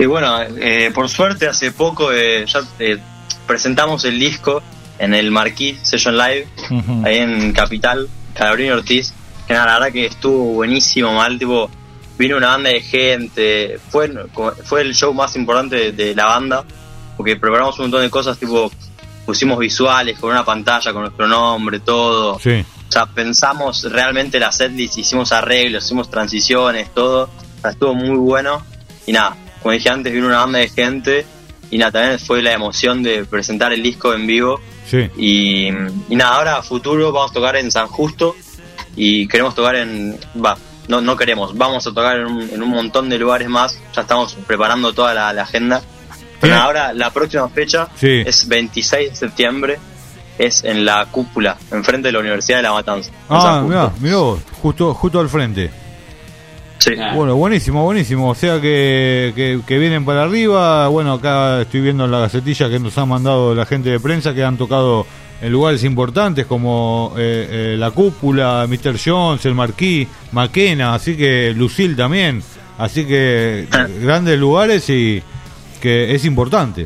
Y bueno, eh, por suerte hace poco eh, ya eh, presentamos el disco en el Marquis Session Live, uh-huh. ahí en Capital, Calabrini Ortiz, que nada, la verdad que estuvo buenísimo, mal, tipo, vino una banda de gente, fue, fue el show más importante de, de la banda, porque preparamos un montón de cosas, tipo, pusimos visuales con una pantalla, con nuestro nombre, todo. Sí. O sea, pensamos realmente la setlist, hicimos arreglos, hicimos transiciones, todo. O sea, estuvo muy bueno. Y nada, como dije antes, vino una banda de gente. Y nada, también fue la emoción de presentar el disco en vivo. Sí. Y, y nada, ahora a futuro vamos a tocar en San Justo. Y queremos tocar en... Va, no, no queremos, vamos a tocar en un, en un montón de lugares más. Ya estamos preparando toda la, la agenda. Pero nada, ahora la próxima fecha sí. es veintiséis de septiembre. Es en la Cúpula, enfrente de la Universidad de La Matanza. Ah, mirá, mirá vos, justo, justo al frente. Sí. Bueno, buenísimo, buenísimo. O sea que, que, que vienen para arriba. Bueno, acá estoy viendo en la gacetilla que nos ha mandado la gente de prensa que han tocado en lugares importantes como eh, eh, la Cúpula, mister Jones, el Marquis, Maquena, así que Lucille también. Así que grandes lugares y que es importante.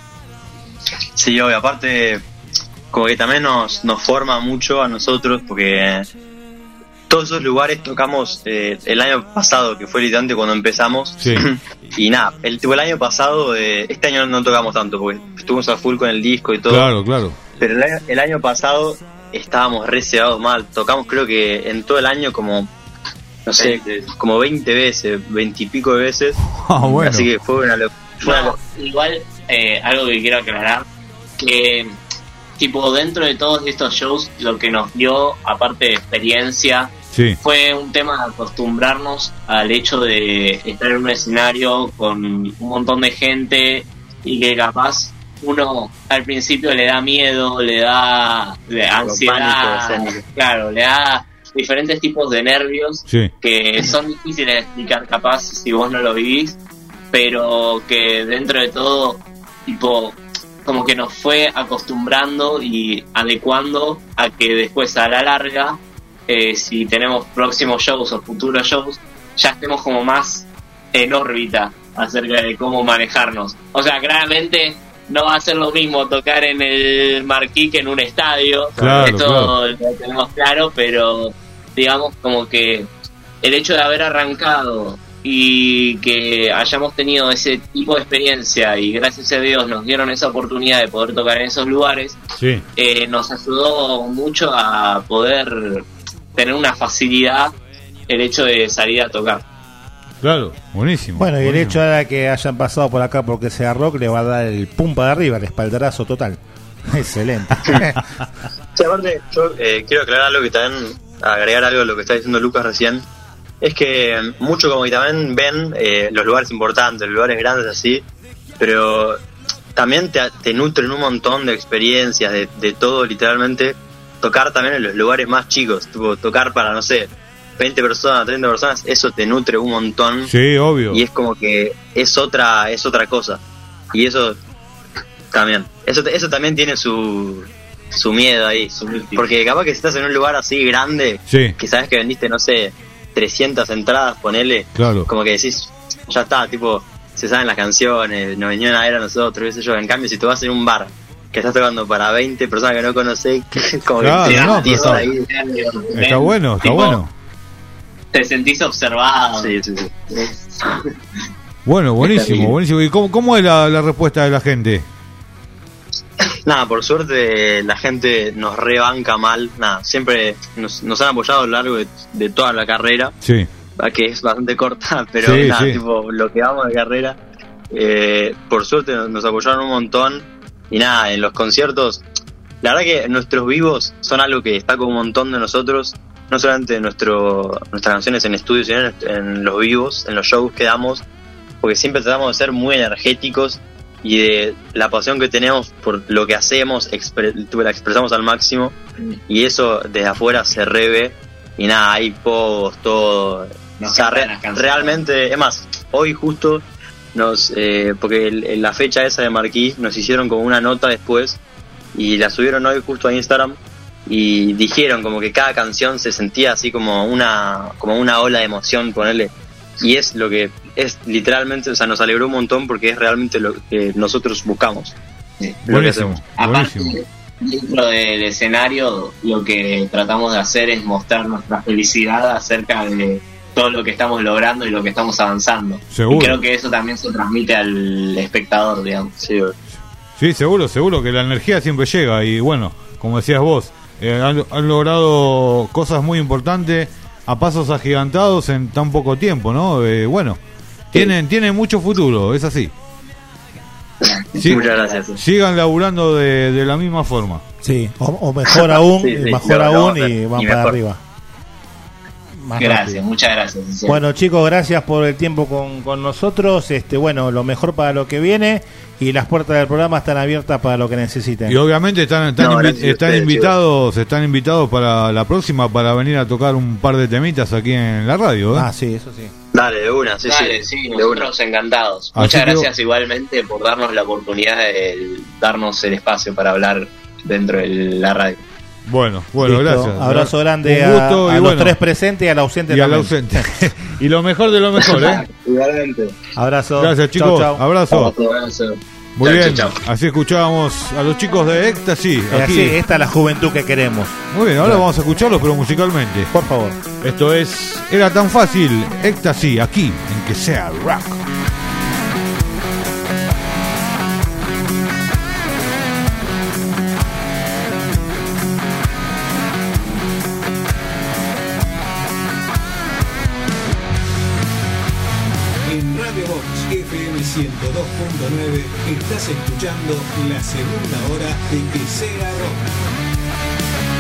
Sí, obvio, aparte como que también nos, nos forma mucho a nosotros porque todos esos lugares tocamos eh, el año pasado, que fue literalmente cuando empezamos. Sí. Y nada, el, el año pasado, eh, este año no tocamos tanto porque estuvimos a full con el disco y todo. Claro, claro. Pero el año, el año pasado estábamos re cebados mal, tocamos creo que en todo el año como, no sé, como veinte veces, veinte y pico de veces. Ah, bueno. Así que fue una locura. No, igual, eh, algo que quiero aclarar, que tipo dentro de todos estos shows lo que nos dio, aparte de experiencia, sí. fue un tema de acostumbrarnos al hecho de estar en un escenario con un montón de gente y que capaz uno al principio le da miedo, le da le da ansiedad, claro, le da diferentes tipos de nervios sí. que son difíciles de explicar capaz si vos no lo vivís, pero que dentro de todo tipo como que nos fue acostumbrando y adecuando a que después a la larga eh, si tenemos próximos shows o futuros shows ya estemos como más en órbita acerca de cómo manejarnos. O sea, claramente no va a ser lo mismo tocar en el Marquis que en un estadio, claro, esto claro. lo tenemos claro, pero digamos como que el hecho de haber arrancado y que hayamos tenido ese tipo de experiencia y gracias a Dios nos dieron esa oportunidad de poder tocar en esos lugares, sí. eh, nos ayudó mucho a poder tener una facilidad el hecho de salir a tocar. Claro, buenísimo. Bueno, y buenísimo. el hecho de que hayan pasado por acá porque sea rock le va a dar el pum para arriba, el espaldarazo total. Excelente. Sí, aparte, yo eh, quiero aclarar algo que también, agregar algo a lo que está diciendo Lucas recién. Es que mucho como que también ven eh, los lugares importantes, los lugares grandes así, pero también te, te nutren un montón de experiencias, de, de todo literalmente. Tocar también en los lugares más chicos, tipo tocar para, no sé, veinte personas, treinta personas, eso te nutre un montón. Sí, obvio. Y es como que es otra es otra cosa. Y eso también, eso eso también tiene su su miedo ahí, su, porque capaz que si estás en un lugar así grande, sí. que sabes que vendiste, no sé, trescientas entradas, ponele, claro. como que decís, ya está, tipo, se saben las canciones, nos vinieron a ver a nosotros, qué sé yo. En cambio, si tú vas en un bar que estás tocando para veinte personas que no conocés, como claro, que te no, sentís está, ahí. Está bueno, está tipo, bueno. Te sentís observado. Sí, sí, sí. Bueno, buenísimo, buenísimo. ¿Y cómo, cómo es la, la respuesta de la gente? Nada, por suerte la gente nos rebanca mal. Nada, siempre nos, nos han apoyado a lo largo de, de toda la carrera. Sí. Que es bastante corta, pero sí, nada, sí. tipo, lo que vamos de carrera. Eh, por suerte nos, nos apoyaron un montón. Y nada, en los conciertos, la verdad que nuestros vivos son algo que destaca un montón de nosotros. No solamente nuestro, nuestras canciones en estudio, sino en, en los vivos, en los shows que damos. Porque siempre tratamos de ser muy energéticos y de la pasión que tenemos por lo que hacemos, expre- la expresamos al máximo, y eso desde afuera se reve, y nada, hay pogos, todo. Nos o sea, re- cantan las realmente, es más, hoy justo nos, eh, porque el, en la fecha esa de Marquis nos hicieron como una nota después, y la subieron hoy justo a Instagram, y dijeron como que cada canción se sentía así como una, como una ola de emoción, ponerle. Y es lo que es literalmente, o sea, nos alegró un montón porque es realmente lo que nosotros buscamos. Sí, lo que hacemos. Aparte, dentro del escenario, lo que tratamos de hacer es mostrar nuestra felicidad acerca de todo lo que estamos logrando y lo que estamos avanzando. Seguro. Y creo que eso también se transmite al espectador, digamos. Sí, sí, seguro, seguro que la energía siempre llega. Y bueno, como decías vos, eh, han, han logrado cosas muy importantes a pasos agigantados en tan poco tiempo, ¿no? Eh, bueno, tienen, tienen mucho futuro, es así. Sí, muchas gracias. Sigan laburando de, de la misma forma. Sí, o, o mejor aún, Sí, sí, mejor lo- aún lo- y van y para mejor. arriba. Más Gracias, rápido. muchas gracias. Bueno, chicos, gracias por el tiempo con, con nosotros. Este, bueno, lo mejor para lo que viene y las puertas del programa están abiertas para lo que necesiten. Y obviamente están, están, No, invi- gracias a están ustedes, invitados, están invitados para la próxima para venir a tocar un par de temitas aquí en la radio, ¿eh? Ah, sí, eso sí. Dale, de una, sí, Dale, sí. sí, de nosotros encantados. Así Muchas que- gracias igualmente por darnos la oportunidad de darnos el espacio para hablar dentro de la radio. Bueno, bueno, Listo. gracias. Abrazo grande Un gusto a, y a bueno, los tres presentes y al ausente y al también. ausente. Y lo mejor de lo mejor, ¿eh? Igualmente. Abrazo. Gracias, chicos. Chau, chau. Abrazo. Muy Chau, bien. chau, Así escuchábamos a los chicos de Éxtasis. Eh, Aquí. así, esta es la juventud que queremos. Muy bien, ahora vamos a escucharlos, pero musicalmente. Por favor. Esto es Era tan fácil, Éxtasis, aquí, en Que Sea Rock. En Radio Box F M ciento dos punto nueve estás escuchando la segunda hora de Que Sea Rock.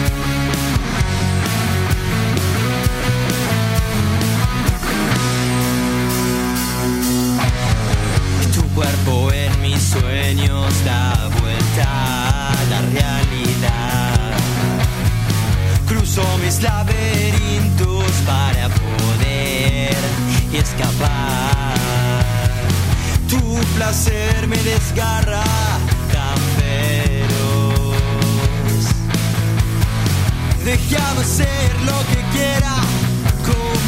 Tu cuerpo en mis sueños da vuelta a la realidad. Cruzo mis laberintos para poder escapar. Tu placer me desgarra tan feroz. Déjame ser lo que quiera con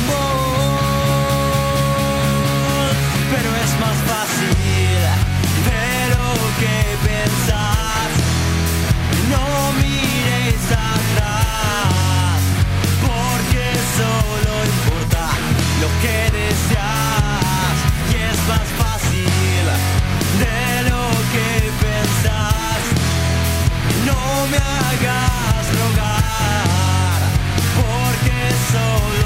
vos, pero es más fácil de lo que pensás. No mires atrás, porque solo importa lo que deseas, y es más fácil de lo que pensás. No me hagas rogar, porque solo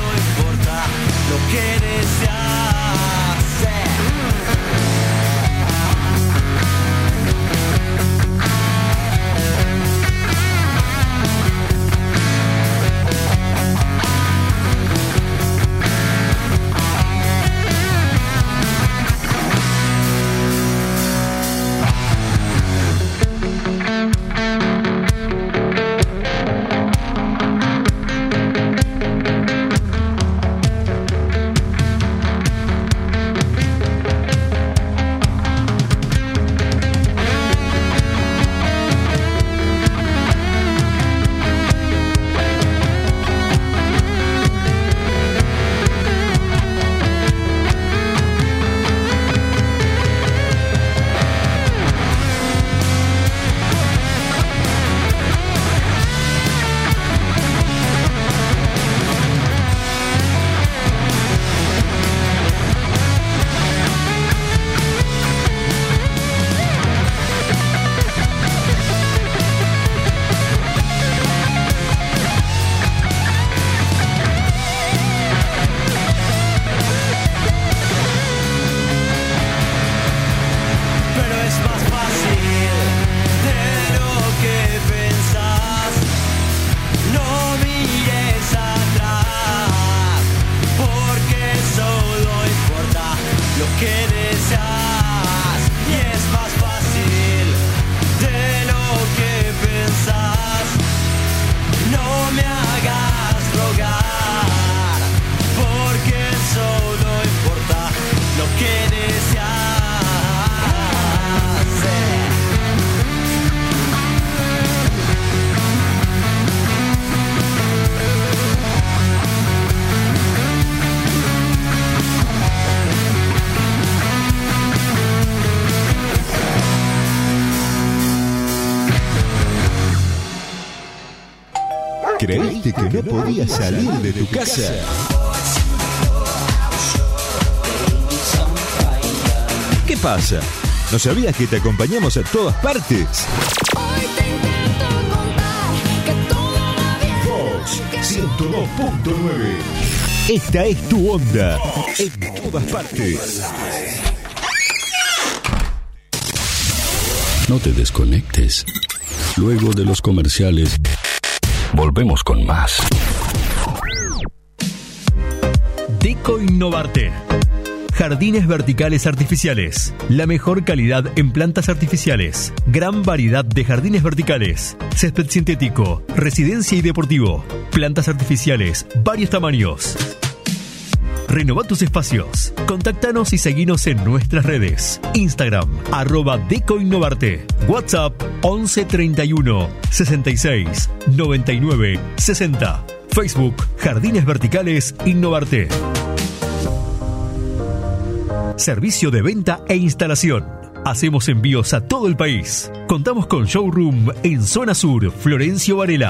¿Creíste que no podías salir de tu casa? ¿Qué pasa? ¿No sabías que te acompañamos a todas partes? Fox ciento dos punto nueve. Esta es tu onda. En todas partes. No te desconectes. Luego de los comerciales, volvemos con más. Deco Innovarte. Jardines verticales artificiales. La mejor calidad en plantas artificiales. Gran variedad de jardines verticales. Césped sintético, residencia y deportivo. Plantas artificiales, varios tamaños. Renova tus espacios. Contactanos y seguinos en nuestras redes. Instagram, arroba Deco Innovarte. WhatsApp, once treinta y uno, sesenta y seis, noventa y nueve, sesenta. Facebook, Jardines Verticales Innovarte. Servicio de venta e instalación. Hacemos envíos a todo el país. Contamos con showroom en Zona Sur, Florencio Varela.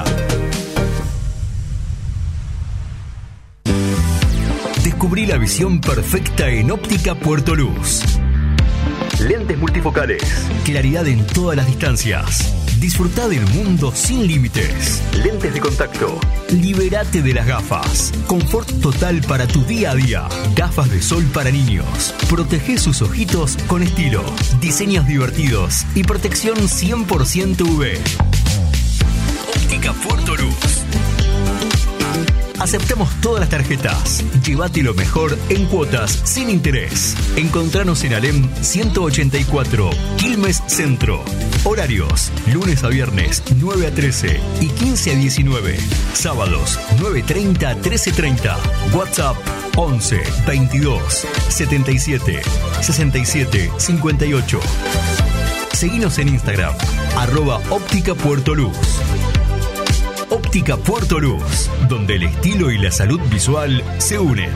Descubrí la visión perfecta en Óptica Puerto Luz. Lentes multifocales. Claridad en todas las distancias. Disfrutá del mundo sin límites. Lentes de contacto. Libérate de las gafas. Confort total para tu día a día. Gafas de sol para niños. Protege sus ojitos con estilo. Diseños divertidos y protección cien por ciento U V. Óptica Puerto Luz. Aceptamos todas las tarjetas. Llévate lo mejor en cuotas sin interés. Encontranos en Alem ciento ochenta y cuatro, Quilmes Centro. Horarios: lunes a viernes nueve a trece y quince a diecinueve. Sábados nueve treinta a trece treinta. WhatsApp once veintidós setenta y siete sesenta y siete cincuenta y ocho. Seguinos en Instagram, arroba Óptica Puerto Luz. Óptica Puerto Luz, donde el estilo y la salud visual se unen.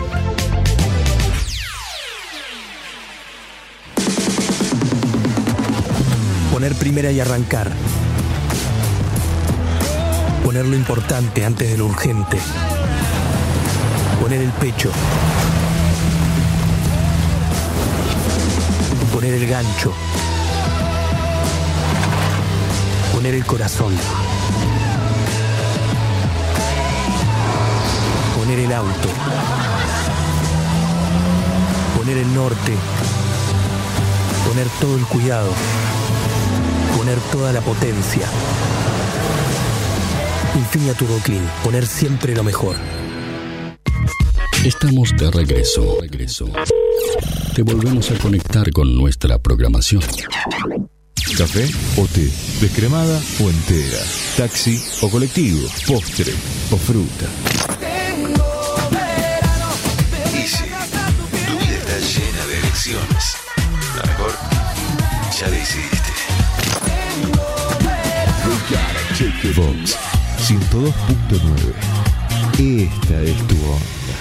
Poner primera y arrancar. Poner lo importante antes de lo urgente. Poner el pecho. Poner el gancho. Poner el corazón. Poner el auto. Poner el norte. Poner todo el cuidado. Poner toda la potencia. Infinia Turbo Clean. Poner siempre lo mejor. Estamos de regreso. regreso. Te volvemos a conectar con nuestra programación. Café o té, descremada o entera, taxi o colectivo, postre o fruta. Easy, tu vida está llena de elecciones. Lo mejor, ya decidiste. Fox ciento dos punto nueve. Esta es tu onda.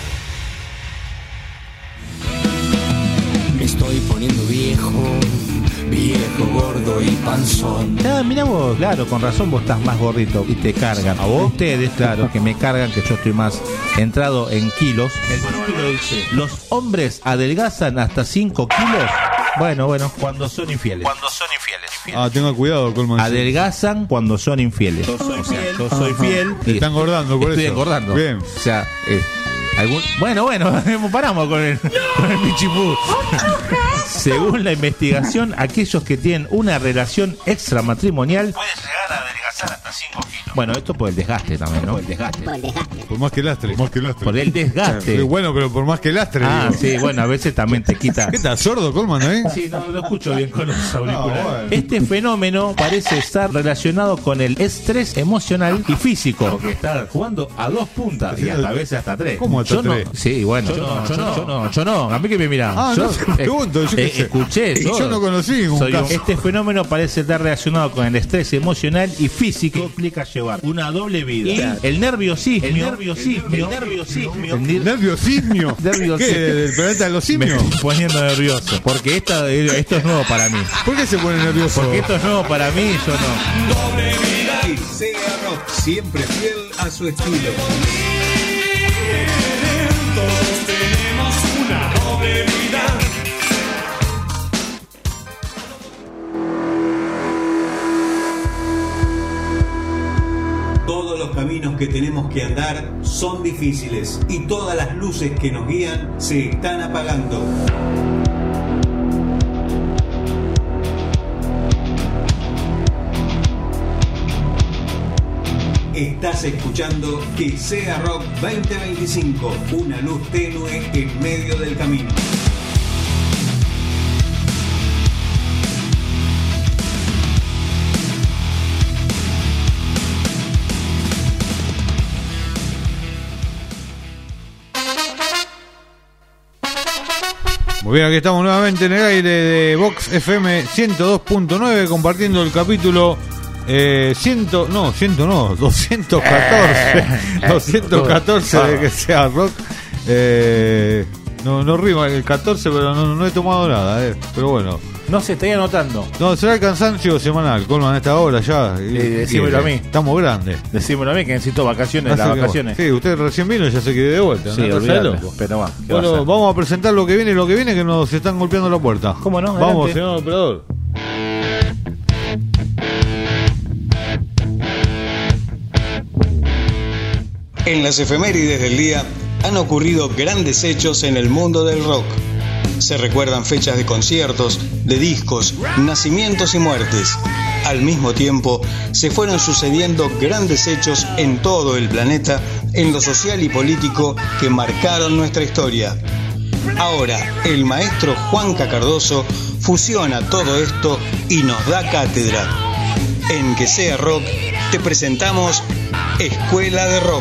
Me estoy poniendo viejo, viejo, gordo y panzón. Ah, mira vos, claro, con razón vos estás más gordito y te cargan. A vos, ustedes, claro, que me cargan, que yo estoy más entrado en kilos. El título dice: los hombres adelgazan hasta cinco kilos. Bueno, bueno, cuando son infieles. Cuando son infieles. Ah, tenga cuidado, Colman. Adelgazan cuando son infieles. Yo soy, o sea, fiel. Yo soy fiel. Te están engordando por estoy eso. Estoy engordando. Bien. O sea, eh, algún... bueno, bueno, paramos con el, con el pichipú. Según la investigación, aquellos que tienen una relación extramatrimonial pueden llegar a adelgazar hasta cinco kilos. Bueno, esto por el desgaste también, ¿no? Por el desgaste. Por el desgaste. Por más que lastre. Por más que lastre. Por el desgaste. Sí, bueno, pero por más que lastre. Ah, digo. sí, bueno, a veces también te quita. ¿Qué estás sordo, Colman, eh? Sí, no lo escucho bien con los auriculares. No, bueno. Este fenómeno parece estar relacionado con el estrés emocional y físico. Porque está jugando a dos puntas y hasta a veces hasta tres. ¿Cómo hasta yo tres? No, sí, bueno. Yo, yo, no, yo, no, yo no, yo no. A mí que me mirá. Ah, yo no te pregunto. Yo eh, escuché. Y yo no conocí un Soy caso. Este fenómeno parece estar relacionado con el estrés emocional y físico. Implica llevar una doble vida. Y el nerviosismo. El nerviosismo. El nerviosismo. El nerviosismo. Nerviosismo. ¿Qué? ¿Del planeta de los simios? Me estoy poniendo nervioso. Porque esto, esto es nuevo para mí. ¿Por qué se pone nervioso? Porque esto es nuevo para mí y yo no. Doble vida. Rock, siempre fiel a su estilo. Todos tenemos una doble vida. Todos los caminos que tenemos que andar son difíciles y todas las luces que nos guían se están apagando. Estás escuchando Que Sea Rock veinte veinticinco, una luz tenue en medio del camino. Muy bien, aquí estamos nuevamente en el aire de Vox F M ciento dos punto nueve compartiendo el capítulo eh, cien, no, cien no, doscientos catorce, doscientos catorce de Que Sea Rock. Eh, no, no rima el catorce, pero no, no he tomado nada, eh, pero bueno. No se estoy anotando. No, será el cansancio semanal, Colman, a esta hora ya. Y, eh, decímelo y, a mí. Estamos grandes. Decímelo a mí que necesito vacaciones, las vacaciones. Sí, usted recién vino y ya se quedó de vuelta. Sí, olvídate, pero va. Bueno, vamos a presentar lo que viene, lo que viene, que nos están golpeando la puerta. ¿Cómo no? Vamos, Adelante. señor operador. En las efemérides del día han ocurrido grandes hechos en el mundo del rock. Se recuerdan fechas de conciertos, de discos, nacimientos y muertes. Al mismo tiempo, se fueron sucediendo grandes hechos en todo el planeta, en lo social y político, que marcaron nuestra historia. Ahora, el maestro Juanca Cardoso fusiona todo esto y nos da cátedra. En Que Sea Rock, te presentamos Escuela de Rock.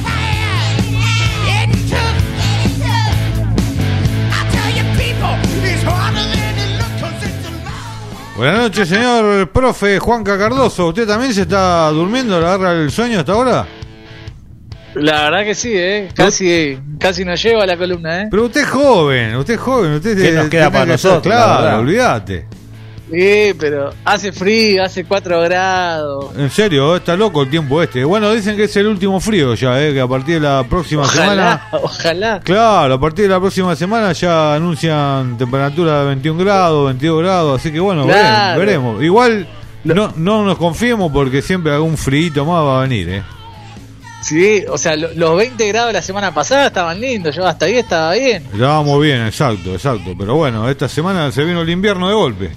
Buenas noches, señor profe Juanca Cardoso. ¿Usted también se está durmiendo? ¿Le agarra el sueño hasta ahora? La verdad que sí, ¿eh? Casi, casi nos lleva a la columna, ¿eh? Pero usted es joven, usted es joven. Usted ¿Qué nos queda para nosotros? Claro, olvídate. Sí, pero hace frío, hace cuatro grados. En serio, está loco el tiempo este. Bueno, dicen que es el último frío ya, ¿eh? Que a partir de la próxima ojalá, semana... Ojalá. Claro, a partir de la próxima semana ya anuncian temperatura de veintiún grados, veintidós grados, así que bueno, claro. veremos, veremos. Igual no, no nos confiemos porque siempre algún frío más va a venir, ¿eh? Sí, o sea, lo, los veinte grados la semana pasada estaban lindos, yo hasta ahí estaba bien. Estábamos bien, exacto, exacto. Pero bueno, esta semana se vino el invierno de golpe.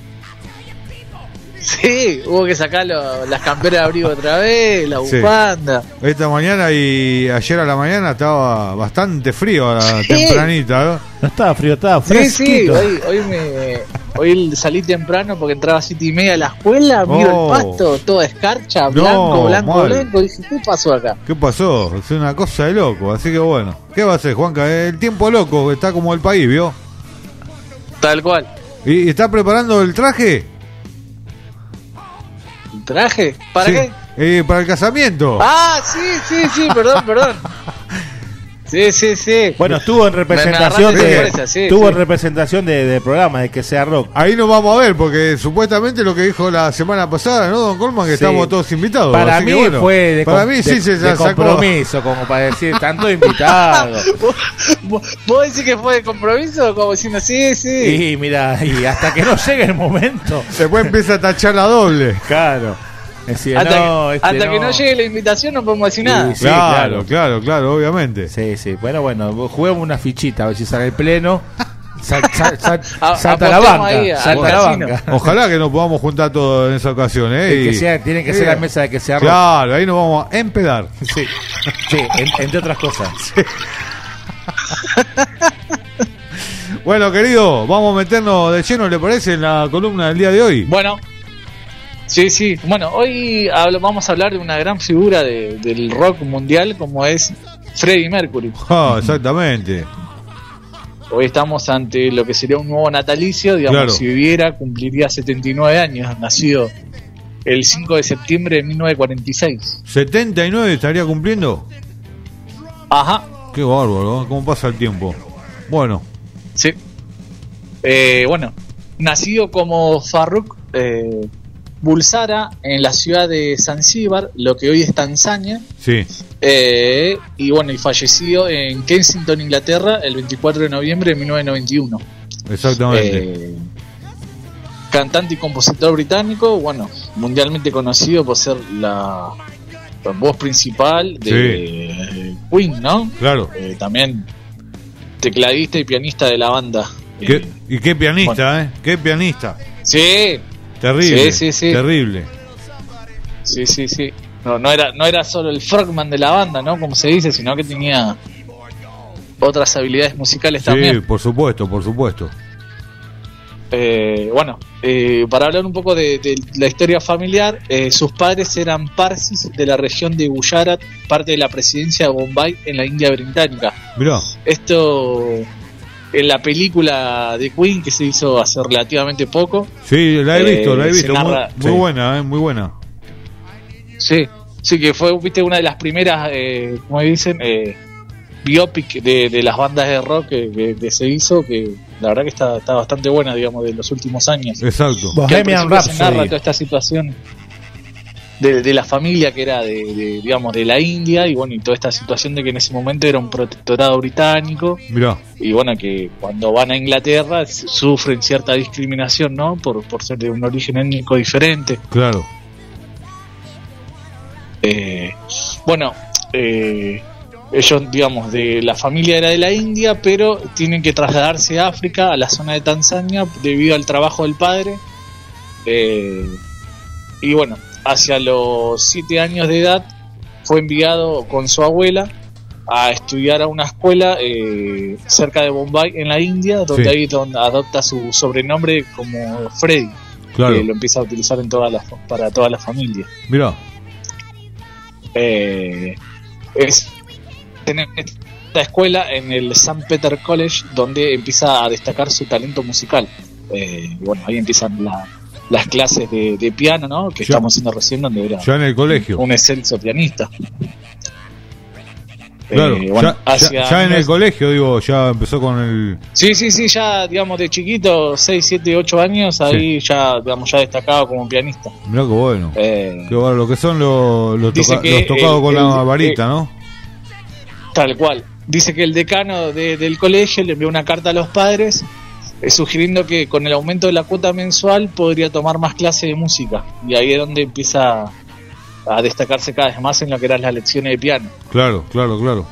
Sí, hubo que sacar lo, las camperas de abrigo otra vez, la bufanda. Sí. Esta mañana y ayer a la mañana estaba bastante frío a la sí. tempranita, ¿no? No estaba frío, estaba fresquito. Sí, sí, hoy, hoy, me, hoy salí temprano porque entraba a siete y media a la escuela, oh. miro el pasto, toda escarcha, blanco, no, blanco, mal. blanco, y dije, ¿qué pasó acá? ¿Qué pasó? Es una cosa de loco, así que bueno. ¿Qué va a hacer, Juanca? El tiempo loco, está como el país, ¿vio? Tal cual. ¿Y está preparando el traje? ¿Traje? ¿Para sí. qué? Eh, para el casamiento. Ah, sí, sí, sí, perdón, perdón. Sí, sí, sí. Bueno, estuvo en representación de, sorpresa, sí, estuvo sí. en representación de, de programa de Que Sea Rock. Ahí nos vamos a ver porque supuestamente lo que dijo la semana pasada, ¿no, don Colman? Que sí. Estamos todos invitados. Para así mí que bueno, fue de, para mí sí de, se de sacó. compromiso, como para decir tanto invitado. ¿Vos, ¿Vos decís que fue de compromiso? Como diciendo sí, sí. Y mira, y hasta que no llegue el momento. Después empieza a tachar la doble. Claro. Decía, hasta no, que, este hasta no. que no llegue la invitación no podemos decir nada. Sí, sí, claro, claro, claro, claro, obviamente. Sí, sí. Bueno, bueno, juguemos una fichita a ver si sale el pleno. Sal, sal, sal, a, salta la banca. Ahí, salta la banca. Ojalá que nos podamos juntar todos en esa ocasión, ¿eh? Y que sea, tiene que sí. ser la mesa de Que Sea Rock. Claro, ahí nos vamos a empedar. Sí, sí, en, entre otras cosas. Sí. Bueno, querido, vamos a meternos de lleno, ¿le parece? En la columna del día de hoy. Bueno. Sí, sí. Bueno, hoy hablo, vamos a hablar de una gran figura de, del rock mundial como es Freddie Mercury. Ah, exactamente. Hoy estamos ante lo que sería un nuevo natalicio, digamos, claro. Si viviera cumpliría setenta y nueve años, nacido el cinco de septiembre de mil novecientos cuarenta y seis. ¿setenta y nueve estaría cumpliendo? Ajá. Qué bárbaro, ¿eh? ¿Cómo pasa el tiempo? Bueno. Sí. Eh, bueno, nacido como Farrukh, eh, Bulsara, en la ciudad de Zanzíbar, lo que hoy es Tanzania. Sí. Eh, y bueno, y falleció en Kensington, Inglaterra, el veinticuatro de noviembre de mil novecientos noventa y uno. Exactamente. Eh, cantante y compositor británico, bueno, mundialmente conocido por ser la, la voz principal de sí. Queen, ¿no? Claro. Eh, también tecladista y pianista de la banda. ¿Qué, eh, y qué pianista, bueno. ¿eh? Qué pianista. Sí. Terrible. Sí, sí, sí. Terrible. Sí, sí, sí. No, no era, no era solo el frontman de la banda, ¿no? Como se dice, sino que tenía otras habilidades musicales sí, también. Sí, por supuesto, por supuesto. Eh, bueno, eh, para hablar un poco de, de la historia familiar, eh, sus padres eran parsis de la región de Gujarat, parte de la presidencia de Bombay en la India británica. Mirá. Esto en la película de Queen que se hizo hace relativamente poco. Sí, la he visto, eh, la he visto, narra, muy, muy sí. buena, eh, muy buena. Sí, sí que fue, viste, una de las primeras, eh, como dicen, eh, biopic de, de las bandas de rock que, que, que se hizo, que la verdad que está, está bastante buena, digamos, de los últimos años. Exacto. Bohemian Rhapsody. Se narra toda esta situación de, de la familia que era de, de, digamos, de la India, y bueno, y toda esta situación de que en ese momento era un protectorado británico. Mirá. Y bueno, que cuando van a Inglaterra sufren cierta discriminación, ¿no? Por, por ser de un origen étnico diferente. Claro. Eh, bueno, eh, ellos, digamos, de la familia era de la India, pero tienen que trasladarse a África, a la zona de Tanzania, debido al trabajo del padre. Eh, y bueno, hacia los siete años de edad fue enviado con su abuela a estudiar a una escuela eh, cerca de Bombay, en la India, donde sí. ahí donde adopta su sobrenombre como Freddy, claro. que lo empieza a utilizar en toda la, para toda la familia. Mirá. Eh, es en esta escuela, en el Saint Peter College, donde empieza a destacar su talento musical. Eh, y bueno, ahí empiezan la, las clases de, de piano, ¿no? Que ya, estamos haciendo recién, donde era ya en el colegio un excelso pianista. Claro, eh, bueno, ya, hacia ya, ya en el colegio, digo, ya empezó con el... Sí, sí, sí, ya, digamos, de chiquito, seis, siete, ocho años, ahí sí. ya, digamos, ya destacaba como pianista. Mirá qué bueno. Eh, qué bueno, lo que son los, los, toca, que los tocados el, con el, la varita, el, ¿no? Tal cual. Dice que el decano de, del colegio le envió una carta a los padres eh, sugiriendo que con el aumento de la cuota mensual podría tomar más clases de música. Y ahí es donde empieza a destacarse cada vez más en lo que eran las lecciones de piano. Claro, claro, claro.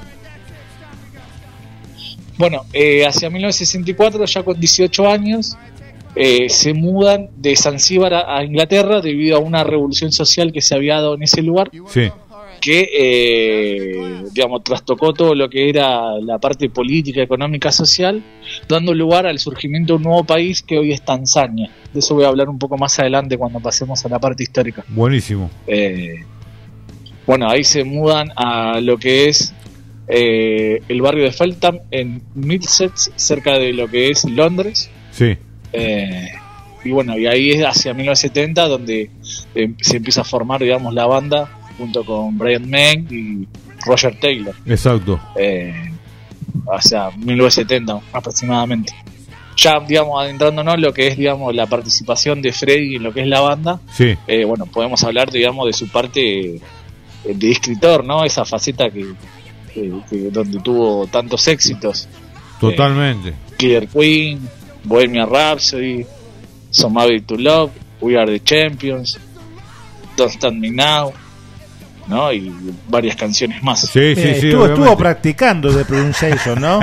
Bueno, eh, hacia mil novecientos sesenta y cuatro, ya con dieciocho años, eh, se mudan de Zanzíbar a, a Inglaterra debido a una revolución social que se había dado en ese lugar. Sí. Que, eh, digamos, trastocó todo lo que era la parte política, económica, social, dando lugar al surgimiento de un nuevo país que hoy es Tanzania. De eso voy a hablar un poco más adelante cuando pasemos a la parte histórica. Buenísimo. Eh, bueno, ahí se mudan a lo que es eh, el barrio de Feltham, en Middlesex, cerca de lo que es Londres. Sí. Eh, y bueno, y ahí es hacia mil novecientos setenta donde eh, se empieza a formar, digamos, la banda, junto con Brian May y Roger Taylor. Exacto. Eh, hacia mil novecientos setenta aproximadamente. Ya, digamos, adentrándonos en lo que es, digamos, la participación de Freddy en lo que es la banda. Sí. Eh, bueno, podemos hablar, digamos, de su parte eh, de escritor, ¿no? Esa faceta que, que, que donde tuvo tantos éxitos. Totalmente. Eh, Killer Queen, Bohemian Rhapsody, Somebody to Love, We Are the Champions, Don't Stand Me Now, ¿no? Y varias canciones más. Sí, sí, eh, sí. Estuvo, estuvo practicando de pronunciation, ¿no?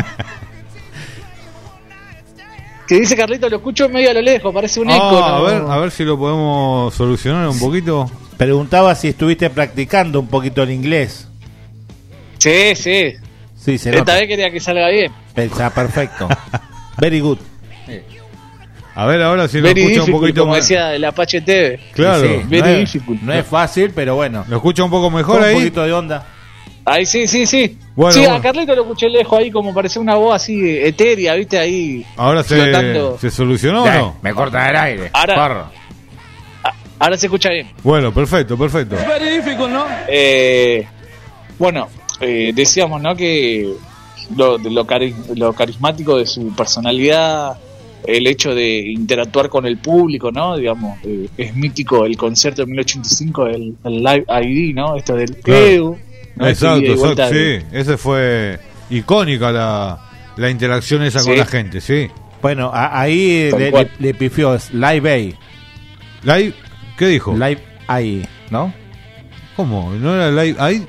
Que dice Carlito, lo escucho medio a lo lejos, parece un ah, eco. ¿no? A ver, a ver si lo podemos solucionar un poquito. Preguntaba si estuviste practicando un poquito el inglés. Sí, sí. Sí, se Esta nota. vez quería que salga bien. Está perfecto. Very good. Sí. A ver ahora si lo Very escucha un poquito como más. decía el Apache T V. Claro. Sí, Very no, es, difficult. no es fácil, pero bueno. ¿Lo escucha un poco mejor Con ahí? Un poquito de onda. Ahí sí, sí, sí. Bueno, sí, bueno. a Carlito lo escuché lejos ahí, como parecía una voz así etérea, ¿viste? Ahí. ¿Ahora se, flotando. se solucionó o no? Me corta el aire. Ahora, a, ahora se escucha bien. Bueno, perfecto, perfecto. Very difficult, ¿no? Eh, bueno, eh, decíamos, ¿no? Que lo, de lo, cari lo carismático de su personalidad, el hecho de interactuar con el público, ¿no? Digamos, eh, es mítico el concierto de mil novecientos ochenta y cinco, el, el Live I D, ¿no? Esto del Claro. Edu, ¿no? Exacto, Este ida y vuelta exacto, de- sí. Ese fue icónica la, la interacción esa Sí. con la gente, sí. Bueno, a- ahí Tal le, cual. le, le pifió, es Live A. ¿Live? ¿Qué dijo? Live ahí, ¿no? ¿Cómo? ¿No era Live ahí?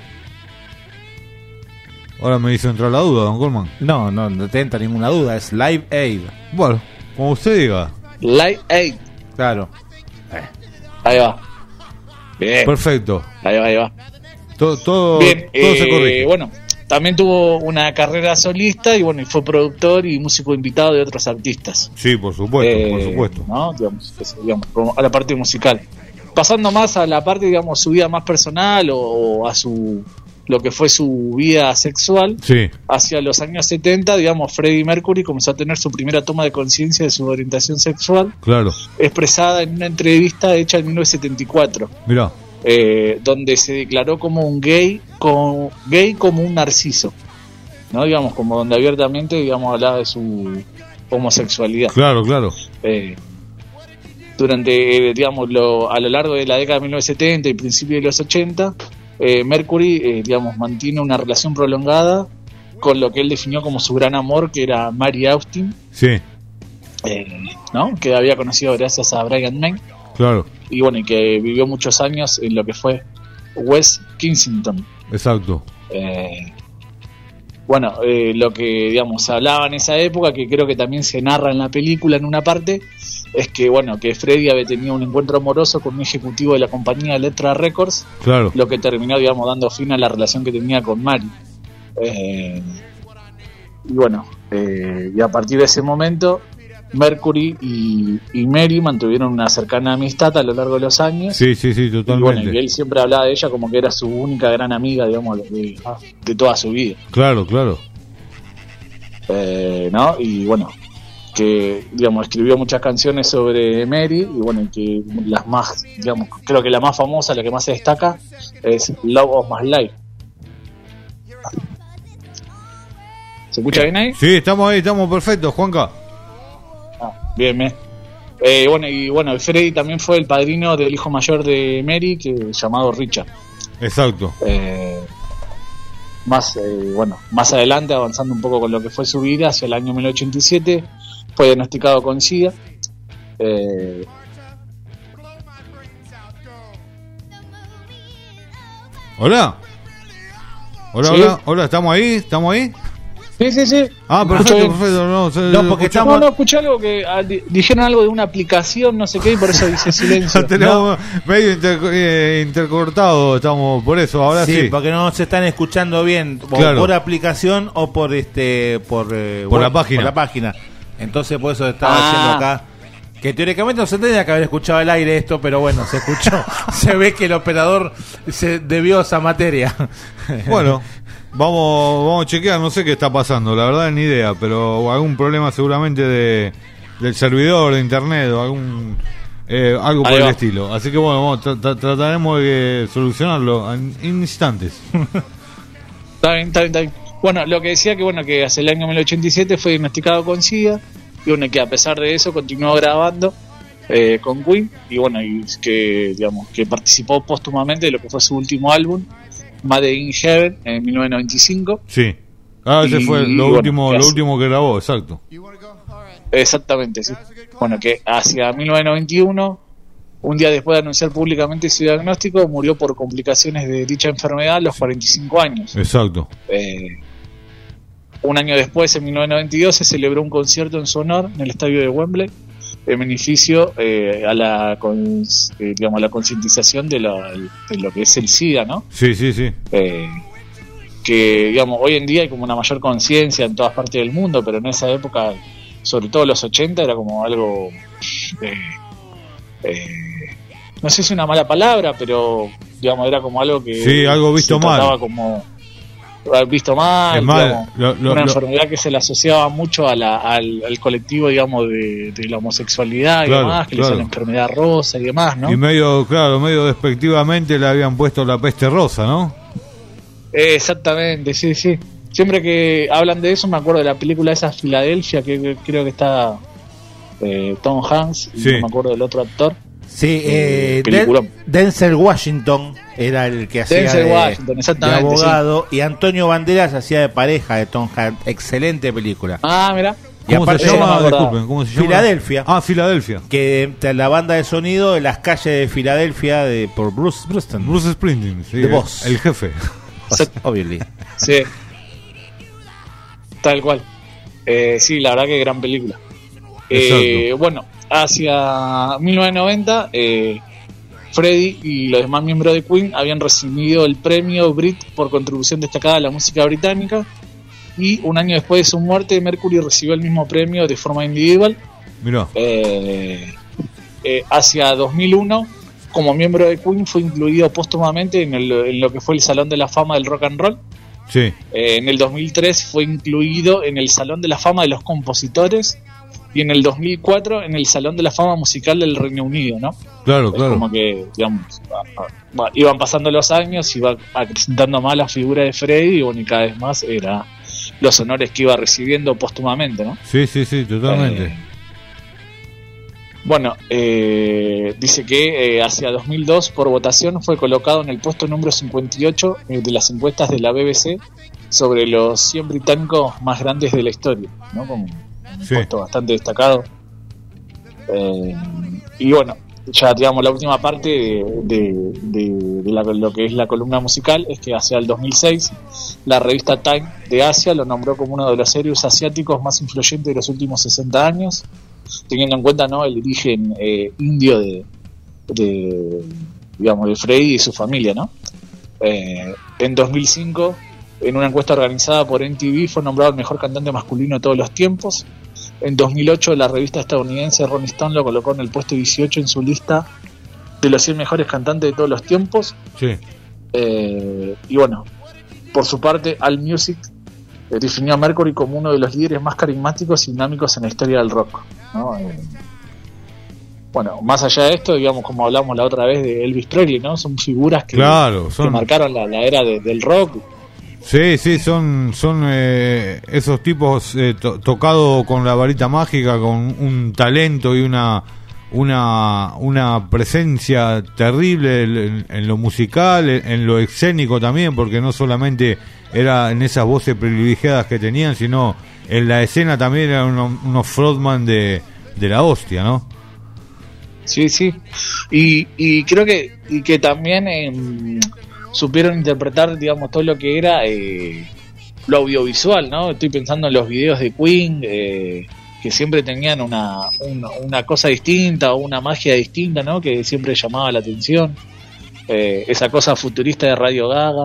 Ahora me hizo entrar la duda, don Colman. No, no, no te entra ninguna duda, es Live Aid. Bueno, como usted diga. Live Aid. Claro. Ahí va. Bien. Perfecto. Ahí va, ahí va. Todo, todo, Bien, todo se eh, corrige. bueno, también tuvo una carrera solista y bueno, y fue productor y músico invitado de otros artistas. Sí, por supuesto, Eh, por supuesto. ¿no? Digamos, eso, digamos, como a la parte musical. Pasando más a la parte, digamos, su vida más personal o, o a su lo que fue su vida sexual, Sí. hacia los años setenta, digamos, Freddie Mercury comenzó a tener su primera toma de conciencia de su orientación sexual, Claro. expresada en una entrevista hecha en mil novecientos setenta y cuatro. Mirá. Eh, donde se declaró como un gay, como, gay como un narciso, ¿no? Digamos, como donde abiertamente, digamos, hablaba de su homosexualidad. Claro, claro. Eh, durante, eh, digamos, lo, a lo largo de la década de mil novecientos setenta y principios de los ochenta, eh, Mercury, eh, digamos, mantiene una relación prolongada con lo que él definió como su gran amor, que era Mary Austin, Sí, eh, ¿no? Que había conocido gracias a Brian May, claro. y bueno, y que vivió muchos años en lo que fue West Kensington. Exacto. Eh, bueno, eh, lo que, digamos, se hablaba en esa época, que creo que también se narra en la película en una parte, es que, bueno, que Freddie había tenido un encuentro amoroso con un ejecutivo de la compañía Elektra Records, Claro. lo que terminó, digamos, dando fin a la relación que tenía con Mary. Eh, y bueno, eh, y a partir de ese momento, Mercury y, y Mary mantuvieron una cercana amistad a lo largo de los años. Sí, sí, sí, Y bueno, totalmente. y él siempre hablaba de ella como que era su única gran amiga, digamos, de, de toda su vida. Claro, claro. Eh, ¿no? Y bueno, que, digamos, escribió muchas canciones sobre Mary, y bueno, y que las más, digamos, creo que la más famosa, la que más se destaca, es Love of My Life. ¿Se escucha bien ahí? Sí, estamos ahí, estamos perfectos, Juanca. Ah, bien, bien. Eh, bueno, y bueno, Freddie también fue el padrino del hijo mayor de Mary, que llamado Richard. Exacto. Eh, más, eh, bueno, más adelante, avanzando un poco con lo que fue su vida, hacia el año mil novecientos ochenta y siete, fue diagnosticado con SIDA. Eh, Hola. Hola, ¿Sí? hola, hola, ¿estamos ahí? ¿Estamos ahí? sí, sí, sí. Ah, ¿Me perfecto, escucha bien? perfecto. No, se- No, porque escuchamos- estamos... no, escuché algo que ah, di- dijeron algo de una aplicación, no sé qué, y por eso dice silencio. Tenemos medio inter- eh, intercortado, estamos por eso, ahora sí. Sí, porque no se están escuchando bien, o Claro. por aplicación o por este por, eh, Por web, la página. por la página. Entonces por eso estaba Ah. haciendo acá que teóricamente no se tendría que haber escuchado al aire esto, pero bueno, se escuchó. Se ve que el operador se debió a esa materia. Bueno, vamos, vamos a chequear, no sé qué está pasando, la verdad ni idea, pero algún problema seguramente de del servidor de internet o algún eh, algo por Ahí el va. estilo. Así que bueno, vamos, tra- tra- trataremos de solucionarlo en instantes. Está bien, está bien, está bien. Bueno, lo que decía que bueno, que hacia el año mil novecientos ochenta y siete fue diagnosticado con SIDA, y bueno, que a pesar de eso continuó grabando eh, con Queen, y bueno, y que digamos que participó póstumamente de lo que fue su último álbum, Made in Heaven, en mil novecientos noventa y cinco. Sí. Ah, ese Y, fue lo bueno, último, lo gracias. último que grabó, exacto. Exactamente, sí. Bueno, que hacia mil novecientos noventa y uno, un día después de anunciar públicamente su diagnóstico, murió por complicaciones de dicha enfermedad a los cuarenta y cinco años. Exacto. Eh, un año después, en mil novecientos noventa y dos, se celebró un concierto en su honor en el estadio de Wembley, en beneficio eh, a la con- eh, digamos, a la concientización de, la- de lo que es el SIDA, ¿no? Sí, sí, sí. Eh, que digamos hoy en día hay como una mayor conciencia en todas partes del mundo, pero en esa época, sobre todo los ochenta, era como algo eh, eh, no sé si es una mala palabra, pero digamos era como algo que Sí, algo visto se mal. trataba como visto mal, Es mal, digamos, lo- lo- una lo- enfermedad que se le asociaba mucho a la, al, al colectivo, digamos, de, de la homosexualidad y Claro, demás, que le claro. decían la enfermedad rosa y demás, ¿no? Y medio, claro, medio despectivamente le habían puesto la peste rosa, ¿no? Eh, exactamente, sí, sí. Siempre que hablan de eso me acuerdo de la película esa Filadelfia, que, que creo que está eh, Tom Hanks, y Sí. no me acuerdo del otro actor. Sí, eh, peliculón. Den- Denzel Washington era el que hacía Denzel de, Washington, de exactamente, abogado, y Antonio Banderas hacía de pareja de Tom Hanks. Excelente película. Ah, mira. Y ¿Cómo aparte se llama? no me acordaba. Disculpen, ¿cómo se llama? Filadelfia. Ah, Filadelfia. Que eh, la banda de sonido de las calles de Filadelfia de, por Bruce Bruston. Bruce Springsteen, sí, The Boss. el jefe. Obviously. Sí. Tal cual. Eh, sí, la verdad que gran película. Eh, bueno, hacia mil novecientos noventa, eh, Freddie y los demás miembros de Queen habían recibido el premio Brit por contribución destacada a la música británica, y un año después de su muerte, Mercury recibió el mismo premio de forma individual. Mirá. Eh, eh, hacia dos mil uno, como miembro de Queen, fue incluido póstumamente en, el- en lo que fue el Salón de la Fama del Rock and Roll. Sí. Eh, en el dos mil tres fue incluido en el Salón de la Fama de los Compositores, y en el dos mil cuatro en el Salón de la Fama Musical del Reino Unido, ¿no? Claro, Es claro. como que, digamos, va- va- iban pasando los años, iba acrecentando más la figura de Freddie, y bueno, y cada vez más era los honores que iba recibiendo póstumamente, ¿no? Sí, sí, sí, totalmente. Eh, Bueno, eh, dice que eh, hacia dos mil dos, por votación, fue colocado en el puesto número cincuenta y ocho eh, de las encuestas de la B B C sobre los cien británicos más grandes de la historia, ¿no? Con un Sí. puesto bastante destacado. Eh, y bueno, ya digamos la última parte de, de- de- de la- lo que es la columna musical es que hacia el dos mil seis la revista Time de Asia lo nombró como uno de los héroes asiáticos más influyentes de los últimos sesenta años, teniendo en cuenta, ¿no?, el origen eh, indio de, de digamos de Freddie y su familia, ¿no? Eh, en dos mil cinco, en una encuesta organizada por M T V, fue nombrado el mejor cantante masculino de todos los tiempos. En dos mil ocho, la revista estadounidense Rolling Stone lo colocó en el puesto dieciocho en su lista de los cien mejores cantantes de todos los tiempos. Sí. Eh, y bueno, por su parte, AllMusic eh, definió a Mercury como uno de los líderes más carismáticos y dinámicos en la historia del rock, ¿no? Eh, bueno, más allá de esto, digamos, como hablamos la otra vez de Elvis Presley, ¿no? Son figuras que, Claro, son- que marcaron la, la era de- del rock. Sí, sí, son, son eh, esos tipos eh, to- tocados con la varita mágica, con un talento y una una una presencia terrible en, en lo musical, en, en lo escénico también, porque no solamente era en esas voces privilegiadas que tenían, sino en la escena también eran unos, unos frontman de, de la hostia, ¿no? Sí, sí. Y, y creo que y que también eh, supieron interpretar, digamos, todo lo que era eh, lo audiovisual, ¿no? Estoy pensando en los videos de Queen, eh, que siempre tenían una, una, una cosa distinta o una magia distinta, ¿no? Que siempre llamaba la atención. Eh, esa cosa futurista de Radio Gaga.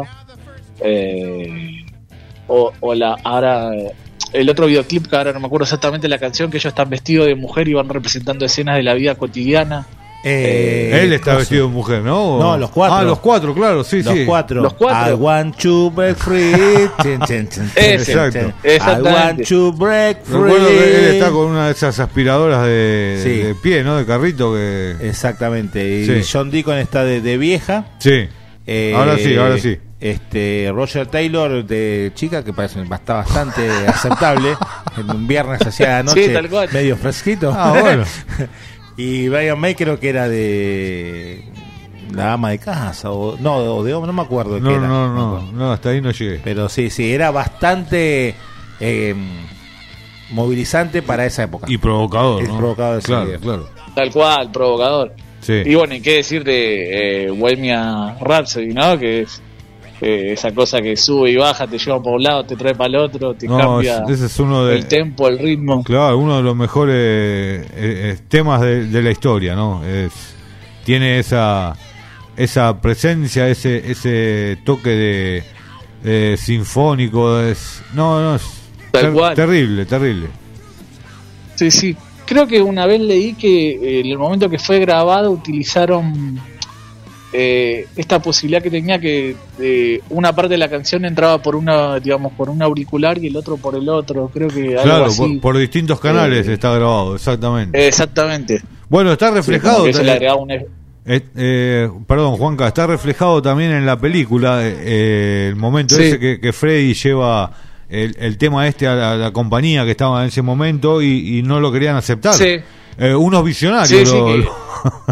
Eh, o, o la ahora eh, el otro videoclip, que ahora no me acuerdo exactamente la canción, que ellos están vestidos de mujer y van representando escenas de la vida cotidiana. Eh, Él está cosa. vestido de mujer, ¿no? No, los cuatro. Ah, los cuatro, claro, sí, Los sí. cuatro. Los cuatro. I want to break free. Tin, tin, tin, tin. Ese, Exacto. I exactamente. want to break free. Recuerdo que él está con una de esas aspiradoras de, Sí. de pie, ¿no? De carrito que... Exactamente. Y Sí. John Deacon está de, de vieja. Sí. Eh, Ahora sí, ahora sí. Este Roger Taylor de chica, que parece está bastante aceptable. En un viernes hacia la noche, Sí, tal cual. medio fresquito. Ah, bueno. Y Brian May creo que era de la ama de casa o no, o de hombre, no me acuerdo de No, qué era. no, me no, acuerdo. no, hasta ahí no llegué. Pero sí, sí, era bastante eh, movilizante para esa época. Y provocador, Es ¿no? provocador, sí. Claro, claro. Tal cual, provocador. Sí. Y bueno, y qué decir de eh, Bohemia Rhapsody, ¿no? Que es eh, esa cosa que sube y baja, te lleva para un lado, te trae para el otro, te No, cambia es- ese es uno de... el tempo, el ritmo. Claro, uno de los mejores eh, eh, temas de, de la historia, ¿no? Es, tiene esa esa presencia, ese ese toque de, de sinfónico, es no, no es Tal ter- cual. terrible, terrible. Sí, sí. Creo que una vez leí que eh, en el momento que fue grabado utilizaron eh, esta posibilidad que tenía que eh, una parte de la canción entraba por una, digamos, por un auricular y el otro por el otro. Creo que algo Claro, así. por, por distintos canales Eh, está grabado, exactamente. Exactamente. Bueno, está Sí, reflejado. como que se le eh, agregaba un e- eh, eh, perdón, Juanca, está reflejado también en la película eh, el momento Sí. ese que, que Freddy lleva el, el tema este a la, a la compañía que estaba en ese momento y, y no lo querían aceptar. Sí. eh, unos visionarios. Sí, sí, lo- que- lo-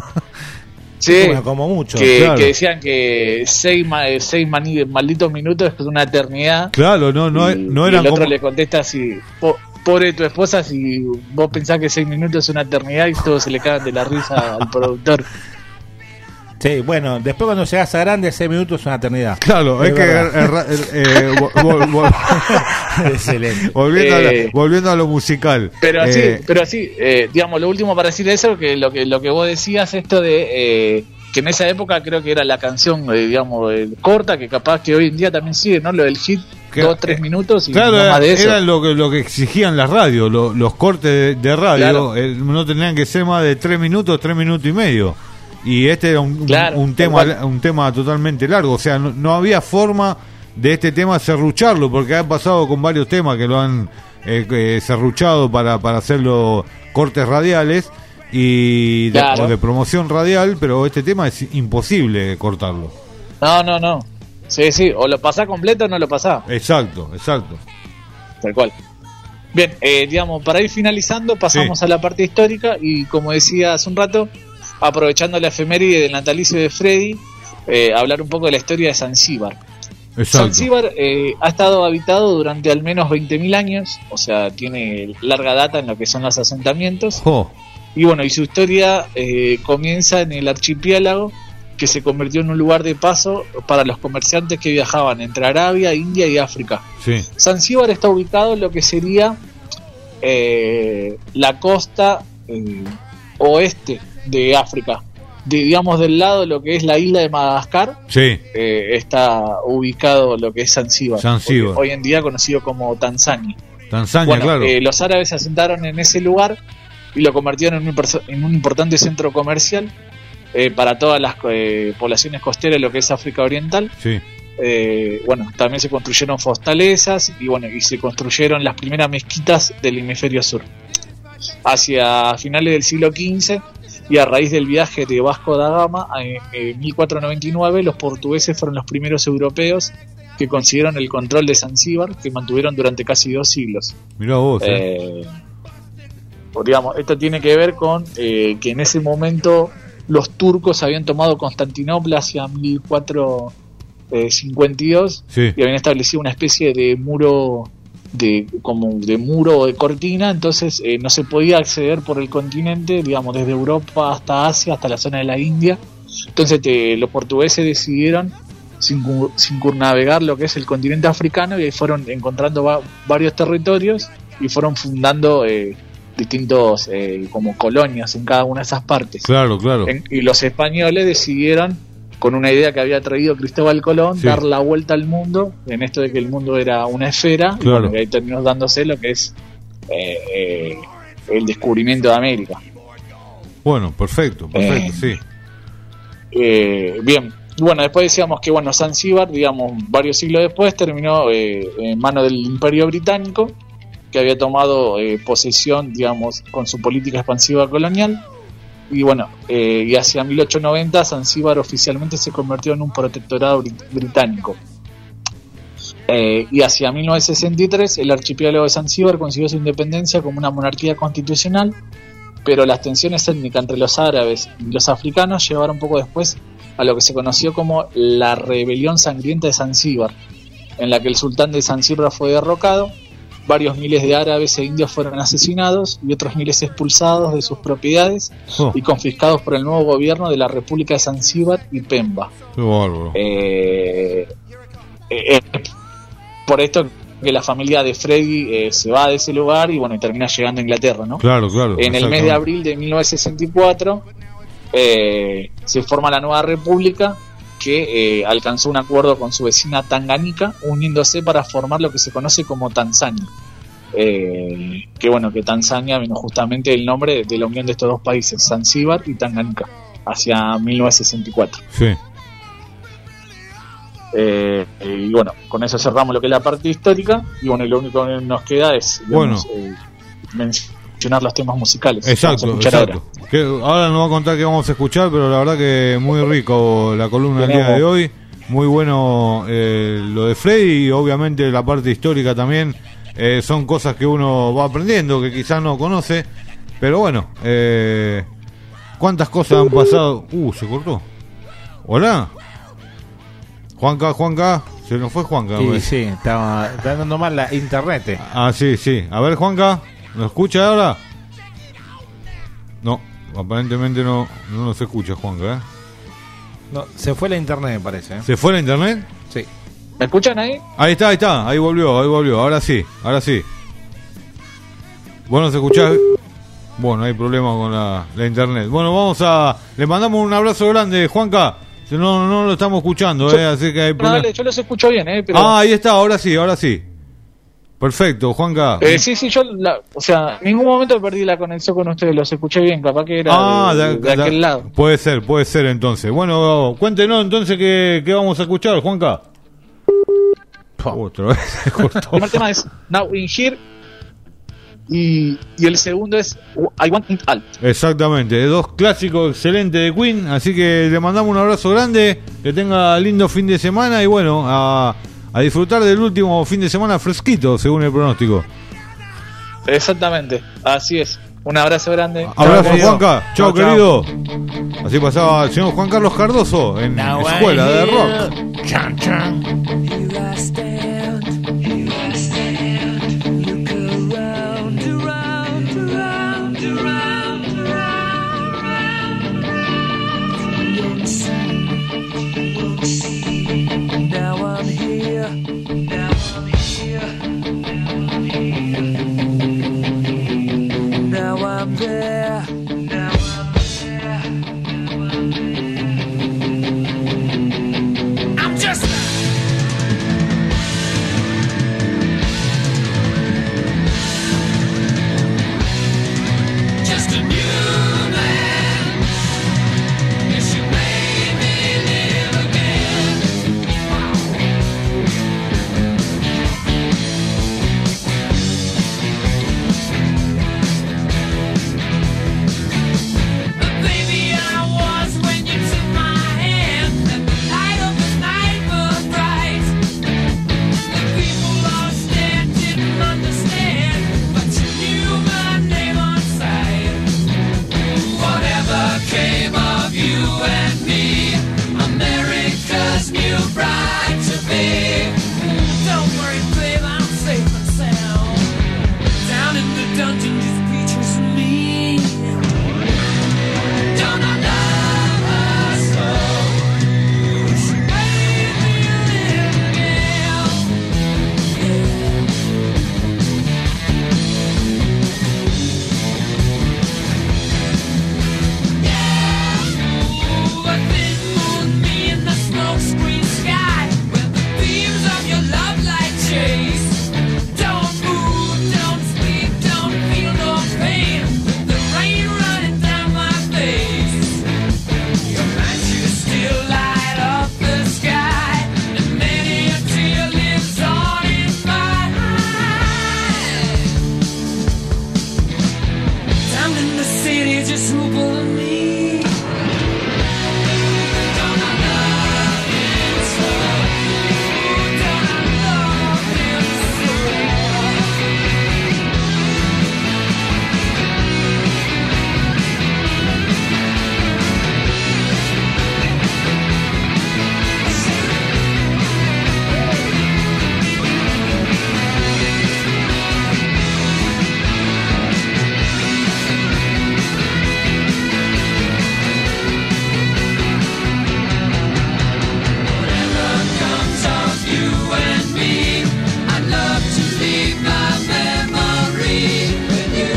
Sí, Bueno, como mucho. que, claro. que decían que seis, ma- seis mani- malditos minutos es una eternidad. Claro, no, no, y, no y eran el otro como... le contesta así, "Po- pobre tu esposa, si vos pensás que seis minutos es una eternidad", y todos se le cagan de la risa al productor. Sí, bueno, después cuando llegas a grande, seis minutos es una eternidad. Claro, es, Es que verdad. er- er- eh, vol- vol- vol- Excelente. volviendo, a Eh, la- volviendo a lo musical. Pero eh, sí, pero sí, eh, digamos, lo último para decir eso, que lo que lo que vos decías, esto de eh, que en esa época creo que era la canción, eh, digamos, eh, corta, que capaz que hoy en día también sigue, ¿no? Lo del hit, Que- dos, tres minutos y Claro, no era, más de eso. era lo que lo que exigían las radios, lo- los cortes de, de radio, Claro. eh, no tenían que ser más de tres minutos, tres minutos y medio. Y este era un, un- Claro, un tal tema cual. un tema totalmente largo, o sea, no, no había forma de este tema serrucharlo, porque ha pasado con varios temas que lo han eh, eh, serruchado para, para hacerlo cortes radiales y de, Claro. o de promoción radial, pero este tema es imposible cortarlo. No, no, no. Sí, sí, o lo pasás completo o no lo pasás. Exacto, exacto. Tal cual. Bien, eh, digamos, para ir finalizando, pasamos Sí. a la parte histórica y como decía hace un rato, aprovechando la efeméride del natalicio de Freddy, eh, hablar un poco de la historia de Zanzíbar. Exacto. Zanzíbar eh, ha estado habitado durante al menos veinte mil años, o sea, tiene larga data en lo que son los asentamientos. Jo, Y bueno, y su historia eh, comienza en el archipiélago, que se convirtió en un lugar de paso para los comerciantes que viajaban entre Arabia, India y África. sí, Zanzíbar está ubicado en lo que sería eh, la costa eh, oeste de África. De, digamos, del lado de lo que es la isla de Madagascar, sí, eh, está ubicado lo que es Zanzíbar, Zanzíbar. hoy en día conocido como Tanzania. Tanzania, Bueno, claro. eh, los árabes se asentaron en ese lugar y lo convirtieron en un, perso- en un importante centro comercial eh, para todas las eh, poblaciones costeras de lo que es África Oriental. Sí, Eh, bueno, también se construyeron fortalezas y bueno, y se construyeron las primeras mezquitas del hemisferio sur. Hacia finales del siglo quince y a raíz del viaje de Vasco da Gama en, en mil cuatrocientos noventa y nueve, los portugueses fueron los primeros europeos que consiguieron el control de Zanzíbar, que mantuvieron durante casi dos siglos. mirá vos. eh. Eh, pues, digamos, esto tiene que ver con eh, que en ese momento los turcos habían tomado Constantinopla hacia mil cuatrocientos cincuenta y dos Sí. y habían establecido una especie de muro de como de muro de cortina, entonces eh, no se podía acceder por el continente, digamos, desde Europa hasta Asia, hasta la zona de la India. Entonces eh, los portugueses decidieron circun- circunnavegar lo que es el continente africano y ahí fueron encontrando va- varios territorios y fueron fundando eh, distintos eh, como colonias en cada una de esas partes. Claro, claro. En- y los españoles decidieron, con una idea que había traído Cristóbal Colón, Sí. dar la vuelta al mundo, en esto de que el mundo era una esfera, y Claro. bueno, y ahí terminó dándose lo que es eh, eh, el descubrimiento de América. Bueno, perfecto, perfecto, Eh, sí. Eh, bien, y bueno, después decíamos que bueno, Zanzíbar, digamos, varios siglos después terminó eh, en manos del Imperio Británico, que había tomado eh, posesión, digamos, con su política expansiva colonial. Y bueno, eh, y hacia mil ochocientos noventa Zanzíbar oficialmente se convirtió en un protectorado brit- británico. Eh, y hacia mil novecientos sesenta y tres el archipiélago de Zanzíbar consiguió su independencia como una monarquía constitucional, pero las tensiones étnicas entre los árabes y los africanos llevaron poco después a lo que se conoció como la rebelión sangrienta de Zanzíbar, en la que el sultán de Zanzíbar fue derrocado, varios miles de árabes e indios fueron asesinados y otros miles expulsados de sus propiedades Oh, y confiscados por el nuevo gobierno de la República de Zanzíbar y Pemba. qué bárbaro. Eh, eh, eh, por esto que la familia de Freddy eh, se va de ese lugar y bueno, y termina llegando a Inglaterra, ¿no? Claro, claro. En el mes de abril de mil novecientos sesenta y cuatro eh, se forma la nueva república que eh, alcanzó un acuerdo con su vecina Tanganica, uniéndose para formar lo que se conoce como Tanzania. Eh, que bueno, que Tanzania vino justamente el nombre de la unión de estos dos países, Zanzíbar y Tanganica, hacia mil novecientos sesenta y cuatro. Sí. Eh, y bueno, con eso cerramos lo que es la parte histórica y bueno, y lo único que nos queda es digamos, eh, mencionar los temas musicales. Exacto, Vamos a escuchar exacto. Que ahora nos va a contar qué vamos a escuchar, pero la verdad que muy rico la columna del día Tenemos- de hoy. Muy bueno eh, lo de Freddy y obviamente la parte histórica también. Eh, son cosas que uno va aprendiendo, que quizás no conoce. Pero bueno, eh, ¿cuántas cosas han pasado? Uh, se cortó. Hola. Juanca, Juanca. Se nos fue Juanca. Sí, sí, estaba está dando mal la internet. Ah, sí, sí. A ver, Juanca, ¿nos escucha ahora? No, aparentemente no, no nos escucha, Juanca, ¿eh? No, se fue la internet, me parece. ¿eh? ¿Se fue la internet? Sí. ¿Me escuchan ahí? Ahí está, ahí está. Ahí volvió, ahí volvió. Ahora sí, ahora sí. ¿Vos nos escuchás? Bueno, hay problema con la, la internet. Bueno, vamos a... Le mandamos un abrazo grande, Juanca. No, no lo estamos escuchando, yo, eh, así que hay no, problema. dale, yo los escucho bien, eh, pero... Ah, ahí está, ahora sí, ahora sí. Perfecto, Juanca. Eh, sí, sí, yo, la, o sea, en ningún momento perdí la conexión con ustedes, los escuché bien, capaz que era ah, de, de, de aquel de, lado. Puede ser, puede ser entonces. Bueno, cuéntenos entonces qué, qué vamos a escuchar, Juanca. Otra vez se cortó. El primer tema es Now in Here y, y el segundo es I Want It All. Exactamente, dos clásicos excelentes de Queen, así que le mandamos un abrazo grande, que tenga lindo fin de semana y bueno, a, a disfrutar del último fin de semana fresquito, según el pronóstico. Exactamente, así es. Un abrazo grande. Abrazo, chau, Juanca. Chao, querido. Así pasaba el señor Juan Carlos Cardoso en Now Escuela de Rock. Chan, chan. Here I stand, here I stand, look around, around, around, around, around, around. You won't see, you won't see. Now I'm here, now I'm here, now I'm there, now I'm there. I'm just just a new man. Yes, you made me live again. Baby, I was when you took my hand, and the light of the night was bright. The people lost there didn't understand, but you knew my name on sight. Whatever came of you and me, America's new bride to be. Don't worry, babe, I'm safe and sound. Down in the dungeon, just pictures of me. Don't I love her so? She made me live again. Ooh, a thin moon, me in the smokescreen sky, where the beams of your love light chase. Don't move, don't speak, don't feel no pain. The rain running down my face. Your matches still light up the sky, and many a tear lives on in my eyes. Down in the city, just who but me. Don't I love him so? Don't I love him so? Whatever comes of you and me, I'd love to leave my memory with you.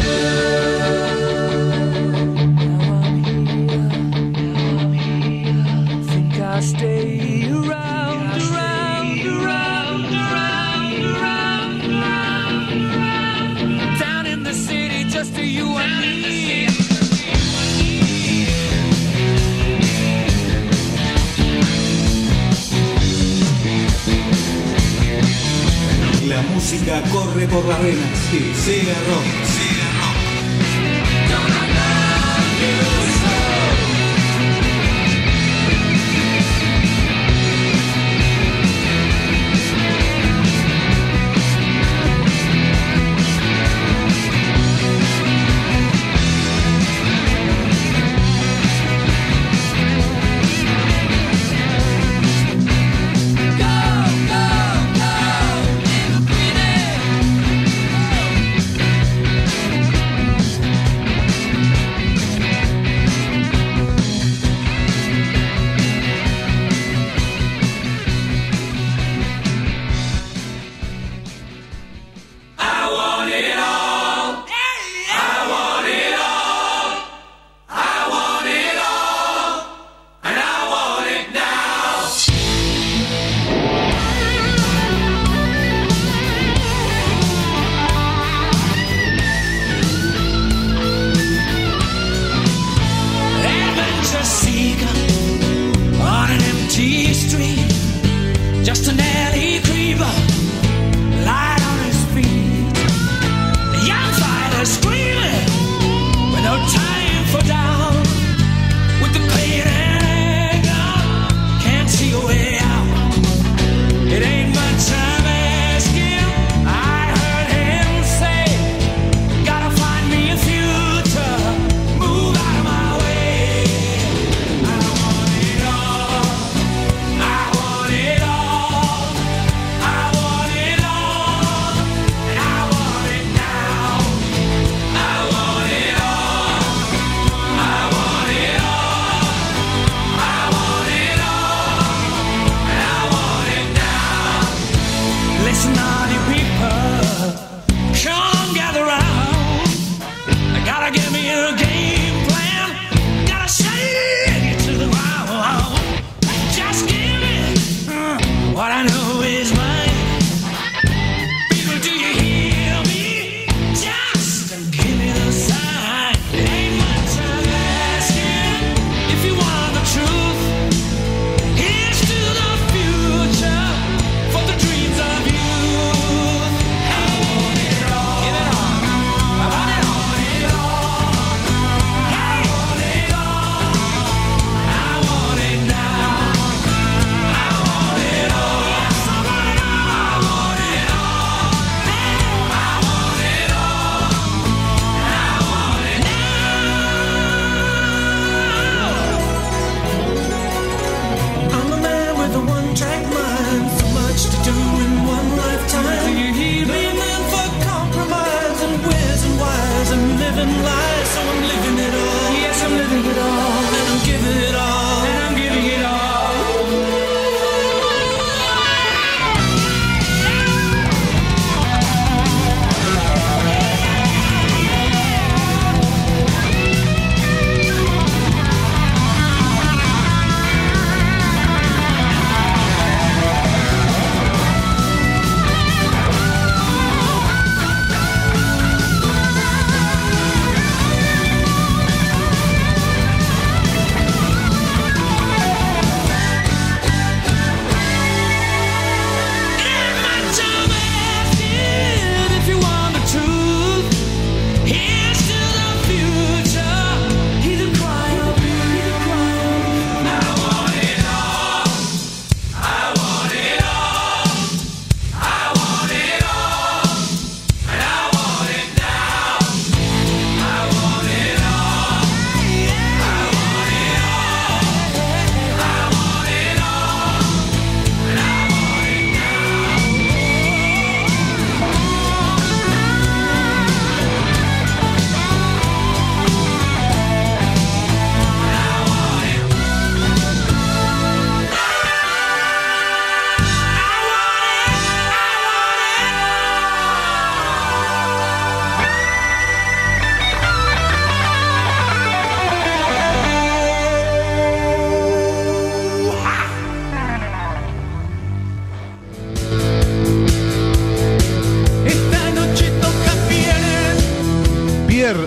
Think I'll stay around, around, around, around, around, around. Down in the city, just to you and me. La música corre por las venas. Que sea rock. Sea rock. Don't I love you so?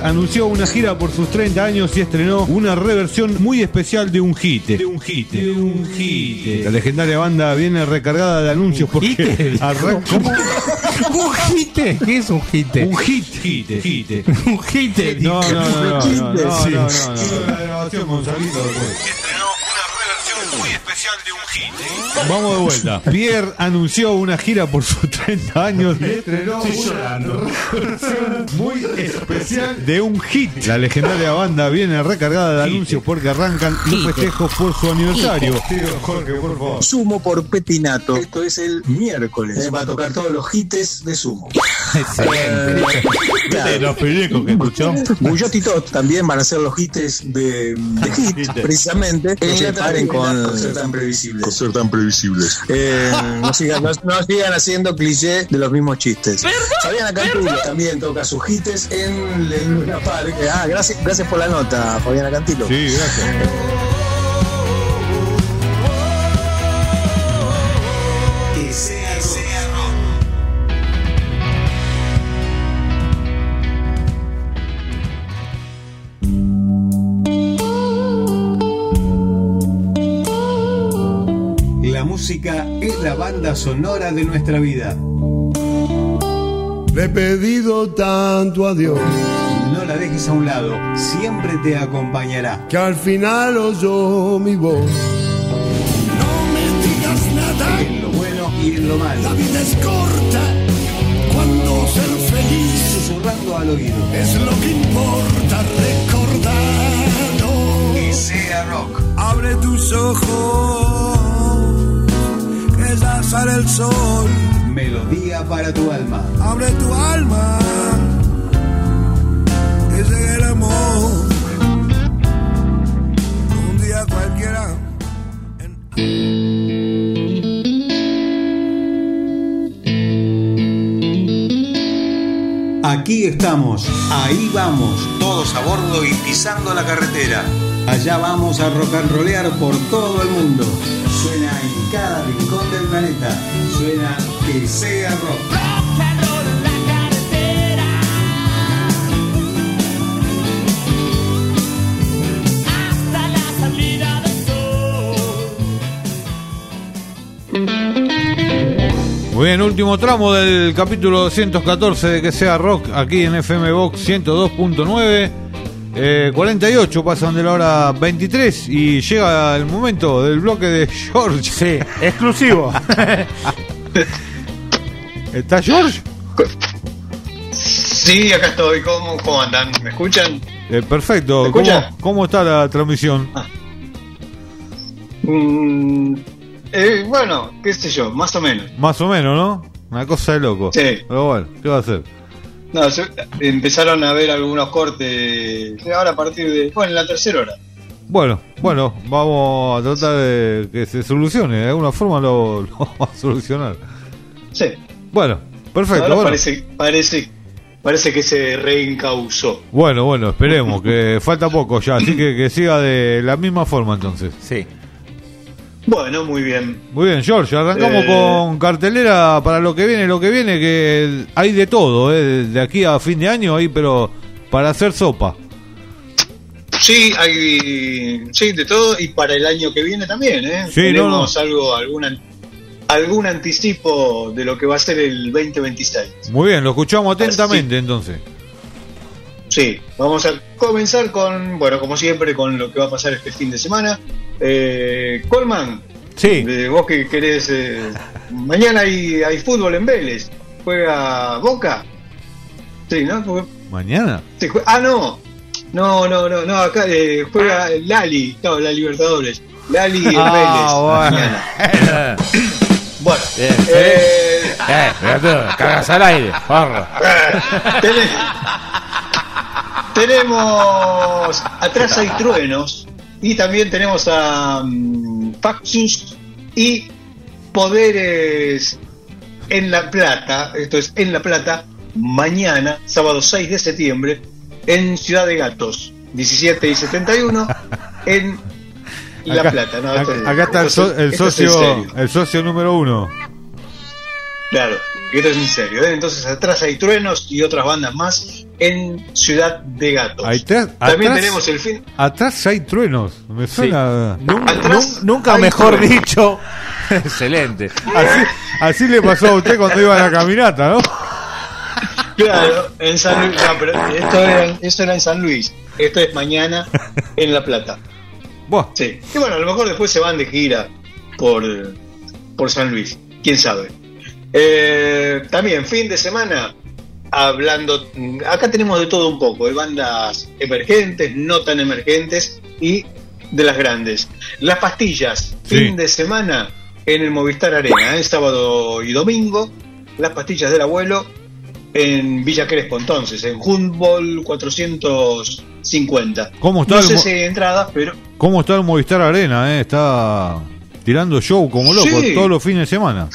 anunció una gira por sus treinta años y estrenó una reversión muy especial de un hit. De un hit. De un hit. La legendaria banda viene recargada de anuncios porque arranca. ¿Cómo? ¿Un hit? ¿Qué es un hit? Un hit. Hit. Hit. Un hit. No, no, no, no, no, no, no, Sí. no, no. La grabación, Gonzalito, después. Muy especial de un hit. Vamos de vuelta. Pierre anunció una gira por sus treinta años y estrenó una versión muy especial de un hit. La legendaria banda viene recargada de anuncios porque arrancan los festejos por su aniversario. Jorge, por favor. Sumo por Pepinato. Esto es el miércoles. Va a tocar todos los hits de Sumo. Excelente. Claro. Los películas que escuchó. Bullot y Tot también van a ser los hits de, de hit, precisamente. No se paren con, con ser tan previsibles. Con ser tan previsibles. Eh, no, sigan, no, no sigan haciendo cliché de los mismos chistes. Fabiana Cantilo también toca sus hits en el Luna Park. Ah, gracias, gracias por la nota, Fabiana Cantilo. Sí, gracias. Que sea, sea La música es la banda sonora de nuestra vida. Le he pedido tanto a Dios No la dejes a un lado, siempre te acompañará. que al final oyó mi voz. No me digas nada. En lo bueno y en lo malo. La vida es corta cuando ser feliz Susurrando al oído. es lo que importa recordarlo. Que sea rock. Abre tus ojos, que ya sale el sol. Melodía para tu alma. Abre tu alma, que llegue el amor. Un día cualquiera. Aquí estamos, ahí vamos, todos a bordo y pisando la carretera. Allá vamos a rock and rollear por todo el mundo. Suena en cada rincón del planeta. Suena Que Sea Rock. Muy bien, último tramo del capítulo doscientos catorce de Que Sea Rock, aquí en F M Box ciento dos punto nueve. Eh, cuarenta y ocho pasan de la hora veintitrés y llega el momento del bloque de George. Sí, exclusivo. ¿Está George? Sí, acá estoy. ¿Cómo, cómo andan? ¿Me escuchan? Eh, perfecto. ¿Me ¿Cómo, escucha? ¿Cómo está la transmisión? Ah. Mm, eh, bueno, qué sé yo, más o menos. Más o menos, ¿no? Una cosa de loco. Sí. Pero bueno, ¿qué va a hacer? No, se- empezaron a ver algunos cortes ahora a partir de... Bueno, en la tercera hora. Bueno, bueno, vamos a tratar de que se solucione. De alguna forma lo, lo vamos a solucionar. Sí. Bueno, perfecto. Ahora Bueno. parece, parece, parece que se reencausó. Bueno, bueno, esperemos, que falta poco ya, así que que siga de la misma forma entonces. Sí. Bueno, muy bien. Muy bien, George, arrancamos Eh. con cartelera para lo que viene, lo que viene, que hay de todo, ¿eh? De aquí a fin de año hay, pero para hacer sopa. Sí, hay sí, de todo y para el año que viene también, ¿eh? Sí, Tenemos no, algo, algún, an- algún anticipo de lo que va a ser el veinte veintiséis. Muy bien, lo escuchamos atentamente entonces. Sí, vamos a comenzar con, bueno, como siempre, con lo que va a pasar este fin de semana. Eh, Colman, sí. de vos que querés, eh, mañana hay, hay fútbol en Vélez, juega Boca. Sí, ¿no? Porque- ¿Mañana? sí, jue- ah, no, no, no, no, no, acá eh, juega Lali, no, la Libertadores. Lali en Ah, Vélez. bueno. Mañana. Bueno, Bien, eh, Eh, cagas al aire, porro. Tene- tenemos Atrás hay truenos y también tenemos a um, Faxus y Poderes en La Plata, esto es en La Plata, mañana, sábado seis de septiembre, en Ciudad de Gatos, diecisiete y setenta y uno, en La Acá- Plata. ¿no? acá, Esto es- acá está el, esto so- es- el esto es en socio, serio. el socio número uno. Claro, esto es en serio, ¿eh? Entonces atrás hay truenos y otras bandas más en Ciudad de Gatos. Ahí atrás, También atrás, tenemos el fin. Atrás hay truenos. Me suena. Sí. Nun- Atrás nun- nunca hay mejor truenos. dicho. Excelente. Así, así le pasó a usted cuando iba a la caminata, ¿no? Claro, en San Luis. No, pero esto era, eso era en San Luis. Esto es mañana en La Plata. Buah. Sí. Y bueno, a lo mejor después se van de gira por, por San Luis. Quién sabe. Eh, también, fin de semana, hablando. Acá tenemos de todo un poco: de bandas emergentes, no tan emergentes y de las grandes. Las Pastillas, Sí. fin de semana en el Movistar Arena, ¿eh? Sábado y domingo. Las Pastillas del Abuelo en Villa Crespo, entonces, en Humboldt cuatrocientos cincuenta. ¿Cómo está No el sé mo- si hay entradas, pero ¿Cómo está el Movistar Arena? Eh? Está tirando show como loco Sí. todos los fines de semana.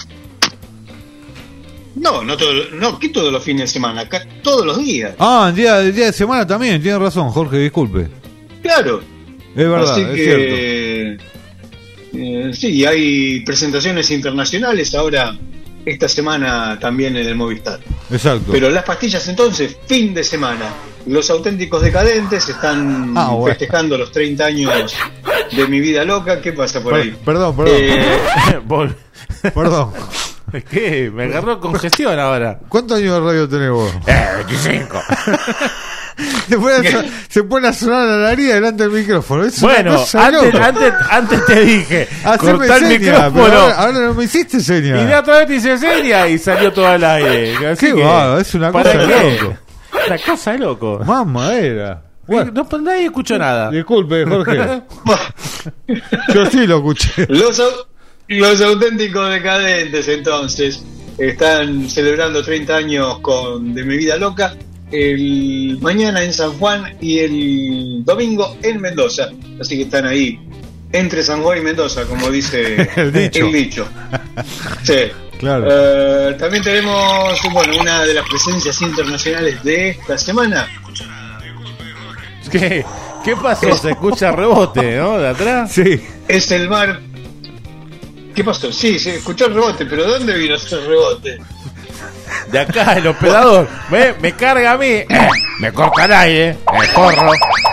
no, no, todo, no, que todos los fines de semana, acá todos los días. Ah, el día, el día de semana también, tiene razón, Jorge, disculpe. Claro. Es verdad, Así es que, eh, sí, hay presentaciones internacionales ahora esta semana también en el Movistar. Exacto. Pero Las Pastillas entonces, fin de semana. Los Auténticos Decadentes están Ah, bueno. festejando los treinta años de Mi Vida Loca. ¿Qué pasa por Per- ahí? perdón, perdón. Eh, Vol- Perdón. ¿Qué? Me agarró congestión ahora. ¿Cuántos años de radio tenés vos? Eh, veinticinco. Se pone, a, so- se pone a sonar la nariz delante del micrófono. Es una Bueno, cosa antes, loca. antes, antes te dije, Haceme cortá el seña, pero micrófono. ahora, ahora no me hiciste seña. Y de otra vez te hice seña y salió todo al aire. Así Qué que, va, es una ¿para cosa de qué? loco. Una cosa de loco. Más madera. Bueno, No, pues nadie escuchó nada. disculpe, Jorge. Yo sí lo escuché. Los, au- los Auténticos Decadentes entonces están celebrando treinta años con De Mi Vida Loca, el mañana en San Juan y el domingo en Mendoza. Así que están ahí entre San Juan y Mendoza, como dice El dicho. el dicho. Sí. Claro. Eh, también tenemos, bueno, una de las presencias internacionales de esta semana. ¿Qué? ¿Qué pasó? Se escucha rebote, ¿no? De atrás. Sí. Es el mar. ¿Qué pasó? Sí, se escuchó el rebote, pero ¿de dónde vino ese rebote? De acá, el operador. Me, me carga a mí. Eh, me corta el aire. Me corro.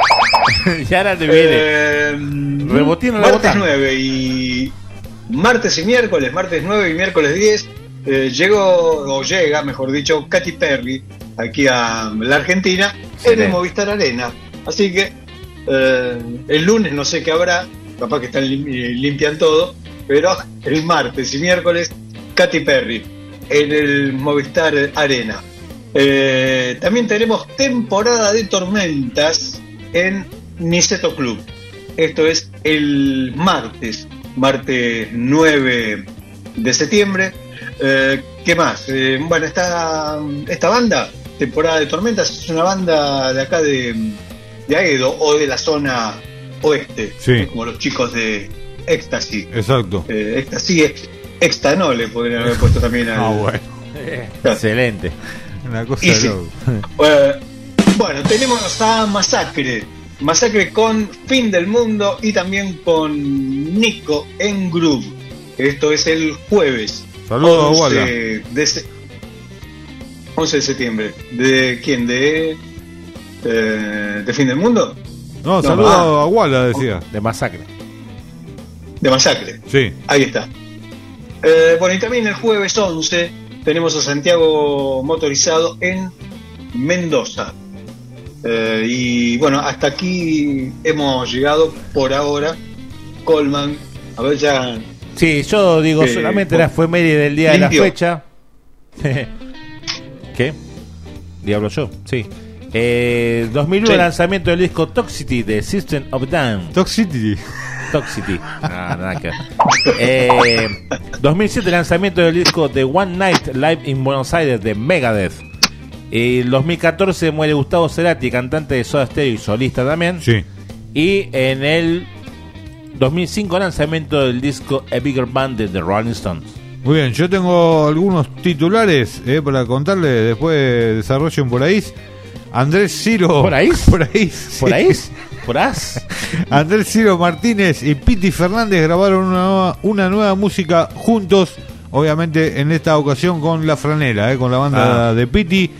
Y ahora te viene. Eh, Rebotín, martes rebotán. nueve y. Martes y miércoles, martes nueve y miércoles diez, eh, llegó, o llega, mejor dicho, Katy Perry aquí a la Argentina en Excelente. el Movistar Arena. Así que eh, el lunes no sé qué habrá, capaz que están lim- eh, limpian todo, pero el martes y miércoles Katy Perry en el Movistar Arena. Eh, también tenemos temporada de tormentas en Niceto Club. Esto es el martes, martes nueve de septiembre. Eh, ¿Qué más? Eh, bueno, esta, esta banda, Temporada de Tormentas, es una banda de acá de, de Aedo o de la zona oeste, Sí. como los chicos de Éxtasis. Exacto. Eh, Éxtasis es Extanol, le podrían haber puesto también al, Ah, bueno. Excelente. Una cosa Y de sí. loco. Eh, bueno, tenemos a Masacre. Masacre con Fin del Mundo y también con Nico en Groove. Esto es el jueves. Saludos a once Walla. de se- once de septiembre. ¿De quién? ¿De, eh, de Fin del Mundo? No, No, saludos ah. a Walla, decía. De masacre. De Masacre. Sí. Ahí está. Eh, bueno, y también el jueves once tenemos a Santiago Motorizado en Mendoza. Eh, y bueno, hasta aquí hemos llegado por ahora. Colman, a ver ya. Sí, yo digo Eh, solamente bueno, la efeméride del día limpio. de la fecha. ¿Qué? Diablo yo, sí. Eh, dos mil uno Sí. lanzamiento del disco Toxicity de System of a Down. Toxicity. Toxicity. No, nada que ver. Eh, dos mil siete lanzamiento del disco The One Night Live in Buenos Aires de Megadeth. Y en dos mil catorce muere Gustavo Cerati, cantante de Soda Stereo y solista también. Sí. Y en el dos mil cinco lanzamiento del disco A Bigger Band de The Rolling Stones. Muy bien, yo tengo algunos titulares eh, para contarle, después desarrollen por ahí. Andrés Ciro. ¿Por ahí? Por ahí. ¿Por sí. ahí? ¿Por ahí? Andrés Ciro Martínez y Piti Fernández grabaron una nueva, una nueva música juntos, obviamente en esta ocasión con La Franela, eh, con la banda Ah. de Piti. Sí.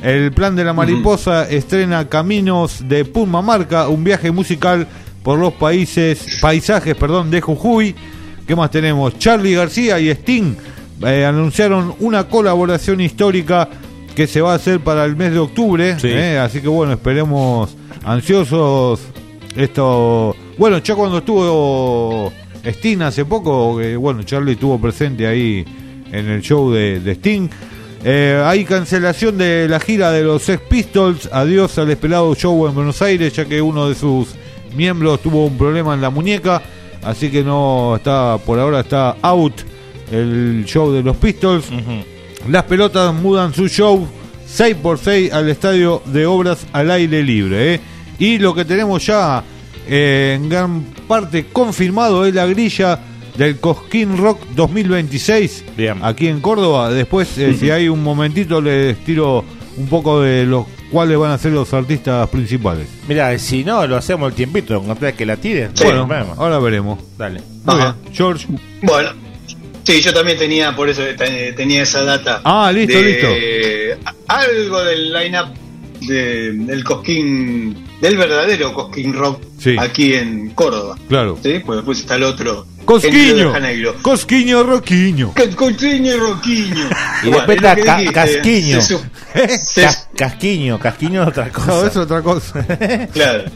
El Plan de la Mariposa uh-huh. estrena Caminos de Pumamarca, un viaje musical por los países, paisajes perdón, de Jujuy. ¿Qué más tenemos? Charly García y Sting eh, anunciaron una colaboración histórica que se va a hacer para el mes de octubre. Sí. Eh, así que bueno, esperemos ansiosos esto. Bueno, ya cuando estuvo Sting hace poco, eh, bueno, Charly estuvo presente ahí en el show de, de Sting. Eh, hay cancelación de la gira de los Sex Pistols. Adiós al esperado show en Buenos Aires, ya que uno de sus miembros tuvo un problema en la muñeca, así que no está, por ahora está out el show de los Pistols. Uh-huh. Las Pelotas mudan su show seis por seis al estadio de Obras al aire libre, ¿eh? Y lo que tenemos ya eh, en gran parte confirmado es la grilla del Cosquín Rock dos mil veintiséis. Bien. Aquí en Córdoba. Después, eh, uh-huh. si hay un momentito, les tiro un poco de los cuáles van a ser los artistas principales. Mira, si no, lo hacemos el tiempito, encontrar que la tire. Sí. Bueno, bueno, ahora veremos. Dale. Muy bien. George. Bueno, sí, yo también tenía, por eso tenía esa data. Ah, listo, de, listo. Algo del line-up de, del Cosquín, del verdadero Cosquín Rock, sí, aquí en Córdoba. Claro. Sí, pues después está el otro. Cosquiño, Cosquiño Roquiño. Cosquiño Roquiño. Y bueno, después está ca- Casquiño. Se, se, Cas- casquiño, Casquiño es otra cosa. No, es otra cosa. Claro.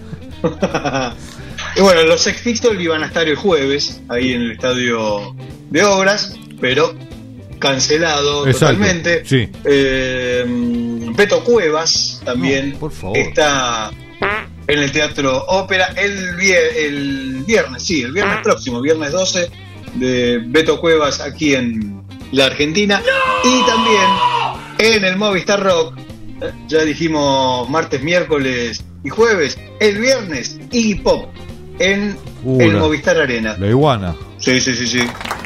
Y bueno, los Sex Pistols iban a estar el jueves ahí en el estadio de Obras, pero cancelado. Exacto. Totalmente. Sí. Eh, Beto Cuevas también no, por favor. Está en el Teatro Ópera el, vier- el viernes, sí, el viernes próximo, viernes doce, de Beto Cuevas aquí en la Argentina. ¡No! Y también en el Movistar Rock, ya dijimos martes, miércoles y jueves, el viernes Iggy Pop en uh, el la, Movistar Arena. La iguana. Sí, sí, sí, sí.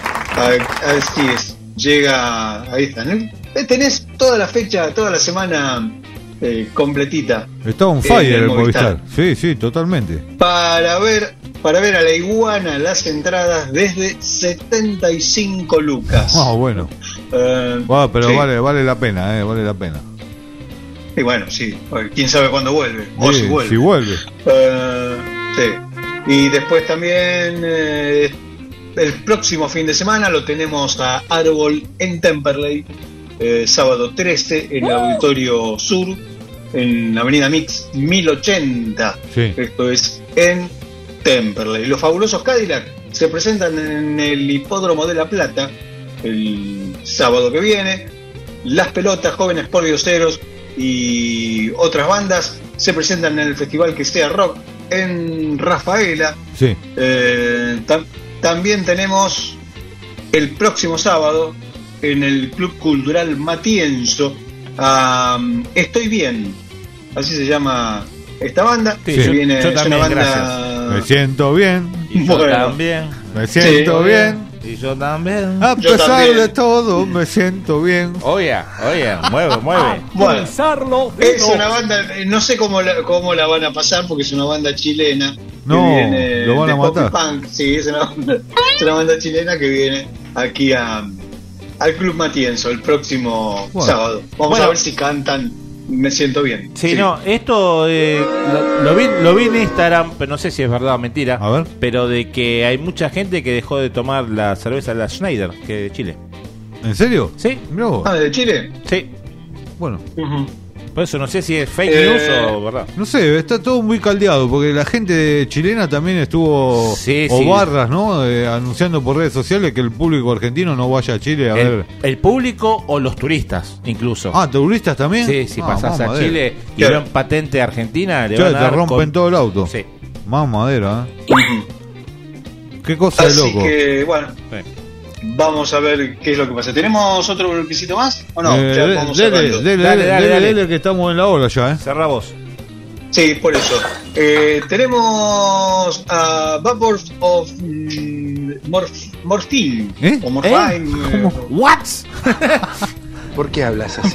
Así es. Llega, ahí está, ¿no? Tenés toda la fecha, toda la semana eh, completita. Está on fire el Movistar. Movistar. Sí, sí, totalmente. Para ver, para ver a la iguana, las entradas desde setenta y cinco lucas. Ah, bueno. Uh, bueno, pero sí, vale, vale la pena, eh, vale la pena. Y bueno, sí, quién sabe cuándo vuelve. O sí, si vuelve. Si vuelve. Uh, sí. Y después también eh, el próximo fin de semana lo tenemos a Árbol en Temperley, eh, sábado trece en el Auditorio Sur, en la Avenida Mix mil ochenta. Sí. Esto es en Temperley. Los Fabulosos Cadillac se presentan en el Hipódromo de La Plata el sábado que viene. Las Pelotas, Jóvenes Pordioseros y otras bandas se presentan en el Festival Que Sea Rock en Rafaela. Sí. Eh, tam- también tenemos el próximo sábado en el Club Cultural Matienzo um, Estoy Bien, así se llama esta banda. Sí, que yo, viene, yo es también, una banda. Gracias. Me siento bien. Y yo bueno, también. Me siento sí, bien. Y yo también. A Yo pesar también. de todo, me siento bien. Oye, oye, mueve, mueve. Bueno, es una banda, no sé cómo la, cómo la van a pasar porque es una banda chilena. No, que viene lo van a de pop y matar. punk. Sí, es una, banda, es una banda chilena que viene aquí a, al Club Matienzo el próximo bueno. sábado. Vamos Bueno. a ver si cantan Me Siento Bien. Sí, Sí. no, esto eh, lo, lo vi, lo vi en Instagram, pero no sé si es verdad o mentira. A ver. Pero de que hay mucha gente que dejó de tomar la cerveza de la Schneider, que de Chile. ¿En serio? Sí. Mirá vos. Ah, ¿de Chile? Sí. Bueno. Uh-huh. Por eso no sé si es fake Eh, news o verdad. No sé, está todo muy caldeado, porque la gente chilena también estuvo, Sí, o sí. barras, ¿no? Eh, anunciando por redes sociales que el público argentino no vaya a Chile a El, ver. el público o los turistas, incluso. Ah, ¿turistas también? Sí, si Ah, pasás a mamadera. Chile y Claro. ven patente argentina, le Che, van a te dar rompen con- todo el auto. Sí. Más madera, ¿eh? Uh-huh. Qué cosa de Así loco. que, bueno, Sí. vamos a ver qué es lo que pasa. ¿Tenemos otro bloquecito más? ¿O no? Eh, Ya de- vamos dele, cerrando. dele, Dale, dele, dale, dele, dale. dele, que estamos en la hora ya, ¿eh? Cerra vos. Sí, por eso. Eh, tenemos a Vapors of mm, Morf- Morphine. ¿Eh? O Morphine. ¿Cómo? eh, ¿What? ¿Por qué hablas así?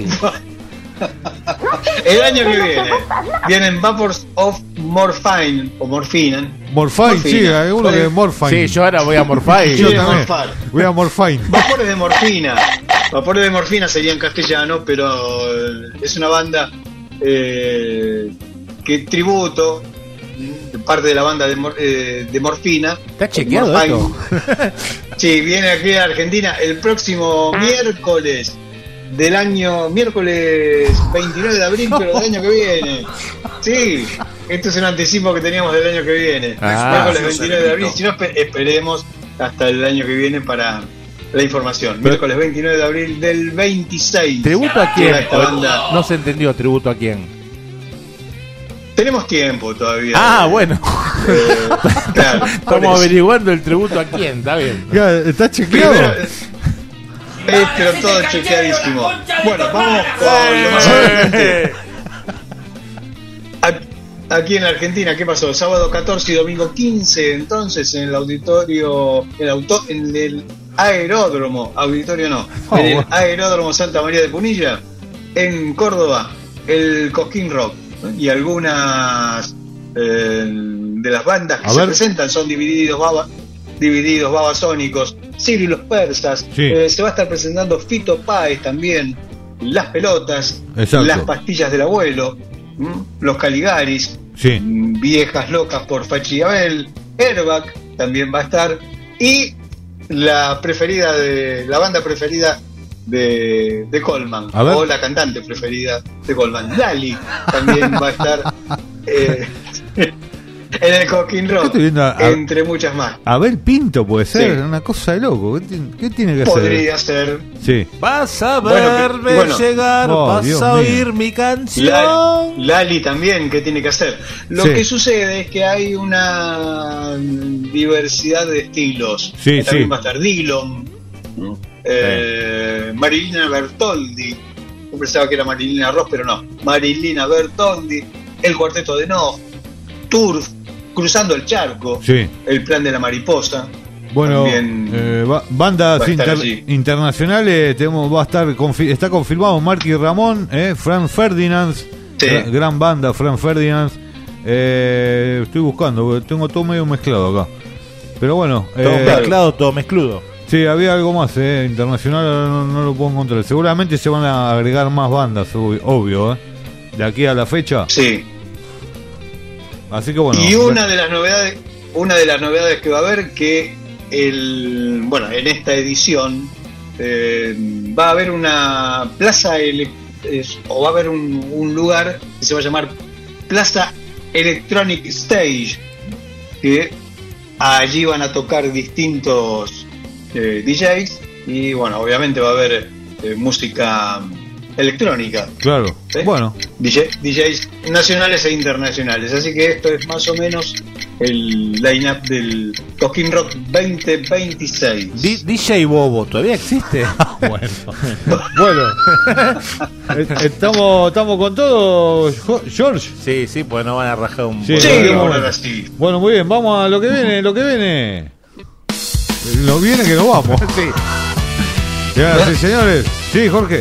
El año que viene vienen Vapors of Morphine o Morphine. Morfine, Morfina. sí, hay uno que es Morfine. Sí, yo ahora voy a morfar y Yo Sí, también. Morfine. Voy a Morfine. Vapores de morfina. Vapores de Morfina sería en castellano, pero es una banda eh, que tributo, parte de la banda de, Mor, eh, de Morfina. ¿Está chequeado esto? Sí, viene aquí a Argentina el próximo miércoles del año, miércoles veintinueve de abril, pero del año que viene. Sí, esto es un anticipo que teníamos del año que viene. Ah, miércoles veintinueve de abril, si no esperemos hasta el año que viene para la información. Miércoles veintinueve de abril del veintiséis. ¿Tributo a quién? Esta banda. No se entendió, ¿tributo a quién? Tenemos tiempo todavía. Ah, bueno. Eh, claro, estamos averiguando el tributo a quién, está bien. ¿Está chequeado? Primero, eh, pero todo chequeadísimo. Bueno, vamos con lo más importante. Aquí en Argentina, ¿qué pasó? Sábado catorce y domingo quince, entonces, en el auditorio, el auto, en el aeródromo, auditorio no, Oh, en el bueno. aeródromo Santa María de Punilla, en Córdoba, el Cosquín Rock y algunas eh, de las bandas que A se ver. presentan son Divididos, Baba, Divididos, Babasónicos, Ciro y los Persas. Sí. Eh, se va a estar presentando Fito Páez también, Las Pelotas, Exacto. Las Pastillas del Abuelo, ¿m? Los Caligaris, Sí. Viejas Locas por Fachi Abel, Airbag también va a estar, y la preferida de la banda preferida de, de Colman, A ver. o la cantante preferida de Colman, Lali, también va a estar eh, en el Cosquín Rock, Estoy viendo a- a- entre muchas más. Abel Pinto puede ser, Sí. una cosa de loco. ¿Qué, tiene- qué tiene que hacer? Podría ser. Sí. Vas a Bueno, verme bueno. llegar, Oh, vas Dios a mío. oír mi canción. Lali, Lali también, ¿qué tiene que hacer? Lo Sí. que sucede es que hay una diversidad de estilos. Sí, También sí. va a estar Dillon, eh, Marilina Bertoldi. Yo pensaba que era Marilina Ross, pero no. Marilina Bertoldi, el Cuarteto de Nos, Turf, Cruzando el Charco, Sí. El Plan de la Mariposa. Bueno, También eh, ba- bandas va a estar inter- allí. internacionales, tenemos, va a estar confi- está confirmado Marky Ramón, eh, Fran Ferdinand, Sí. gra- gran banda, Fran Ferdinand. Eh, estoy buscando, porque tengo todo medio mezclado acá. Pero bueno, Todo eh, mezclado, todo mezcludo. sí, había algo más, eh, internacional, no, no lo puedo encontrar. Seguramente se van a agregar más bandas, ob- obvio, eh, de aquí a la fecha. Sí. Así que bueno. Y una de las novedades, una de las novedades que va a haber que el bueno, en esta edición eh, va a haber una plaza ele- es- o va a haber un, un lugar que se va a llamar Plaza Electronic Stage, que allí van a tocar distintos eh, D Js y bueno, obviamente va a haber eh, música electrónica. Claro, ¿Sí? bueno. D J, D Js nacionales e internacionales. Así que esto es más o menos el line-up del Cosquín Rock veinte veintiséis. D- DJ Bobo, ¿todavía existe? bueno. bueno. Eh, Estamos, estamos con todo, Jo- George. Sí, sí, pues no van a rajar un Sí, Sí, bueno, vamos bueno. a así. Bueno, muy bien, vamos a lo que viene, lo que viene. Lo viene que nos vamos. Sí. Señoras y señores. Sí, Jorge.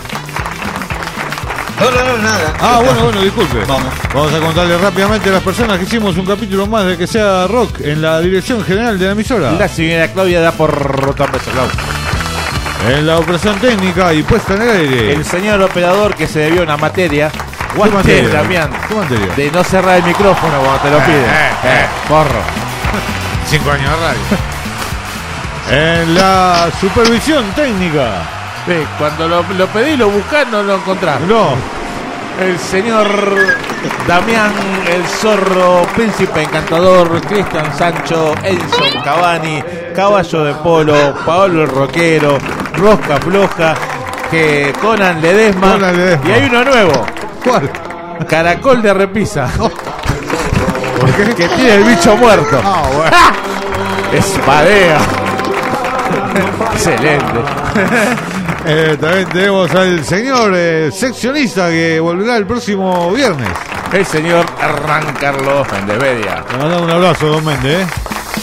No, no, no, nada. Ah, bueno, bueno, disculpe. Vamos. Vamos a contarle rápidamente a las personas que hicimos un capítulo más de Que Sea Rock en la dirección general de la emisora. La señora Claudia da por rotar beso, Clau. En la operación técnica y puesta en el aire. El señor operador que se debió una materia. ¿Qué Guante, materia? Damián. ¿Qué materia? De no cerrar el micrófono cuando te lo Eh, piden. eh, eh. Porro. Cinco años de radio. En la supervisión técnica. Sí, cuando lo, lo pedí, lo buscás, no lo encontrás. No. El señor Damián, el zorro, príncipe encantador, Cristian Sancho, Edison Cavani, Caballo de Polo, Paolo el Roquero, Rosca Floja, que Conan Ledesma, Conan Ledesma. y hay uno nuevo, ¿Cuál? Caracol de Repisa, ¿Por qué? que tiene el bicho muerto. Ah, bueno. Espadea. Excelente. Eh, también tenemos al señor eh, seccionista que volverá el próximo viernes. El señor Hernán Carlos Mendevedia. Le mandamos un abrazo, don Méndez. ¿eh?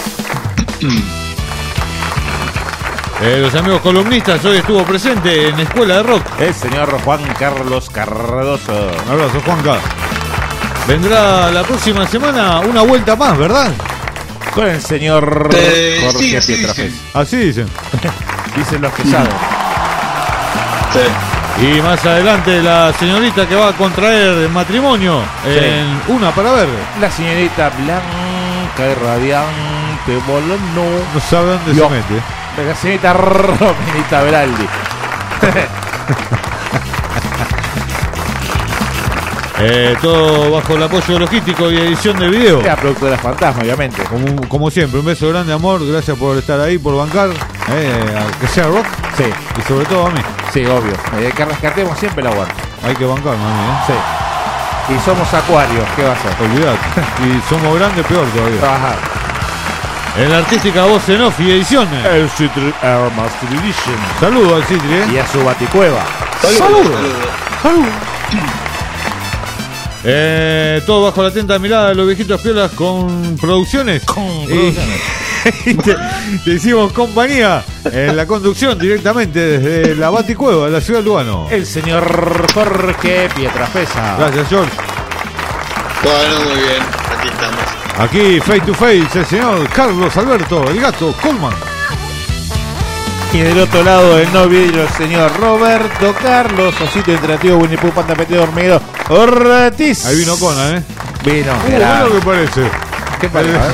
Eh, los amigos columnistas hoy estuvo presente en Escuela de Rock. El señor Juan Carlos Cardoso. Un abrazo, Juanca. Vendrá la próxima semana una vuelta más, ¿verdad? Con el señor Eh, Jorge sí, así Pietrafés. dicen. Así dicen. Dicen los que saben. Sí. Y más adelante la señorita que va a contraer matrimonio Sí. en Una para ver. La señorita blanca y radiante volando. No sabe dónde Yo. se mete. La señorita Rominita Beraldi. Eh, todo bajo el apoyo logístico y edición de video. La productora Fantasma, obviamente. Como, como siempre, un beso grande, amor. Gracias por estar ahí, por bancar. Eh, a que sea rock. Sí. Y sobre todo a mí. Sí, obvio. Eh, que rescatemos siempre la aguanto. Hay que bancar, mami. ¿eh? Sí. Y somos acuarios, ¿qué va a ser? Olvidate. Y somos grandes, peor todavía. Trabajar. En la artística voz en off y ediciones. El Citri Air Master Edition. Saludos al Citri, ¿eh? Y a su baticueva. Saludos. Saludos. Eh, todo bajo la atenta mirada de los viejitos piolas con producciones. Con Y- producciones. y te, te hicimos compañía en la conducción directamente desde la Baticueva de la ciudad de Lugano. El señor Jorge Pietrafesa. Gracias, George. Bueno, muy bien, aquí estamos. Aquí, face to face, el señor Carlos Alberto, el gato Colman. Y del otro lado del no vidrio, el señor Roberto Carlos, Osito Interactivo, Winnie Pooh, Panda Metido Dormido, Ortiz. Ahí vino Cona, ¿eh? Vino, Uh, era- mirá lo que parece. ¿Qué parece? A ver.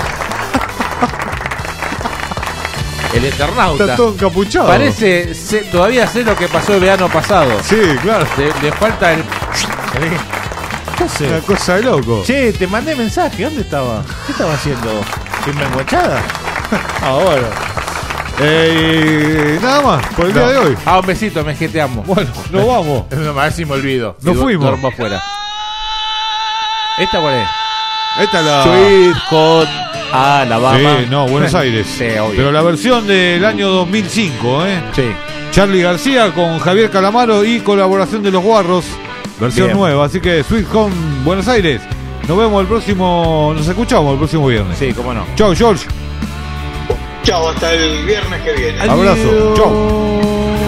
El Eternauta. Está todo encapuchado. Parece, sé- todavía sé lo que pasó el verano pasado. Sí, claro. Le, le falta el... ¿Qué sé? Una cosa de loco. Che, te mandé mensaje, ¿dónde estaba? ¿Qué estaba haciendo? ¿En menguachada? Ahora. Eh, y nada más, por el No. día de hoy. Ah, un besito, me que te amo. Bueno, nos vamos. No, a ver si me olvido. Nos Y du- fuimos. Duermo afuera. ¿Esta cuál es? Esta es la... Sweet Home Alabama. Sí, no, Buenos Aires. Sí, obvio. Pero la versión del año dos mil cinco, ¿eh? Sí. Charly García con Javier Calamaro y colaboración de Los Guarros. Versión Bien. nueva, así que Sweet Home Buenos Aires. Nos vemos el próximo... Nos escuchamos el próximo viernes. Sí, cómo no. Chau, George. Chao, hasta el viernes que viene. Abrazo. Chau.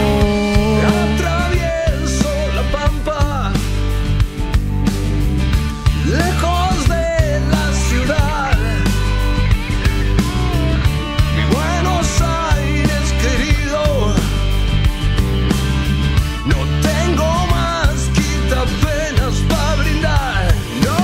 Atravieso la pampa, lejos de la ciudad. Mi Buenos Aires querido, no tengo más quitapenas para brindar. No.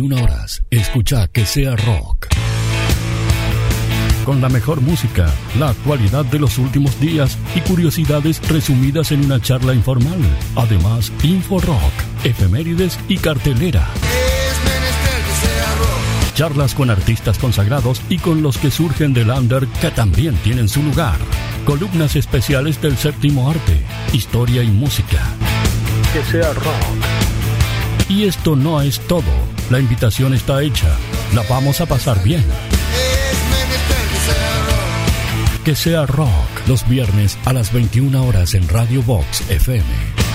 veintiuna horas, escucha Que Sea Rock. Con la mejor música, la actualidad de los últimos días y curiosidades resumidas en una charla informal. Además, Info Rock, efemérides y cartelera. Charlas con artistas consagrados y con los que surgen del under que también tienen su lugar. Columnas especiales del séptimo arte, historia y música. Que sea rock. Y esto no es todo. La invitación está hecha. La vamos a pasar bien. Que sea rock. Los viernes a las veintiuna horas en Radio Vox F M.